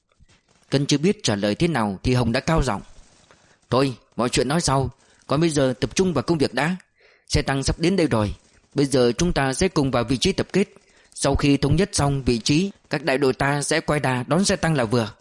Cân chưa biết trả lời thế nào thì Hồng đã cao giọng. Thôi mọi chuyện nói sau, còn bây giờ tập trung vào công việc đã. Xe tăng sắp đến đây rồi. Bây giờ chúng ta sẽ cùng vào vị trí tập kết. Sau khi thống nhất xong vị trí, các đại đội ta sẽ quay đà đón xe tăng là vừa.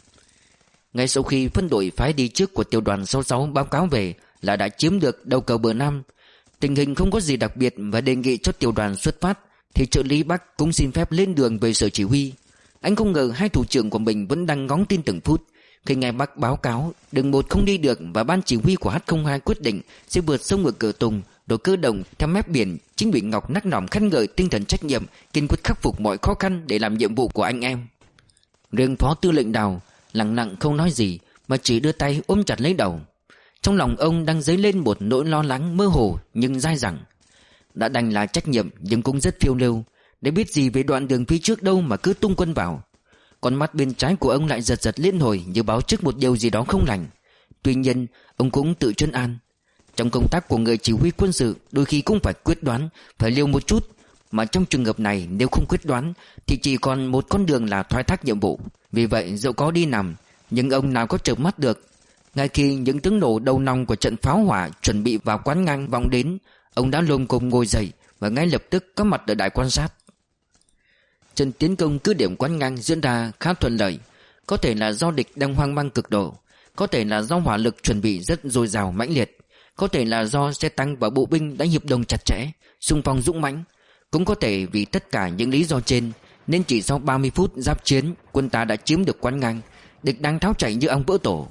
Ngay sau khi phân đội phái đi trước của tiểu đoàn sáu sáu báo cáo về là đã chiếm được đầu cầu bờ Nam, tình hình không có gì đặc biệt và đề nghị cho tiểu đoàn xuất phát, thì trợ lý Bắc cũng xin phép lên đường về sở chỉ huy. Anh không ngờ hai thủ trưởng của mình vẫn đang ngóng tin từng phút. Khi nghe Bắc báo cáo đường một không đi được và ban chỉ huy của H không hai quyết định sẽ vượt sông ở Cửa Tùng, đội cơ động theo mép biển, chính bị Ngọc nắc nỏm khen ngợi tinh thần trách nhiệm, kiên quyết khắc phục mọi khó khăn để làm nhiệm vụ của anh em. Riêng Phó Tư lệnh Đào lặng lặng không nói gì mà chỉ đưa tay ôm chặt lấy đầu. Trong lòng ông đang dấy lên một nỗi lo lắng mơ hồ nhưng dai dẳng. Đã đành là trách nhiệm nhưng cũng rất phiêu lưu, để biết gì về đoạn đường phía trước đâu mà cứ tung quân vào. Con mắt bên trái của ông lại giật giật liên hồi như báo trước một điều gì đó không lành. Tuy nhiên ông cũng tự trấn an. Trong công tác của người chỉ huy quân sự đôi khi cũng phải quyết đoán, phải liều một chút. Mà trong trường hợp này nếu không quyết đoán thì chỉ còn một con đường là thoái thác nhiệm vụ. Vì vậy dẫu có đi nằm nhưng ông nào có chợp mắt được. Ngay khi những tiếng nổ đầu nòng của trận pháo hỏa chuẩn bị vào quán ngang vọng đến, ông đã lồm cồm ngồi dậy và ngay lập tức có mặt ở đài quan sát. Trận tiến công cứ điểm quán ngang diễn ra khá thuận lợi. Có thể là do địch đang hoang mang cực độ, có thể là do hỏa lực chuẩn bị rất dồi dào mãnh liệt, có thể là do xe tăng và bộ binh đã hiệp đồng chặt chẽ, xung phong dũng mãnh. Cũng có thể vì tất cả những lý do trên nên chỉ sau ba mươi phút giáp chiến, quân ta đã chiếm được quán ngang. Địch đang tháo chạy như ong vỡ tổ.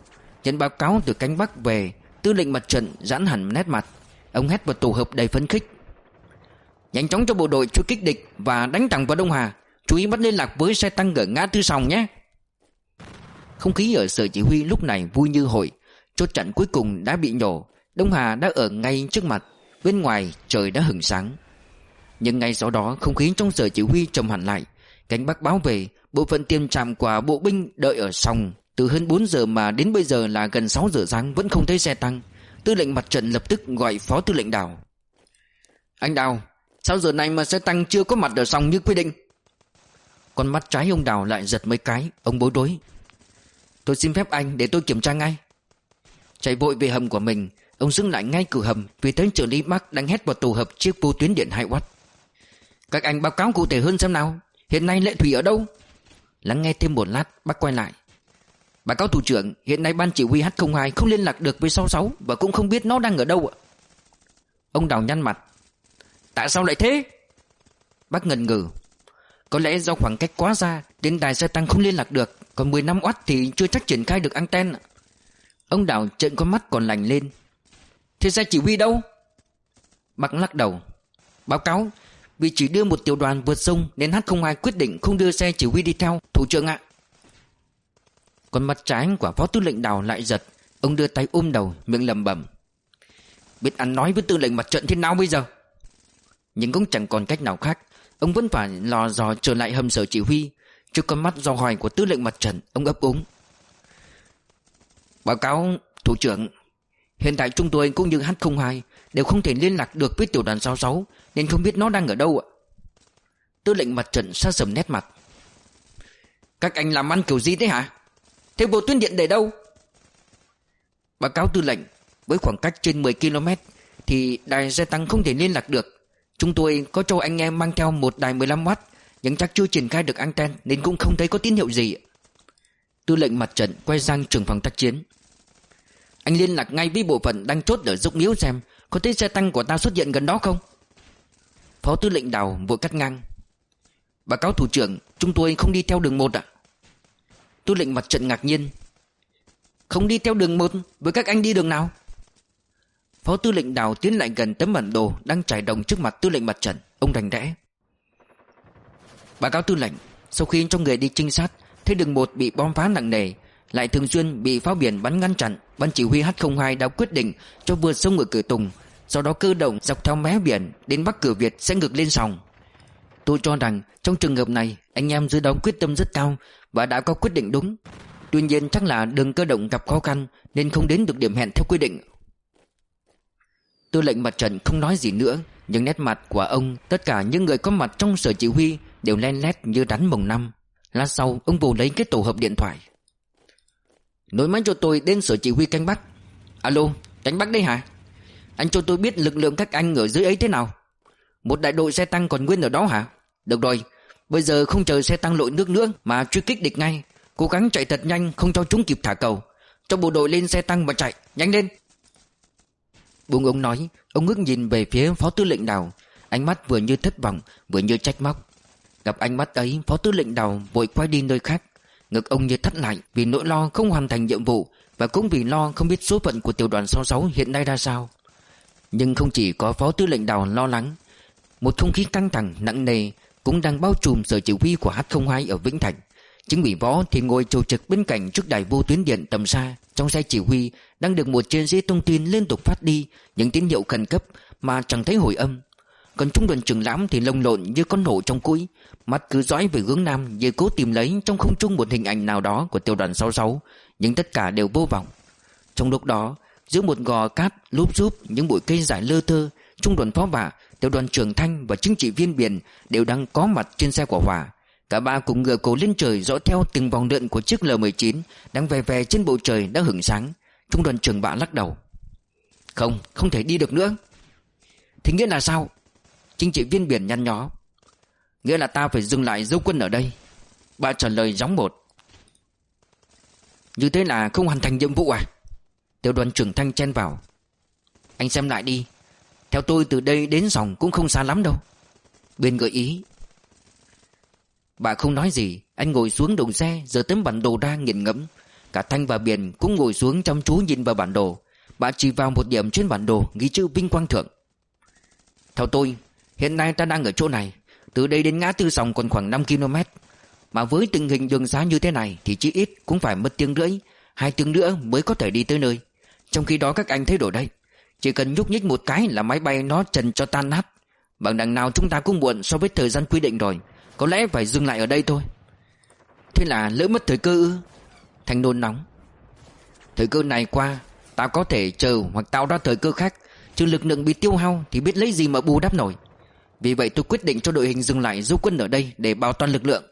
Nhận báo cáo từ cánh Bắc về, tư lệnh mặt trận giãn hẳn nét mặt. Ông hét vào tổ hợp đầy phấn khích: nhanh chóng cho bộ đội truy kích địch và đánh thẳng vào Đông Hà. Chú ý bắt liên lạc với xe tăng ở ngã tư Sòng nhé. Không khí ở sở chỉ huy lúc này vui như hội. Chốt chặn cuối cùng đã bị nhổ. Đông Hà đã ở ngay trước mặt. Bên ngoài trời đã hửng sáng. Nhưng ngay sau đó không khí trong sở chỉ huy trầm hẳn lại. Cánh Bắc báo về, bộ phận tiêm trạm của bộ binh đợi ở Sòng từ hơn bốn giờ mà đến bây giờ là gần sáu giờ sáng vẫn không thấy xe tăng. Tư lệnh mặt trận lập tức gọi Phó Tư lệnh Đào: anh Đào, sao giờ này mà xe tăng chưa có mặt ở Sòng như quy định? Con mắt trái ông Đào lại giật mấy cái. Ông bối rối: tôi xin phép anh để tôi kiểm tra ngay. Chạy vội về hầm của mình, ông dừng lại ngay cửa hầm vì thấy trợ lý Bắc đang hét vào tổ hợp chiếc vô tuyến điện hai oát: các anh báo cáo cụ thể hơn xem nào, hiện nay Lệ Thủy ở đâu? Lắng nghe thêm một lát, Bắc quay lại: báo cáo thủ trưởng, hiện nay ban chỉ huy H không hai không liên lạc được với sáu sáu và cũng không biết nó đang ở đâu ạ. Ông Đào nhăn mặt: tại sao lại thế? Bác ngần ngừ: có lẽ do khoảng cách quá xa, đến đài xe tăng không liên lạc được, còn mười lăm oát thì chưa chắc triển khai được anten. Ông Đào trợn con mắt còn lành lên: thế xe chỉ huy đâu? Bác lắc đầu: báo cáo, vì chỉ đưa một tiểu đoàn vượt sông nên H không hai quyết định không đưa xe chỉ huy đi theo, thủ trưởng ạ. Con mắt trái của Phó Tư lệnh Đào lại giật. Ông đưa tay ôm đầu, miệng lẩm bẩm: biết ăn nói với tư lệnh mặt trận thế nào bây giờ? Nhưng cũng chẳng còn cách nào khác. Ông vẫn phải lò dò trở lại hầm sở chỉ huy. Trước con mắt dò hỏi của tư lệnh mặt trận, ông ấp úng: báo cáo thủ trưởng, hiện tại chúng tôi cũng như H không hai đều không thể liên lạc được với tiểu đoàn sáu sáu, nên không biết nó đang ở đâu ạ. Tư lệnh mặt trận sa sầm nét mặt: các anh làm ăn kiểu gì thế hả? Thế bộ tuyến điện để đâu? Báo cáo tư lệnh, với khoảng cách trên mười ki lô mét thì đài xe tăng không thể liên lạc được. Chúng tôi có cho anh em mang theo một đài mười lăm oát, nhưng chắc chưa triển khai được anten nên cũng không thấy có tín hiệu gì. Tư lệnh mặt trận quay sang trưởng phòng tác chiến: anh liên lạc ngay với bộ phận đang chốt ở Dốc Miếu xem có thấy xe tăng của ta xuất hiện gần đó không? Phó Tư lệnh Đào vội cắt ngang: báo cáo thủ trưởng, chúng tôi không đi theo đường một ạ. Tư lệnh mặt trận ngạc nhiên: không đi theo đường một, với các anh đi đường nào? Phó Tư lệnh Đào tiến lại gần tấm bản đồ đang trải đồng trước mặt tư lệnh mặt trận. Ông đành đẽ: báo cáo tư lệnh, sau khi trong người đi trinh sát thấy đường một bị bom phá nặng nề, lại thường xuyên bị pháo biển bắn ngăn chặn, ban chỉ huy H không hai đã quyết định cho vượt sông ở Cửa Tùng, sau đó cơ động dọc theo mé biển đến Bắc Cửa Việt sẽ ngược lên Sòng. Tôi cho rằng trong trường hợp này anh em dưới đó quyết tâm rất cao và đã có quyết định đúng. Tuy nhiên chắc là đường cơ động gặp khó khăn nên không đến được điểm hẹn theo quy định. Tư lệnh mặt trận không nói gì nữa, nhưng nét mặt của ông, tất cả những người có mặt trong sở chỉ huy đều len lét như rắn mồng năm. Lát sau ông vồ lấy cái tổ hợp điện thoại: nối máy cho tôi đến sở chỉ huy cánh Bắc. Alo, cánh Bắc đây hả? Anh cho tôi biết lực lượng các anh ở dưới ấy thế nào? Một đại đội xe tăng còn nguyên ở đó hả? Được rồi, bây giờ không chờ xe tăng lội nước nữa mà truy kích địch ngay. Cố gắng chạy thật nhanh, không cho chúng kịp thả cầu. Cho bộ đội lên xe tăng mà chạy, nhanh lên. Buông ông nói, ông ngước nhìn về phía Phó Tư lệnh Đào, ánh mắt vừa như thất vọng vừa như trách móc. Gặp ánh mắt ấy, Phó Tư lệnh Đào vội quay đi nơi khác. Ngực ông như thắt lại vì nỗi lo không hoàn thành nhiệm vụ, và cũng vì lo không biết số phận của tiểu đoàn sáu sáu hiện nay ra sao. Nhưng không chỉ có Phó Tư lệnh Đào lo lắng, một không khí căng thẳng nặng nề cũng đang bao trùm sở chỉ huy của H không hai ở Vĩnh Thạnh. Chính ủy Võ thì ngồi chầu trực bên cạnh trước đài vô tuyến điện tầm xa. Trong xe chỉ huy đang được một chiến sĩ thông tin liên tục phát đi những tín hiệu khẩn cấp mà chẳng thấy hồi âm. Còn trung đoàn trưởng Lãm thì lồng lộn như con hổ trong cũi, mắt cứ dõi về hướng nam như cố tìm lấy trong không trung một hình ảnh nào đó của tiểu đoàn sáu sáu, nhưng tất cả đều vô vọng. Trong lúc đó, giữa một gò cát lúp xúp những bụi cây rải lơ thơ, trung đoàn Phó Bạ, tiểu đoàn trưởng Thanh và chính trị viên Biển đều đang có mặt trên xe của Hòa. Cả ba cùng ngựa cổ lên trời dõi theo từng vòng lượn của chiếc L mười chín đang ve ve trên bầu trời đã hửng sáng. Trung đoàn trưởng Bạ lắc đầu: Không, không thể đi được nữa. Thì nghĩa là sao? Chính trị viên Biển nhăn nhó: Nghĩa là ta phải dừng lại dấu quân ở đây. Bạ trả lời gióng một: Như thế là không hoàn thành nhiệm vụ à? Tiểu đoàn trưởng Thanh chen vào: Anh xem lại đi, theo tôi từ đây đến Sòng cũng không xa lắm đâu. Bên gợi ý. Bà không nói gì. Anh ngồi xuống đầu xe, giơ tấm bản đồ ra nghiền ngẫm. Cả Thanh và Biển cũng ngồi xuống chăm chú nhìn vào bản đồ. Bà chỉ vào một điểm trên bản đồ ghi chữ Vinh Quang Thượng. Theo tôi, hiện nay ta đang ở chỗ này. Từ đây đến ngã tư Sòng còn khoảng năm ki lô mét. Mà với tình hình đường xá như thế này thì chỉ ít cũng phải mất tiếng rưỡi, hai tiếng nữa mới có thể đi tới nơi. Trong khi đó các anh thấy rồi đấy, chỉ cần nhúc nhích một cái là máy bay nó trần cho tan nát. Bằng đằng nào chúng ta cũng muộn so với thời gian quy định rồi. Có lẽ phải dừng lại ở đây thôi. Thế là lỡ mất thời cơ ư? Thanh nôn nóng. Thời cơ này qua, ta có thể chờ hoặc tạo ra thời cơ khác, chứ lực lượng bị tiêu hao thì biết lấy gì mà bù đắp nổi. Vì vậy tôi quyết định cho đội hình dừng lại du quân ở đây để bảo toàn lực lượng.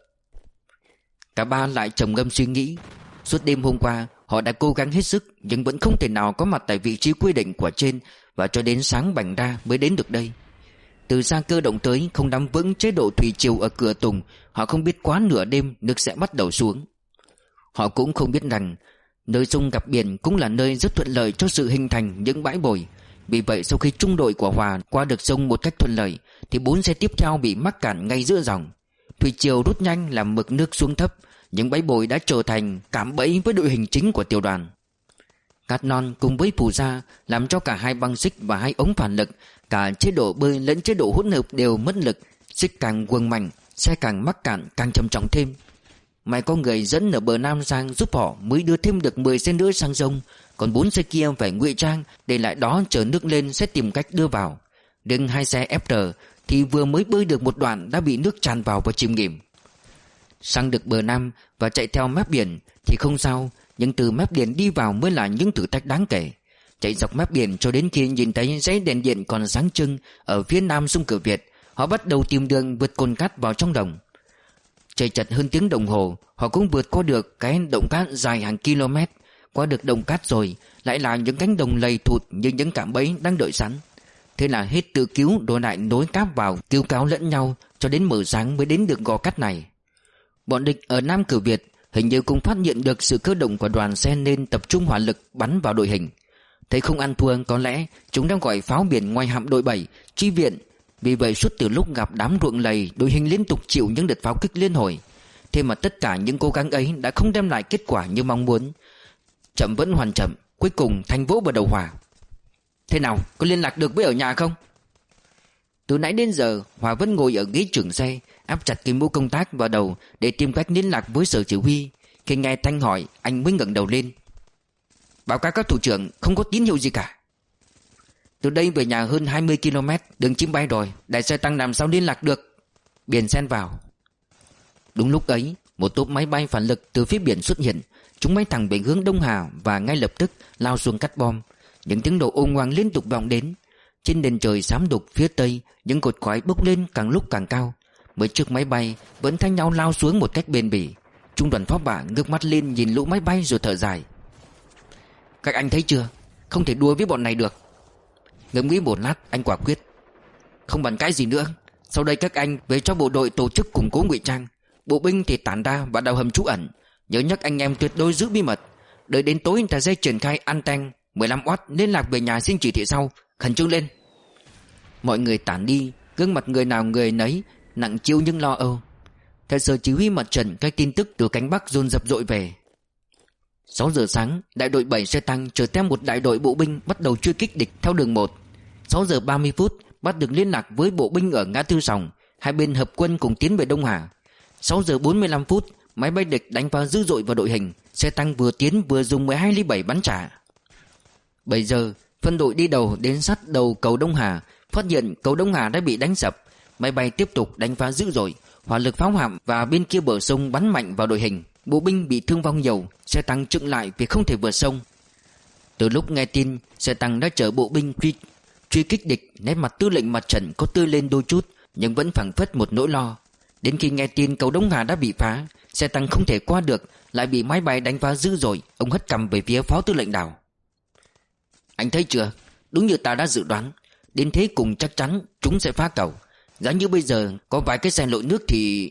Cả ba lại trầm ngâm suy nghĩ. Suốt đêm hôm qua họ đã cố gắng hết sức, nhưng vẫn không thể nào có mặt tại vị trí quy định của trên, và cho đến sáng bảnh ra mới đến được đây. Từ xa cơ động tới, không nắm vững chế độ thủy triều ở cửa Tùng, họ không biết quá nửa đêm nước sẽ bắt đầu xuống. Họ cũng không biết rằng nơi sông gặp biển cũng là nơi rất thuận lợi cho sự hình thành những bãi bồi. Vì vậy sau khi trung đội của Hòa qua được sông một cách thuận lợi thì bốn xe tiếp theo bị mắc cạn ngay giữa dòng. Thủy triều rút nhanh làm mực nước xuống thấp, những bãi bồi đã trở thành cạm bẫy với đội hình chính của tiểu đoàn. Cát non cùng với phù sa làm cho cả hai băng xích và hai ống phản lực, cả chế độ bơi lẫn chế độ hỗn hợp đều mất lực. Xích càng quầng mạnh, xe càng mắc cạn càng trầm trọng thêm. May có người dẫn ở bờ nam sang giúp họ mới đưa thêm được mười xe nữa sang sông, còn bốn xe kia phải ngụy trang để lại đó chờ nước lên sẽ tìm cách đưa vào. Nhưng hai xe ép rờ thì vừa mới bơi được một đoạn đã bị nước tràn vào và chìm nghỉm. Sang được bờ nam và chạy theo mép biển thì không sao, nhưng từ mép biển đi vào mới là những thử thách đáng kể. Chạy dọc mép biển cho đến khi nhìn thấy dãy đèn điện còn sáng trưng ở phía nam sông Cửa Việt, họ bắt đầu tìm đường vượt cồn cát vào trong đồng. Chạy chật hơn tiếng đồng hồ, họ cũng vượt qua được cái động cát dài hàng km. Qua được đồng cát rồi lại là những cánh đồng lầy thụt như những cạm bẫy đang đợi sẵn. Thế là hết tự cứu rồi lại nối cáp vào, cứu cáo lẫn nhau cho đến mở sáng mới đến được gò cát này. Bọn địch ở Nam Cửa Việt hình như cũng phát hiện được sự cơ động của đoàn xe nên tập trung hỏa lực bắn vào đội hình. Thấy không ăn thua, có lẽ chúng đang gọi pháo biển ngoài hạm đội bảy chi viện. Vì vậy suốt từ lúc gặp đám ruộng lầy, đội hình liên tục chịu những đợt pháo kích liên hồi. Thế mà tất cả những cố gắng ấy đã không đem lại kết quả như mong muốn. Chậm vẫn hoàn chậm, cuối cùng Thanh vỗ vào đầu Hòa. Thế nào, có liên lạc được với ở nhà không? Từ nãy đến giờ Hòa vẫn ngồi ở ghế trưởng xe, áp chặt cái mũ công tác vào đầu để tìm cách liên lạc với sở chỉ huy. Khi nghe Thanh hỏi, anh mới ngẩng đầu lên. Báo cáo các thủ trưởng, không có tín hiệu gì cả. Từ đây về nhà hơn hai mươi ki lô mét, đường chim bay rồi, đại xe tăng làm sao liên lạc được? Biển xen vào. Đúng lúc ấy, một tốp máy bay phản lực từ phía biển xuất hiện. Chúng bay thẳng về hướng Đông Hà và ngay lập tức lao xuống cắt bom. Những tiếng nổ ôm ngoang liên tục vọng đến. Trên nền trời xám đục phía tây, những cột khói bốc lên càng lúc càng cao. Mấy chiếc máy bay vẫn thay nhau lao xuống một cách bền bỉ. Trung đoàn phó bạ ngước mắt lên nhìn lũ máy bay rồi thở dài. Các anh thấy chưa, không thể đua với bọn này được. Ngẫm nghĩ một lát, anh quả quyết. Không bàn cái gì nữa, sau đây các anh về cho bộ đội tổ chức củng cố ngụy trang. Bộ binh thì tản ra và đào hầm trú ẩn. Nhớ nhắc anh em tuyệt đối giữ bí mật. Đợi đến tối ta sẽ triển khai anten mười lăm oát liên lạc về nhà xin chỉ thị sau. Khẩn trương lên. Mọi người tản đi, gương mặt người nào người nấy nặng chiếu nhưng lo âu. Theo sở chỉ huy mặt trận, các tin tức từ cánh Bắc dồn dập dội về. Sáu giờ sáng, đại đội bảy xe tăng chở theo một đại đội bộ binh bắt đầu truy kích địch theo đường một. Sáu giờ ba mươi phút bắt được liên lạc với bộ binh ở ngã tư Sòng. Hai bên hợp quân cùng tiến về Đông Hà. Sáu giờ bốn mươi lăm phút, máy bay địch đánh phá dữ dội vào đội hình. Xe tăng vừa tiến vừa dùng mười hai ly bảy bắn trả. Bảy giờ, phân đội đi đầu đến sát đầu cầu Đông Hà, phát hiện cầu Đông Hà đã bị đánh sập. Máy bay tiếp tục đánh phá dữ dội, hỏa lực pháo hạm và bên kia bờ sông bắn mạnh vào đội hình. Bộ binh bị thương vong nhiều, xe tăng chững lại vì không thể vượt sông. Từ lúc nghe tin xe tăng đã chở bộ binh truy, truy kích địch, nét mặt tư lệnh mặt trận có tươi lên đôi chút, nhưng vẫn phảng phất một nỗi lo. Đến khi nghe tin cầu Đông Hà đã bị phá, xe tăng không thể qua được, lại bị máy bay đánh phá dữ dội, ông hất cằm về phía phó tư lệnh Đào. Anh thấy chưa, đúng như ta đã dự đoán, đến thế cùng chắc chắn chúng sẽ phá cầu. Giá như bây giờ có vài cái xe lội nước thì...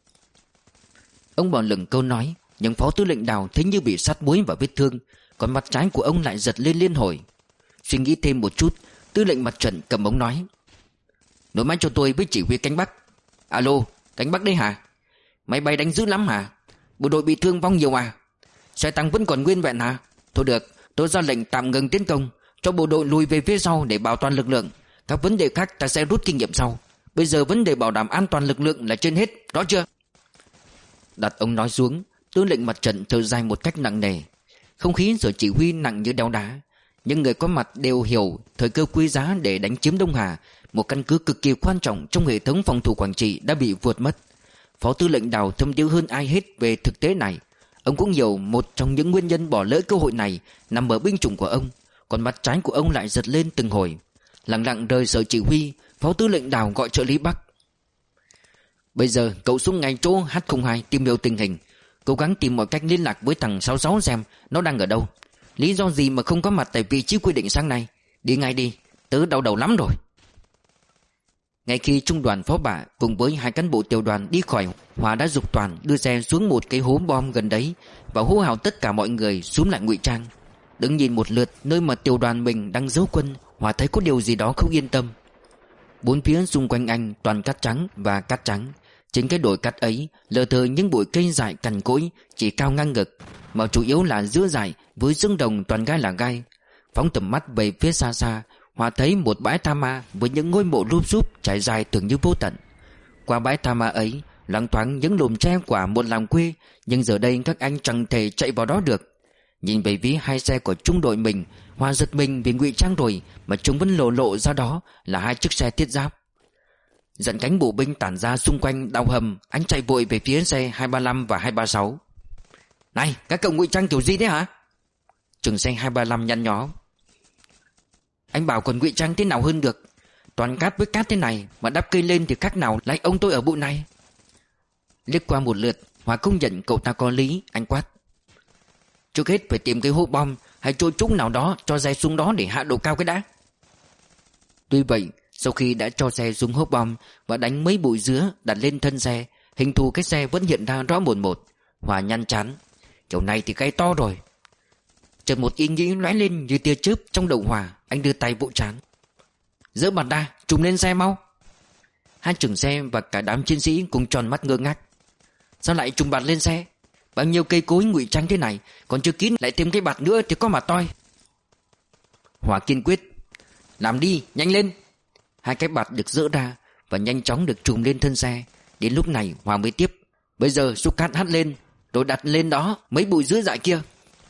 Ông bỏ lửng câu nói, nhưng phó tư lệnh Đào thấy như bị sắt muối vào vết thương, còn mặt trái của ông lại giật lên liên hồi. Suy nghĩ thêm một chút, tư lệnh mặt trận cầm ống nói. Nối máy cho tôi với chỉ huy cánh Bắc. Alo, cánh Bắc đây hả? Máy bay đánh dữ lắm hả? Bộ đội bị thương vong nhiều à? Xe tăng vẫn còn nguyên vẹn hả? Thôi được, tôi ra lệnh tạm ngừng tiến công, cho bộ đội lùi về phía sau để bảo toàn lực lượng. Các vấn đề khác ta sẽ rút kinh nghiệm sau. Bây giờ vấn đề bảo đảm an toàn lực lượng là trên hết, rõ chưa? Đặt ông nói xuống, tướng lệnh mặt trận thở dài một cách nặng nề. Không khí giờ chỉ huy nặng như đeo đá. Những người có mặt đều hiểu thời cơ quý giá để đánh chiếm Đông Hà, một căn cứ cực kỳ quan trọng trong hệ thống phòng thủ Quảng Trị đã bị vượt mất. Phó tư lệnh Đào thâm thía hơn ai hết về thực tế này. Ông cũng hiểu một trong những nguyên nhân bỏ lỡ cơ hội này nằm ở binh chủng của ông, còn mặt trái của ông lại giật lên từng hồi. Lặng lặng rời sở chỉ huy, Phó tư lệnh Đào gọi trợ lý Bắc. Bây giờ cậu xuống ngay chỗ H không hai tìm hiểu tình hình, cố gắng tìm mọi cách liên lạc với thằng sáu sáu xem nó đang ở đâu. Lý do gì mà không có mặt tại vị trí quy định sáng nay? Đi ngay đi, tớ đau đầu lắm rồi. Ngay khi trung đoàn phó bạ cùng với hai cán bộ tiểu đoàn đi khỏi, Hòa đã giục Toàn đưa xe xuống một cái hố bom gần đấy và hô hào tất cả mọi người xuống lại ngụy trang. Đứng nhìn một lượt nơi mà tiểu đoàn mình đang giấu quân, Hòa thấy có điều gì đó không yên tâm. Bốn phía xung quanh anh toàn cát trắng và cát trắng. Trên cái đồi cát ấy lờ thờ những bụi cây dại cằn cỗi chỉ cao ngang ngực, mà chủ yếu là giữa dại với rừng đồng toàn gai là gai. Phóng tầm mắt về phía xa xa, Hòa thấy một bãi tha ma với những ngôi mộ lúp xúp trải dài tưởng như vô tận. Qua bãi tha ma ấy loáng thoáng những lùm tre quả một làng quê, nhưng giờ đây các anh chẳng thể chạy vào đó được. Nhìn về phía hai xe của trung đội mình, Hòa giật mình vì ngụy trang rồi mà chúng vẫn lộ lộ ra đó là hai chiếc xe thiết giáp. Dẫn cánh bộ binh tản ra xung quanh đào hầm, anh chạy vội về phía xe hai ba lăm và hai ba sáu. Này, các cậu ngụy trang kiểu gì thế hả? Trường xe hai ba lăm nhăn nhó. Anh bảo còn ngụy trang thế nào hơn được? Toàn cát với cát thế này mà đắp cây lên thì khác nào lại ông tôi ở bụi này. Liếc qua một lượt, Hòa công nhận cậu ta có lý, anh quát. Trước hết phải tìm cái hố bom hay trôi trúng nào đó cho xe xuống đó để hạ độ cao cái đã. Tuy vậy, sau khi đã cho xe xuống hố bom và đánh mấy bụi dứa đặt lên thân xe, hình thù cái xe vẫn hiện ra rõ một một. Hòa nhăn chán. Kiểu này thì cái to rồi. Chợt một ý nghĩ lóe lên như tia chớp trong đầu Hòa, anh đưa tay vỗ trán. Dỡ mặt ra, trùm lên xe mau. Hai trưởng xe và cả đám chiến sĩ cùng tròn mắt ngơ ngác. Sao lại trùm bạt lên xe? Bao nhiêu cây cối ngụy trang thế này, còn chưa kín lại thêm cái bạt nữa thì có mà toi. Hòa kiên quyết. Làm đi, nhanh lên. Hai cái bạt được dỡ ra và nhanh chóng được trùm lên thân xe. Đến lúc này Hòa mới tiếp. Bây giờ xúc cát hắt lên, rồi đặt lên đó mấy bụi dứa dại kia.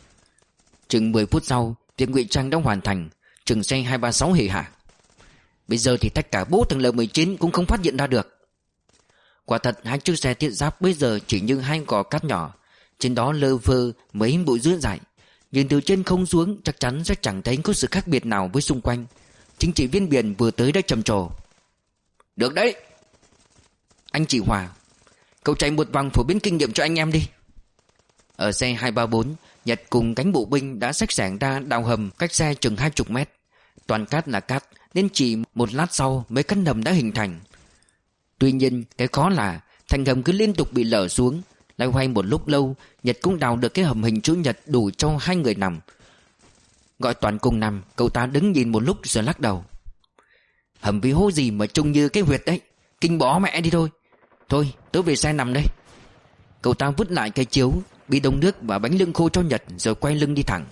Chừng mười phút sau, việc ngụy trang đã hoàn thành. Trường xe hai ba sáu hề hả. Bây giờ thì tất cả bố thằng L mười chín cũng không phát hiện ra được. Quả thật hai chiếc xe thiết giáp bây giờ chỉ như hai gò cát nhỏ, trên đó lơ phơ mấy bụi dứa dại. Nhìn từ trên không xuống chắc chắn sẽ chẳng thấy có sự khác biệt nào với xung quanh. Chính trị viên Biển vừa tới đã trầm trồ. Được đấy. Anh chỉ Hòa, cậu chạy một vòng phổ biến kinh nghiệm cho anh em đi. Ở xe hai ba bốn, Nhật cùng cánh bộ binh đã xách xẻng ra đào hầm cách xe chừng hai mươi mét. Toàn cát là cát nên chỉ một lát sau mấy căn hầm đã hình thành. Tuy nhiên cái khó là thành hầm cứ liên tục bị lở xuống. Lại hoay một lúc lâu, Nhật cũng đào được cái hầm hình chữ nhật đủ cho hai người nằm. Gọi Toàn cùng nằm, cậu ta đứng nhìn một lúc rồi lắc đầu. Hầm vì hố gì mà trông như cái huyệt đấy, kinh bỏ mẹ đi thôi. Thôi tớ về xe nằm đây. Cậu ta vứt lại cái chiếu, bị đông nước và bánh lưng khô cho Nhật rồi quay lưng đi thẳng.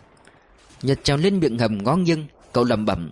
Nhật trèo lên miệng hầm ngó nghiêng, cậu lẩm bẩm.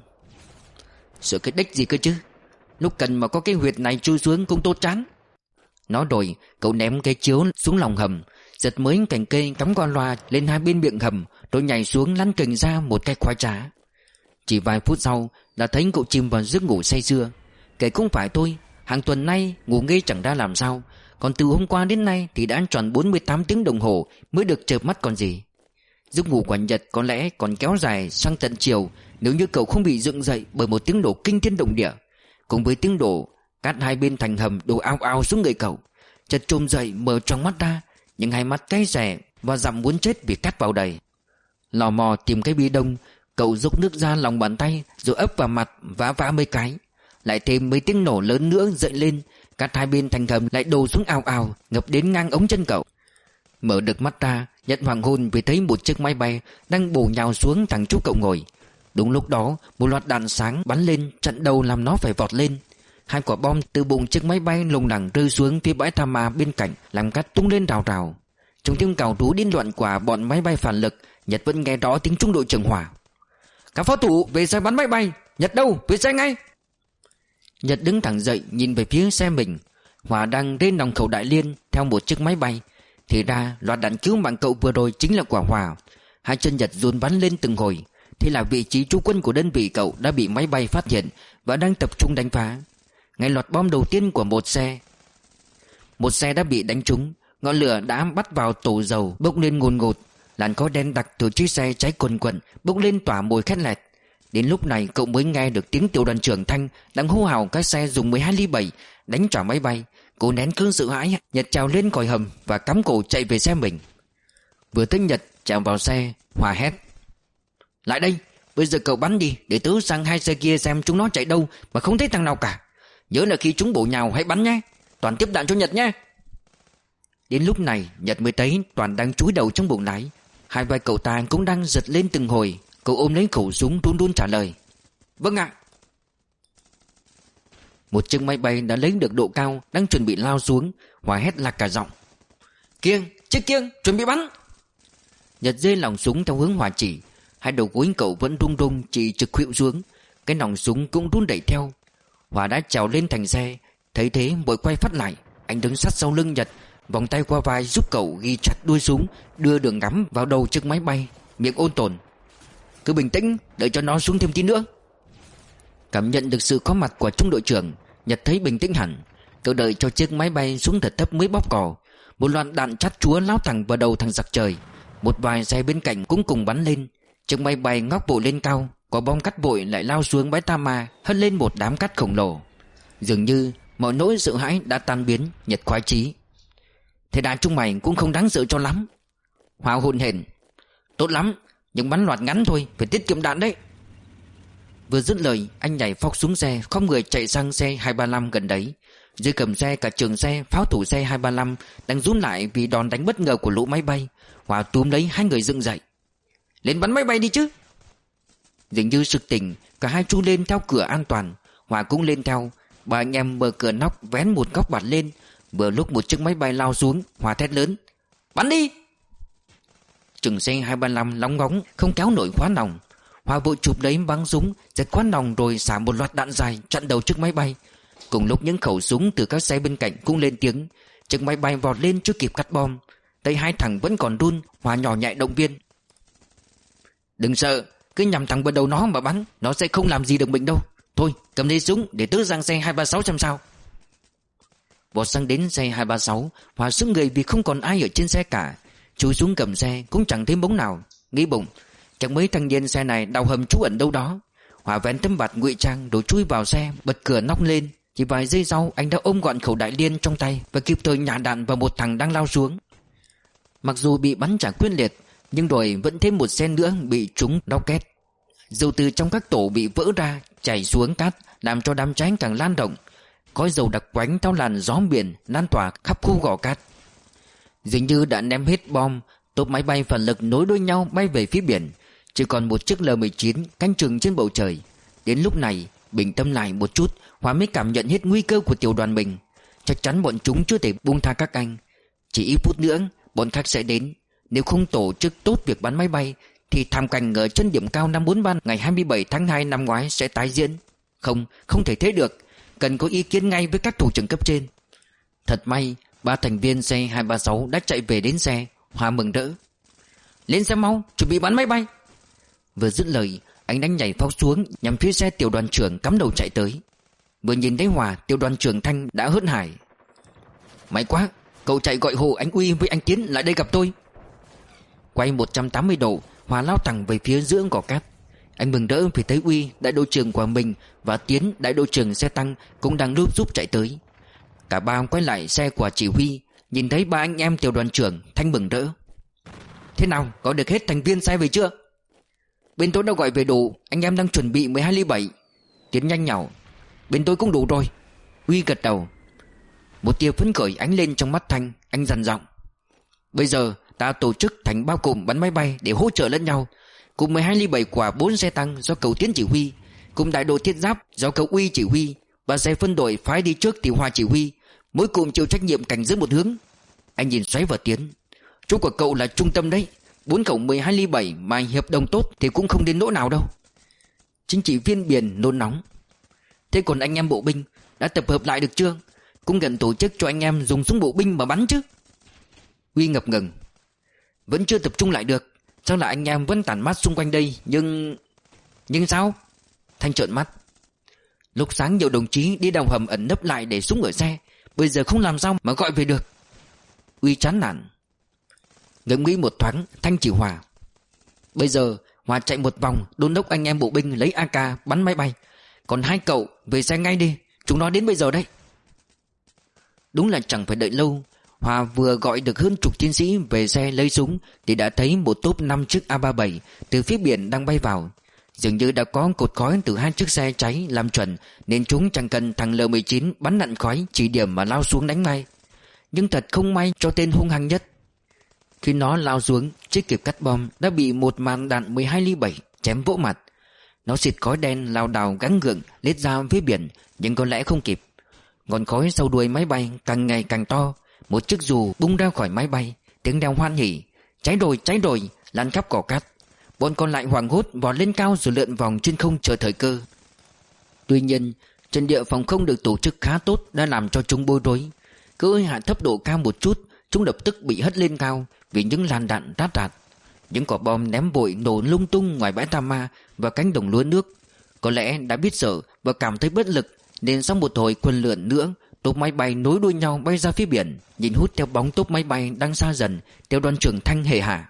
Sợ cái đếch gì cơ chứ, lúc cần mà có cái huyệt này chui xuống cũng tốt chán. Nói rồi cậu ném cái chiếu xuống lòng hầm, giật mấy cành cây cắm qua loa lên hai bên miệng hầm, rồi nhảy xuống lăn kình ra một cái khoái trá. Chỉ vài phút sau đã thấy cậu chìm vào giấc ngủ say sưa. Kể cũng phải thôi, hàng tuần nay ngủ nghê chẳng ra làm sao, còn từ hôm qua đến nay thì đã tròn bốn mươi tám tiếng đồng hồ mới được chợp mắt còn gì. Giấc ngủ của Nhật có lẽ còn kéo dài sang tận chiều nếu như cậu không bị dựng dậy bởi một tiếng nổ kinh thiên động địa. Cùng với tiếng đổ, cát hai bên thành hầm đổ ao ao xuống người cậu. Chợt trồm dậy mở tròn mắt ra, những hai mắt cay xè và dặm muốn chết vì cát vào đầy. Lò mò tìm cái bi đông, cậu dốc nước ra lòng bàn tay rồi ấp vào mặt vá vá mấy cái. Lại thêm mấy tiếng nổ lớn nữa dậy lên, cát hai bên thành hầm lại đổ xuống ào ào, ngập đến ngang ống chân cậu. Mở được mắt ra, Nhật hoàng hôn vì thấy một chiếc máy bay đang bổ nhào xuống thằng chú cậu ngồi. Đúng lúc đó một loạt đạn sáng bắn lên chặn đầu làm nó phải vọt lên. Hai quả bom từ bụng chiếc máy bay lùng lẳng rơi xuống phía bãi tha ma bên cạnh, làm cát tung lên rào rào. Trong tiếng cào rú điên loạn của bọn máy bay phản lực, Nhật vẫn nghe rõ tiếng trung đội trưởng Hòa: "Các pháo thủ về xe bắn máy bay. Nhật đâu, về xe ngay." Nhật đứng thẳng dậy nhìn về phía xe mình. Hòa đang lên nòng khẩu đại liên theo một chiếc máy bay. Thì ra loạt đạn cứu mạng cậu vừa rồi chính là của Hòa. Hai chân Nhật run bắn lên từng hồi. Thế là vị trí trú quân của đơn vị cậu đã bị máy bay phát hiện và đang tập trung đánh phá. Ngay loạt bom đầu tiên của một xe Một xe đã bị đánh trúng. Ngọn lửa đã bắt vào tổ dầu bốc lên ngùn ngụt. Làn khói đen đặc từ chiếc xe cháy quần quần bốc lên tỏa mùi khét lẹt. Đến lúc này cậu mới nghe được tiếng tiểu đoàn trưởng Thanh đang hô hào các xe dùng mười hai ly bảy đánh trả máy bay. Cô nén cơn sợ hãi, Nhật trèo lên còi hầm và cắm cổ chạy về xe mình. Vừa thấy Nhật chạm vào xe, Hòa hét: "Lại đây, bây giờ cậu bắn đi, để tớ sang hai xe kia xem chúng nó chạy đâu mà không thấy thằng nào cả. Nhớ là khi chúng bổ nhào hãy bắn nhé, Toàn tiếp đạn cho Nhật nhé." Đến lúc này Nhật mới thấy Toàn đang chúi đầu trong buồng lái. Hai vai cậu ta cũng đang giật lên từng hồi. Cậu ôm lấy khẩu súng run run trả lời: "Vâng ạ." Một chiếc máy bay đã lấy được độ cao đang chuẩn bị lao xuống. Hòa hét lạc cả giọng: "Kiêng, chiếc kiêng, chuẩn bị bắn." Nhật giơ nòng súng theo hướng Hòa chỉ. Hai đầu gối cậu vẫn rung rung chỉ trực khuỵu xuống. Cái nòng súng cũng run đẩy theo. Hòa đã trèo lên thành xe. Thấy thế vội quay phát lại. Anh đứng sát sau lưng Nhật, vòng tay qua vai giúp cậu ghi chặt đuôi súng, đưa đường ngắm vào đầu chiếc máy bay, miệng ôn tồn: "Cứ bình tĩnh, đợi cho nó xuống thêm tí nữa." Cảm nhận được sự có mặt của trung đội trưởng, Nhật thấy bình tĩnh hẳn. Cậu đợi cho chiếc máy bay xuống thật thấp mới bóp cò. Một loạt đạn chát chúa lao thẳng vào đầu thằng giặc trời. Một vài xe bên cạnh cũng cùng bắn lên. Chiếc máy bay ngóc bộ lên cao. Quả bom cát bụi lại lao xuống bãi Tama, hất lên một đám cát khổng lồ. Dường như mọi nỗi sợ hãi đã tan biến. Nhật khoái chí: "Thế đạn chúng mày cũng không đáng sợ cho lắm." Hòa hồn hển: "Tốt lắm, nhưng bắn loạt ngắn thôi, phải tiết kiệm đạn đấy." Vừa dứt lời, anh nhảy phóc xuống xe, khom người chạy sang xe hai ba lăm gần đấy. Dưới cầm xe cả trường xe, pháo thủ xe hai ba lăm đang run lại vì đòn đánh bất ngờ của lũ máy bay. Hòa túm lấy hai người dựng dậy: "Lên bắn máy bay đi chứ." Dường như sực tỉnh, cả hai chu lên theo cửa an toàn. Hòa cũng lên theo. Ba anh em mở cửa nóc vén một góc bạt lên. Vừa lúc một chiếc máy bay lao xuống, Hòa thét lớn: "Bắn đi!" Trường xe hai ba lăm lóng ngóng không kéo nổi khóa nòng. Hòa vội chụp lấy bắn súng, giật khóa nòng rồi xả một loạt đạn dài chặn đầu chiếc máy bay. Cùng lúc những khẩu súng từ các xe bên cạnh cũng lên tiếng. Chiếc máy bay vọt lên chưa kịp cắt bom. Tay hai thằng vẫn còn run. Hòa nhỏ nhẹ động viên: "Đừng sợ, cứ nhắm thẳng vào đầu nó mà bắn, nó sẽ không làm gì được mình đâu. Thôi cầm lấy súng để tớ sang xe hai ba sáu xem sao." Vọt sang đến xe hai ba sáu, Hòa sững người vì không còn ai ở trên xe cả. Chui xuống cầm xe cũng chẳng thấy bóng nào. Nghĩ bụng, chắc mấy thằng điên xe này đào hầm trú ẩn đâu đó. Hòa vén tấm bạt ngụy trang rồi chui vào xe, bật cửa nóc lên. Chỉ vài giây sau, anh đã ôm gọn khẩu đại liên trong tay và kịp thời nhả đạn vào một thằng đang lao xuống. Mặc dù bị bắn trả quyết liệt, nhưng rồi vẫn thêm một xe nữa bị trúng rocket. Dầu từ trong các tổ bị vỡ ra chảy xuống cát, làm cho đám cháy càng lan rộng. Khói dầu đặc quánh theo làn gió biển lan tỏa khắp khu gò cát. Dường như đã ném hết bom, tốp máy bay phản lực nối đuôi nhau bay về phía biển. Chỉ còn một chiếc L mười chín canh chừng trên bầu trời. Đến lúc này, bình tâm lại một chút, Hòa mới cảm nhận hết nguy cơ của tiểu đoàn mình. Chắc chắn bọn chúng chưa thể buông tha các anh. Chỉ ít phút nữa, bọn khác sẽ đến. Nếu không tổ chức tốt việc bắn máy bay, thì thảm cảnh ở chân điểm cao năm bốn ba ngày hai mươi bảy tháng hai năm ngoái sẽ tái diễn. Không, không thể thế được. Cần có ý kiến ngay với các thủ trưởng cấp trên. Thật may, ba thành viên xe hai ba sáu đã chạy về đến xe. Hòa mừng rỡ: "Lên xe mau, chuẩn bị bắn máy bay." Vừa dứt lời, anh đánh nhảy phóc xuống nhằm phía xe tiểu đoàn trưởng cắm đầu chạy tới. Vừa nhìn thấy Hòa, tiểu đoàn trưởng Thanh đã hớn hải: "May quá, cậu chạy gọi hộ anh Uy với anh Tiến lại đây gặp tôi." Quay một trăm tám mươi độ, Hòa lao thẳng về phía giữa gò cát. Anh mừng rỡ vì thấy Uy, đại đội trưởng của mình, và Tiến, đại đội trưởng xe tăng cũng đang giúp giúp chạy tới. Cả ba quay lại xe của chỉ huy, nhìn thấy ba anh em tiểu đoàn trưởng. Thanh mừng rỡ: "Thế nào, có được hết thành viên xe về chưa?" "Bên tôi đã gọi về đủ, anh em đang chuẩn bị mười hai ly bảy." Tiến nhanh nhảu: "Bên tôi cũng đủ rồi." Uy gật đầu. Một tia phấn khởi ánh lên trong mắt Thanh. Anh dằn giọng: "Bây giờ ta tổ chức thành bao cụm bắn máy bay để hỗ trợ lẫn nhau. Cùng mười hai ly bảy của bốn xe tăng do cậu Tiến chỉ huy, cùng đại đội thiết giáp do cậu Uy chỉ huy, và xe phân đội phái đi trước thì Hòa chỉ huy. Mỗi cụm chịu trách nhiệm cảnh giới một hướng." Anh nhìn xoáy vào Tiến: Chỗ của cậu là trung tâm đấy. Bốn cậu mười hai ly bảy mà hiệp đồng tốt thì cũng không đến nỗi nào đâu. Chính trị viên Biển nôn nóng. Thế còn anh em bộ binh đã tập hợp lại được chưa? Cũng cần tổ chức cho anh em dùng súng bộ binh mà bắn chứ. Huy ngập ngừng. Vẫn chưa tập trung lại được. Sao lại anh em vẫn tản mát xung quanh đây? Nhưng... Nhưng sao? Thanh trợn mắt. Lúc sáng nhiều đồng chí đi đào hầm ẩn nấp lại để súng ở xe. Bây giờ không làm sao mà gọi về được. Uy chán nản. Ngẫm nghĩ một thoáng, Thanh chỉ Hòa. Bây giờ Hòa chạy một vòng đôn đốc anh em bộ binh lấy a ca bắn máy bay. Còn hai cậu về xe ngay đi. Chúng nó đến bây giờ đấy. Đúng là chẳng phải đợi lâu. Hòa vừa gọi được hơn chục chiến sĩ về xe lấy súng thì đã thấy một tốp năm chiếc A ba mươi bảy từ phía biển đang bay vào. Dường như đã có cột khói từ hai chiếc xe cháy làm chuẩn, nên chúng chẳng cần thằng L mười chín bắn nặn khói chỉ điểm mà lao xuống đánh ngay. Nhưng thật không may cho tên hung hăng nhất. Khi nó lao xuống, chiếc kịp cắt bom đã bị một màn đạn mười hai ly bảy chém vỗ mặt. Nó xịt khói đen lao đào gắng gượng lết ra phía biển, nhưng có lẽ không kịp. Ngọn khói sau đuôi máy bay càng ngày càng to. Một chiếc dù bung ra khỏi máy bay, tiếng đeo hoan hỉ. Cháy rồi, cháy rồi, lan khắp cỏ cát. Bọn còn lại hoảng hốt vọt lên cao rồi lượn vòng trên không chờ thời cơ. Tuy nhiên, trận địa phòng không được tổ chức khá tốt đã làm cho chúng bối rối. Cứ hạ thấp độ cao một chút, chúng lập tức bị hất lên cao vì những làn đạn rát rạt. Những quả bom ném vội nổ lung tung ngoài bãi Tam Ma và cánh đồng lúa nước. Có lẽ đã biết sợ và cảm thấy bất lực, nên sau một hồi quần lượn nữa, tốp máy bay nối đuôi nhau bay ra phía biển, nhìn hút theo bóng tốp máy bay đang xa dần theo đoàn trưởng Thanh hề hà.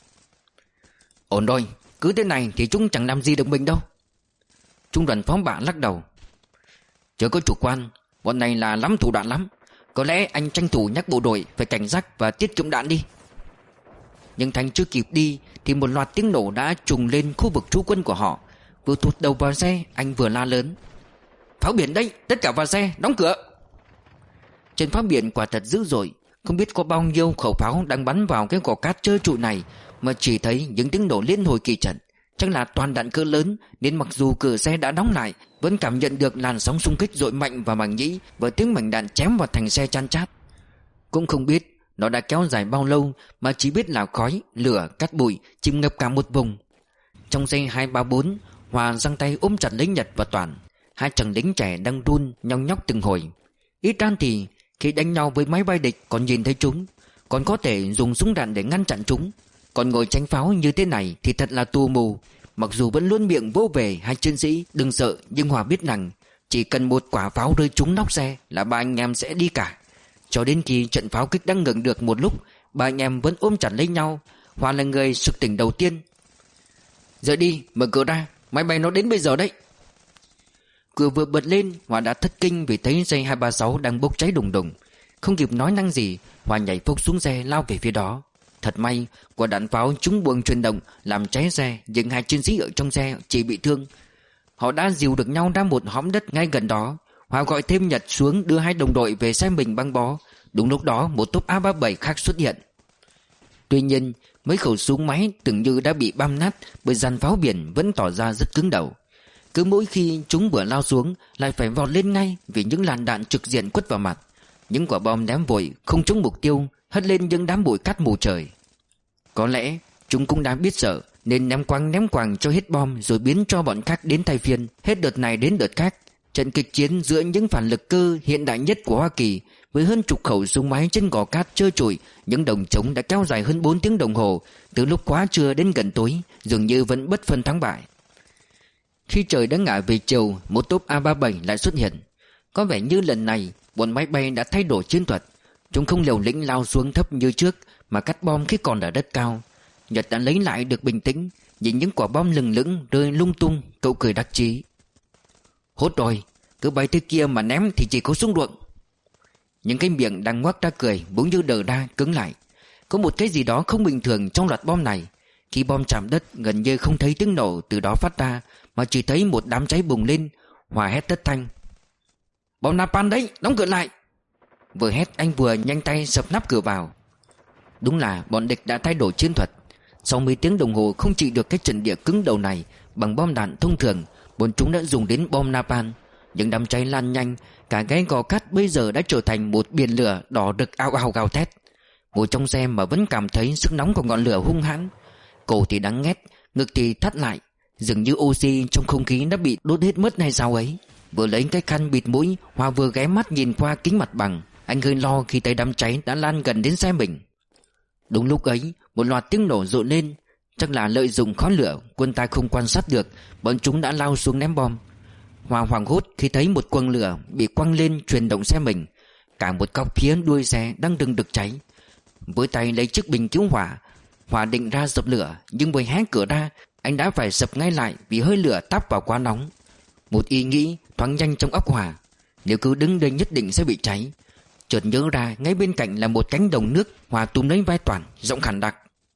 Ổn rồi, cứ thế này thì chúng chẳng làm gì được mình đâu. Trung đoàn phó bạ lắc đầu. Chớ có chủ quan, bọn này là lắm thủ đoạn lắm. Có lẽ anh tranh thủ nhắc bộ đội phải cảnh giác và tiết kiệm đạn đi. Nhưng Thanh chưa kịp đi thì một loạt tiếng nổ đã trùng lên khu vực trú quân của họ. Vừa thụt đầu vào xe, anh vừa la lớn. Pháo biển đây, tất cả vào xe, đóng cửa. Trên pháo biển quả thật dữ dội. Không biết có bao nhiêu khẩu pháo đang bắn vào cái cỏ cát trơ trụi này, mà chỉ thấy những tiếng nổ liên hồi kỳ trận. Chắc là toàn đạn cỡ lớn, nên mặc dù cửa xe đã đóng lại, vẫn cảm nhận được làn sóng xung kích dội mạnh vào màng nhĩ và tiếng mảnh đạn chém vào thành xe chan chát. Cũng không biết nó đã kéo dài bao lâu, mà chỉ biết là khói, lửa, cát bụi chìm ngập cả một vùng. Trong xe hai ba bốn, Hòa giang tay ôm chặt lấy Nhật và Toàn. Hai chàng lính trẻ đang run nhong nhóc từng hồi. Ít ra thì khi đánh nhau với máy bay địch còn nhìn thấy chúng, còn có thể dùng súng đạn để ngăn chặn chúng. Còn ngồi tránh pháo như thế này thì thật là tù mù. Mặc dù vẫn luôn miệng vỗ về hai chiến sĩ đừng sợ, nhưng Hòa biết rằng chỉ cần một quả pháo rơi trúng nóc xe là ba anh em sẽ đi cả. Cho đến khi trận pháo kích đang ngừng được một lúc, ba anh em vẫn ôm chặt lấy nhau. Hòa là người sực tỉnh đầu tiên. Giờ đi, mở cửa ra, máy bay nó đến bây giờ đấy. Cửa vừa bật lên, Hòa đã thất kinh vì thấy dây hai ba sáu đang bốc cháy đùng đùng. Không kịp nói năng gì, Hòa nhảy phốc xuống xe lao về phía đó. Thật may, quả đạn pháo trúng buồng truyền động làm cháy xe, nhưng hai chiến sĩ ở trong xe chỉ bị thương. Họ đã dìu được nhau ra một hõm đất ngay gần đó. Hòa gọi thêm Nhật xuống đưa hai đồng đội về xe mình băng bó. Đúng lúc đó một tốp A ba mươi bảy khác xuất hiện. Tuy nhiên, mấy khẩu súng máy tưởng như đã bị băm nát bởi dàn pháo biển vẫn tỏ ra rất cứng đầu. Cứ mỗi khi chúng vừa lao xuống lại phải vọt lên ngay vì những làn đạn trực diện quất vào mặt. Những quả bom ném vội không trúng mục tiêu, hất lên những đám bụi cát mù trời. Có lẽ chúng cũng đã biết sợ nên ném quăng ném quàng cho hết bom, rồi biến cho bọn khác đến thay phiên, hết đợt này đến đợt khác. Trận kịch chiến giữa những phản lực cơ hiện đại nhất của Hoa Kỳ với hơn chục khẩu súng máy trên gò cát trơ trụi, những đồng trống đã kéo dài hơn bốn tiếng đồng hồ, từ lúc quá trưa đến gần tối, dường như vẫn bất phân thắng bại. Khi trời đã ngả về chiều, một tốp A ba mươi bảy lại xuất hiện. Có vẻ như lần này bọn máy bay đã thay đổi chiến thuật. Chúng không liều lĩnh lao xuống thấp như trước, mà cắt bom khi còn ở đất cao. Nhật đã lấy lại được bình tĩnh, nhìn những quả bom lừng lững rơi lung tung, cậu cười đắc chí. Hốt rồi, cứ bay tới kia mà ném thì chỉ có súng ruộng. Những cái miệng đang ngoác ra cười bỗng như đờ ra cứng lại. Có một cái gì đó không bình thường trong loạt bom này. Khi bom chạm đất gần như không thấy tiếng nổ từ đó phát ra, mà chỉ thấy một đám cháy bùng lên. Hòa hét tất thanh. Bom napalm đấy, đóng cửa lại. Vừa hét anh vừa nhanh tay sập nắp cửa vào. Đúng là bọn địch đã thay đổi chiến thuật. Sau mấy tiếng đồng hồ không trị được cái trận địa cứng đầu này bằng bom đạn thông thường, bọn chúng đã dùng đến bom napalm. Những đám cháy lan nhanh, cả cái gò cát bây giờ đã trở thành một biển lửa đỏ rực ao ao gào thét. Ngồi trong xe mà vẫn cảm thấy sức nóng của ngọn lửa hung hãn. Cổ thì đắng nghét, ngực thì thắt lại, dường như oxy trong không khí đã bị đốt hết mất hay sao ấy. Vừa lấy cái khăn bịt mũi, Hòa vừa ghé mắt nhìn qua kính mặt bằng. Anh hơi lo khi thấy đám cháy đã lan gần đến xe mình. Đúng lúc ấy, một loạt tiếng nổ rộ lên. Chắc là lợi dụng khói lửa, quân ta không quan sát được, bọn chúng đã lao xuống ném bom. Hòa hoảng hốt khi thấy một quầng lửa bị quăng lên truyền động xe mình. Cả một góc phía đuôi xe đang đừng đực cháy. Với tay lấy chiếc bình cứu hỏa, Hòa định ra dập lửa, nhưng vừa hé cửa ra, anh đã phải sập ngay lại vì hơi lửa táp vào quá nóng. Một ý nghĩ thoáng nhanh trong óc Hòa: nếu cứ đứng đây nhất định sẽ bị cháy. Chợt nhớ ra ngay bên cạnh là một cánh đồng nước. Hòa túm lấy vai Toàn, giọng khàn đặc: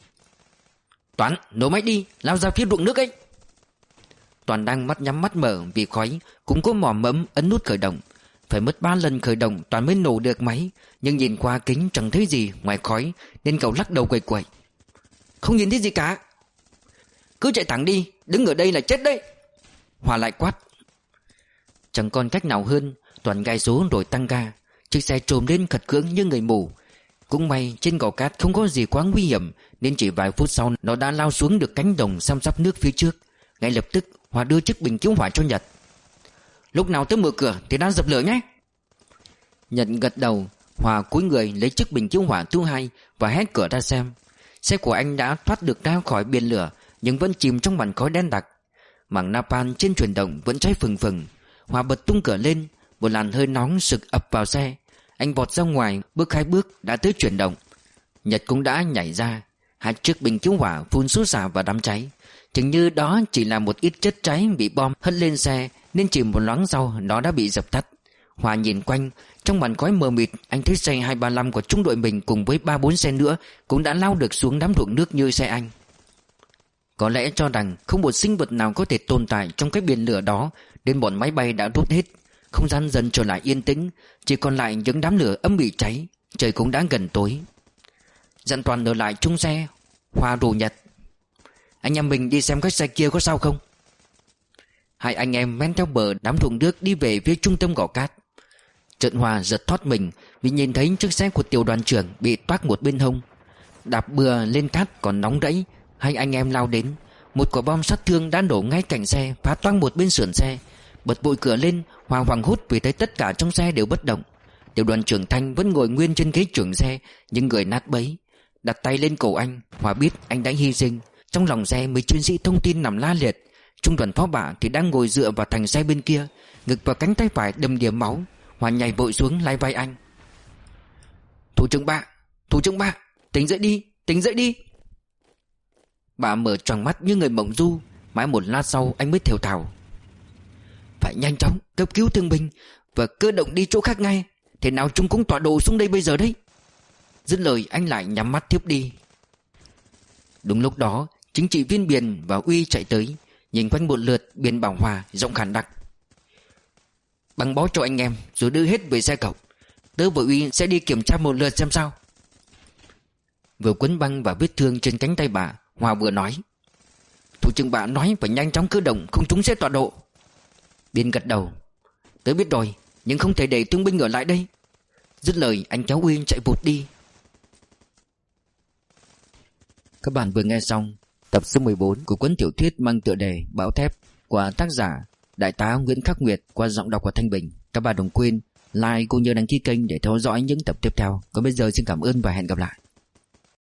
Toán, nổ máy đi, lao ra phía ruộng nước ấy. Toàn đang mắt nhắm mắt mở vì khói, cũng có mò mẫm ấn nút khởi động. Phải mất ba lần khởi động Toàn mới nổ được máy. Nhưng nhìn qua kính chẳng thấy gì ngoài khói, nên cậu lắc đầu quẩy quẩy: Không nhìn thấy gì cả. Cứ chạy thẳng đi, đứng ở đây là chết đấy. Hòa lại quát. Chẳng còn cách nào hơn, Toàn gài số rồi tăng ga. Chiếc xe trồm lên khật cưỡng như người mù. Cũng may trên gò cát không có gì quá nguy hiểm, nên chỉ vài phút sau nó đã lao xuống được cánh đồng xăm sắp nước phía trước. Ngay lập tức Hòa đưa chiếc bình cứu hỏa cho Nhật. Lúc nào tới mở cửa thì đã dập lửa nhé. Nhật gật đầu. Hòa cúi người lấy chiếc bình cứu hỏa thứ hai và hét cửa ra xem. Xe của anh đã thoát được ra khỏi biển lửa, nhưng vẫn chìm trong màn khói đen đặc. Mảng napalm trên chuyển động vẫn cháy phừng phừng. Hòa bật tung cửa lên, một làn hơi nóng sực ập vào xe. Anh vọt ra ngoài, bước hai bước đã tới chuyển động. Nhật cũng đã nhảy ra. Hai chiếc bình cứu hỏa phun xối xả vào đám cháy. Chừng như đó chỉ là một ít chất cháy bị bom hất lên xe, nên chỉ một loáng sau nó đã bị dập tắt. Hòa nhìn quanh, trong màn khói mờ mịt, anh thấy xe hai ba lăm của trung đội mình cùng với ba bốn xe nữa cũng đã lao được xuống đám ruộng nước như xe anh. Có lẽ cho rằng không một sinh vật nào có thể tồn tại trong cái biển lửa đó, nên bọn máy bay đã rút hết. Không gian dần trở lại yên tĩnh, chỉ còn lại những đám lửa âm ỉ cháy. Trời cũng đã gần tối. Dặn Toàn ở lại chung xe, Hòa rủ Nhật: Anh em mình đi xem cái xe kia có sao không. Hai anh em men theo bờ đám ruộng nước đi về phía trung tâm gò cát. Chợt Hòa giật thoát mình vì nhìn thấy chiếc xe của tiểu đoàn trưởng bị toác một bên hông. Đạp bừa lên cát còn nóng rẫy, hai anh em lao đến. Một quả bom sát thương đã nổ ngay cạnh xe, phá toang một bên sườn xe. Bật vội cửa lên, Hòa hoảng hốt vì thấy tất cả trong xe đều bất động. Tiểu đoàn trưởng Thanh vẫn ngồi nguyên trên ghế trưởng xe, nhưng người nát bấy. Đặt tay lên cổ anh, Hòa biết anh đã hy sinh. Trong lòng xe mấy chiến sĩ thông tin nằm la liệt. Trung đoàn phó bạ thì đang ngồi dựa vào thành xe bên kia, ngực và cánh tay phải đầm đìa máu. Hòa nhảy vội xuống lay vai anh: Thủ trưởng Bạ, thủ trưởng Bạ, tỉnh dậy đi, tỉnh dậy đi. Bà mở tròn mắt như người mộng du. Mãi một lát sau anh mới thều thào: Phải nhanh chóng cấp cứu thương binh và cơ động đi chỗ khác ngay. Thế nào chúng cũng tọa độ xuống đây bây giờ đấy. Dứt lời anh lại nhắm mắt thiếp đi. Đúng lúc đó chính trị viên Biển và Uy chạy tới. Nhìn quanh một lượt, Biển bảo Hòa giọng khàn đặc: Băng bó cho anh em rồi đưa hết về xe cậu. Tớ và Uy sẽ đi kiểm tra một lượt xem sao. Vừa quấn băng và vết thương trên cánh tay bà, Hòa vừa nói: Thủ trưởng Bạ nói phải nhanh chóng cơ động, không chúng sẽ tọa độ. Biển gật đầu: Tớ biết rồi, nhưng không thể để thương binh ở lại đây. Dứt lời anh cháu Uy chạy vụt đi. Các bạn vừa nghe xong tập số mười bốn của cuốn tiểu thuyết mang tựa đề Bão Thép của tác giả Đại tá Nguyễn Khắc Nguyệt qua giọng đọc của Thanh Bình. Các bạn đừng quên like cũng như đăng ký kênh để theo dõi những tập tiếp theo. Còn bây giờ xin cảm ơn và hẹn gặp lại.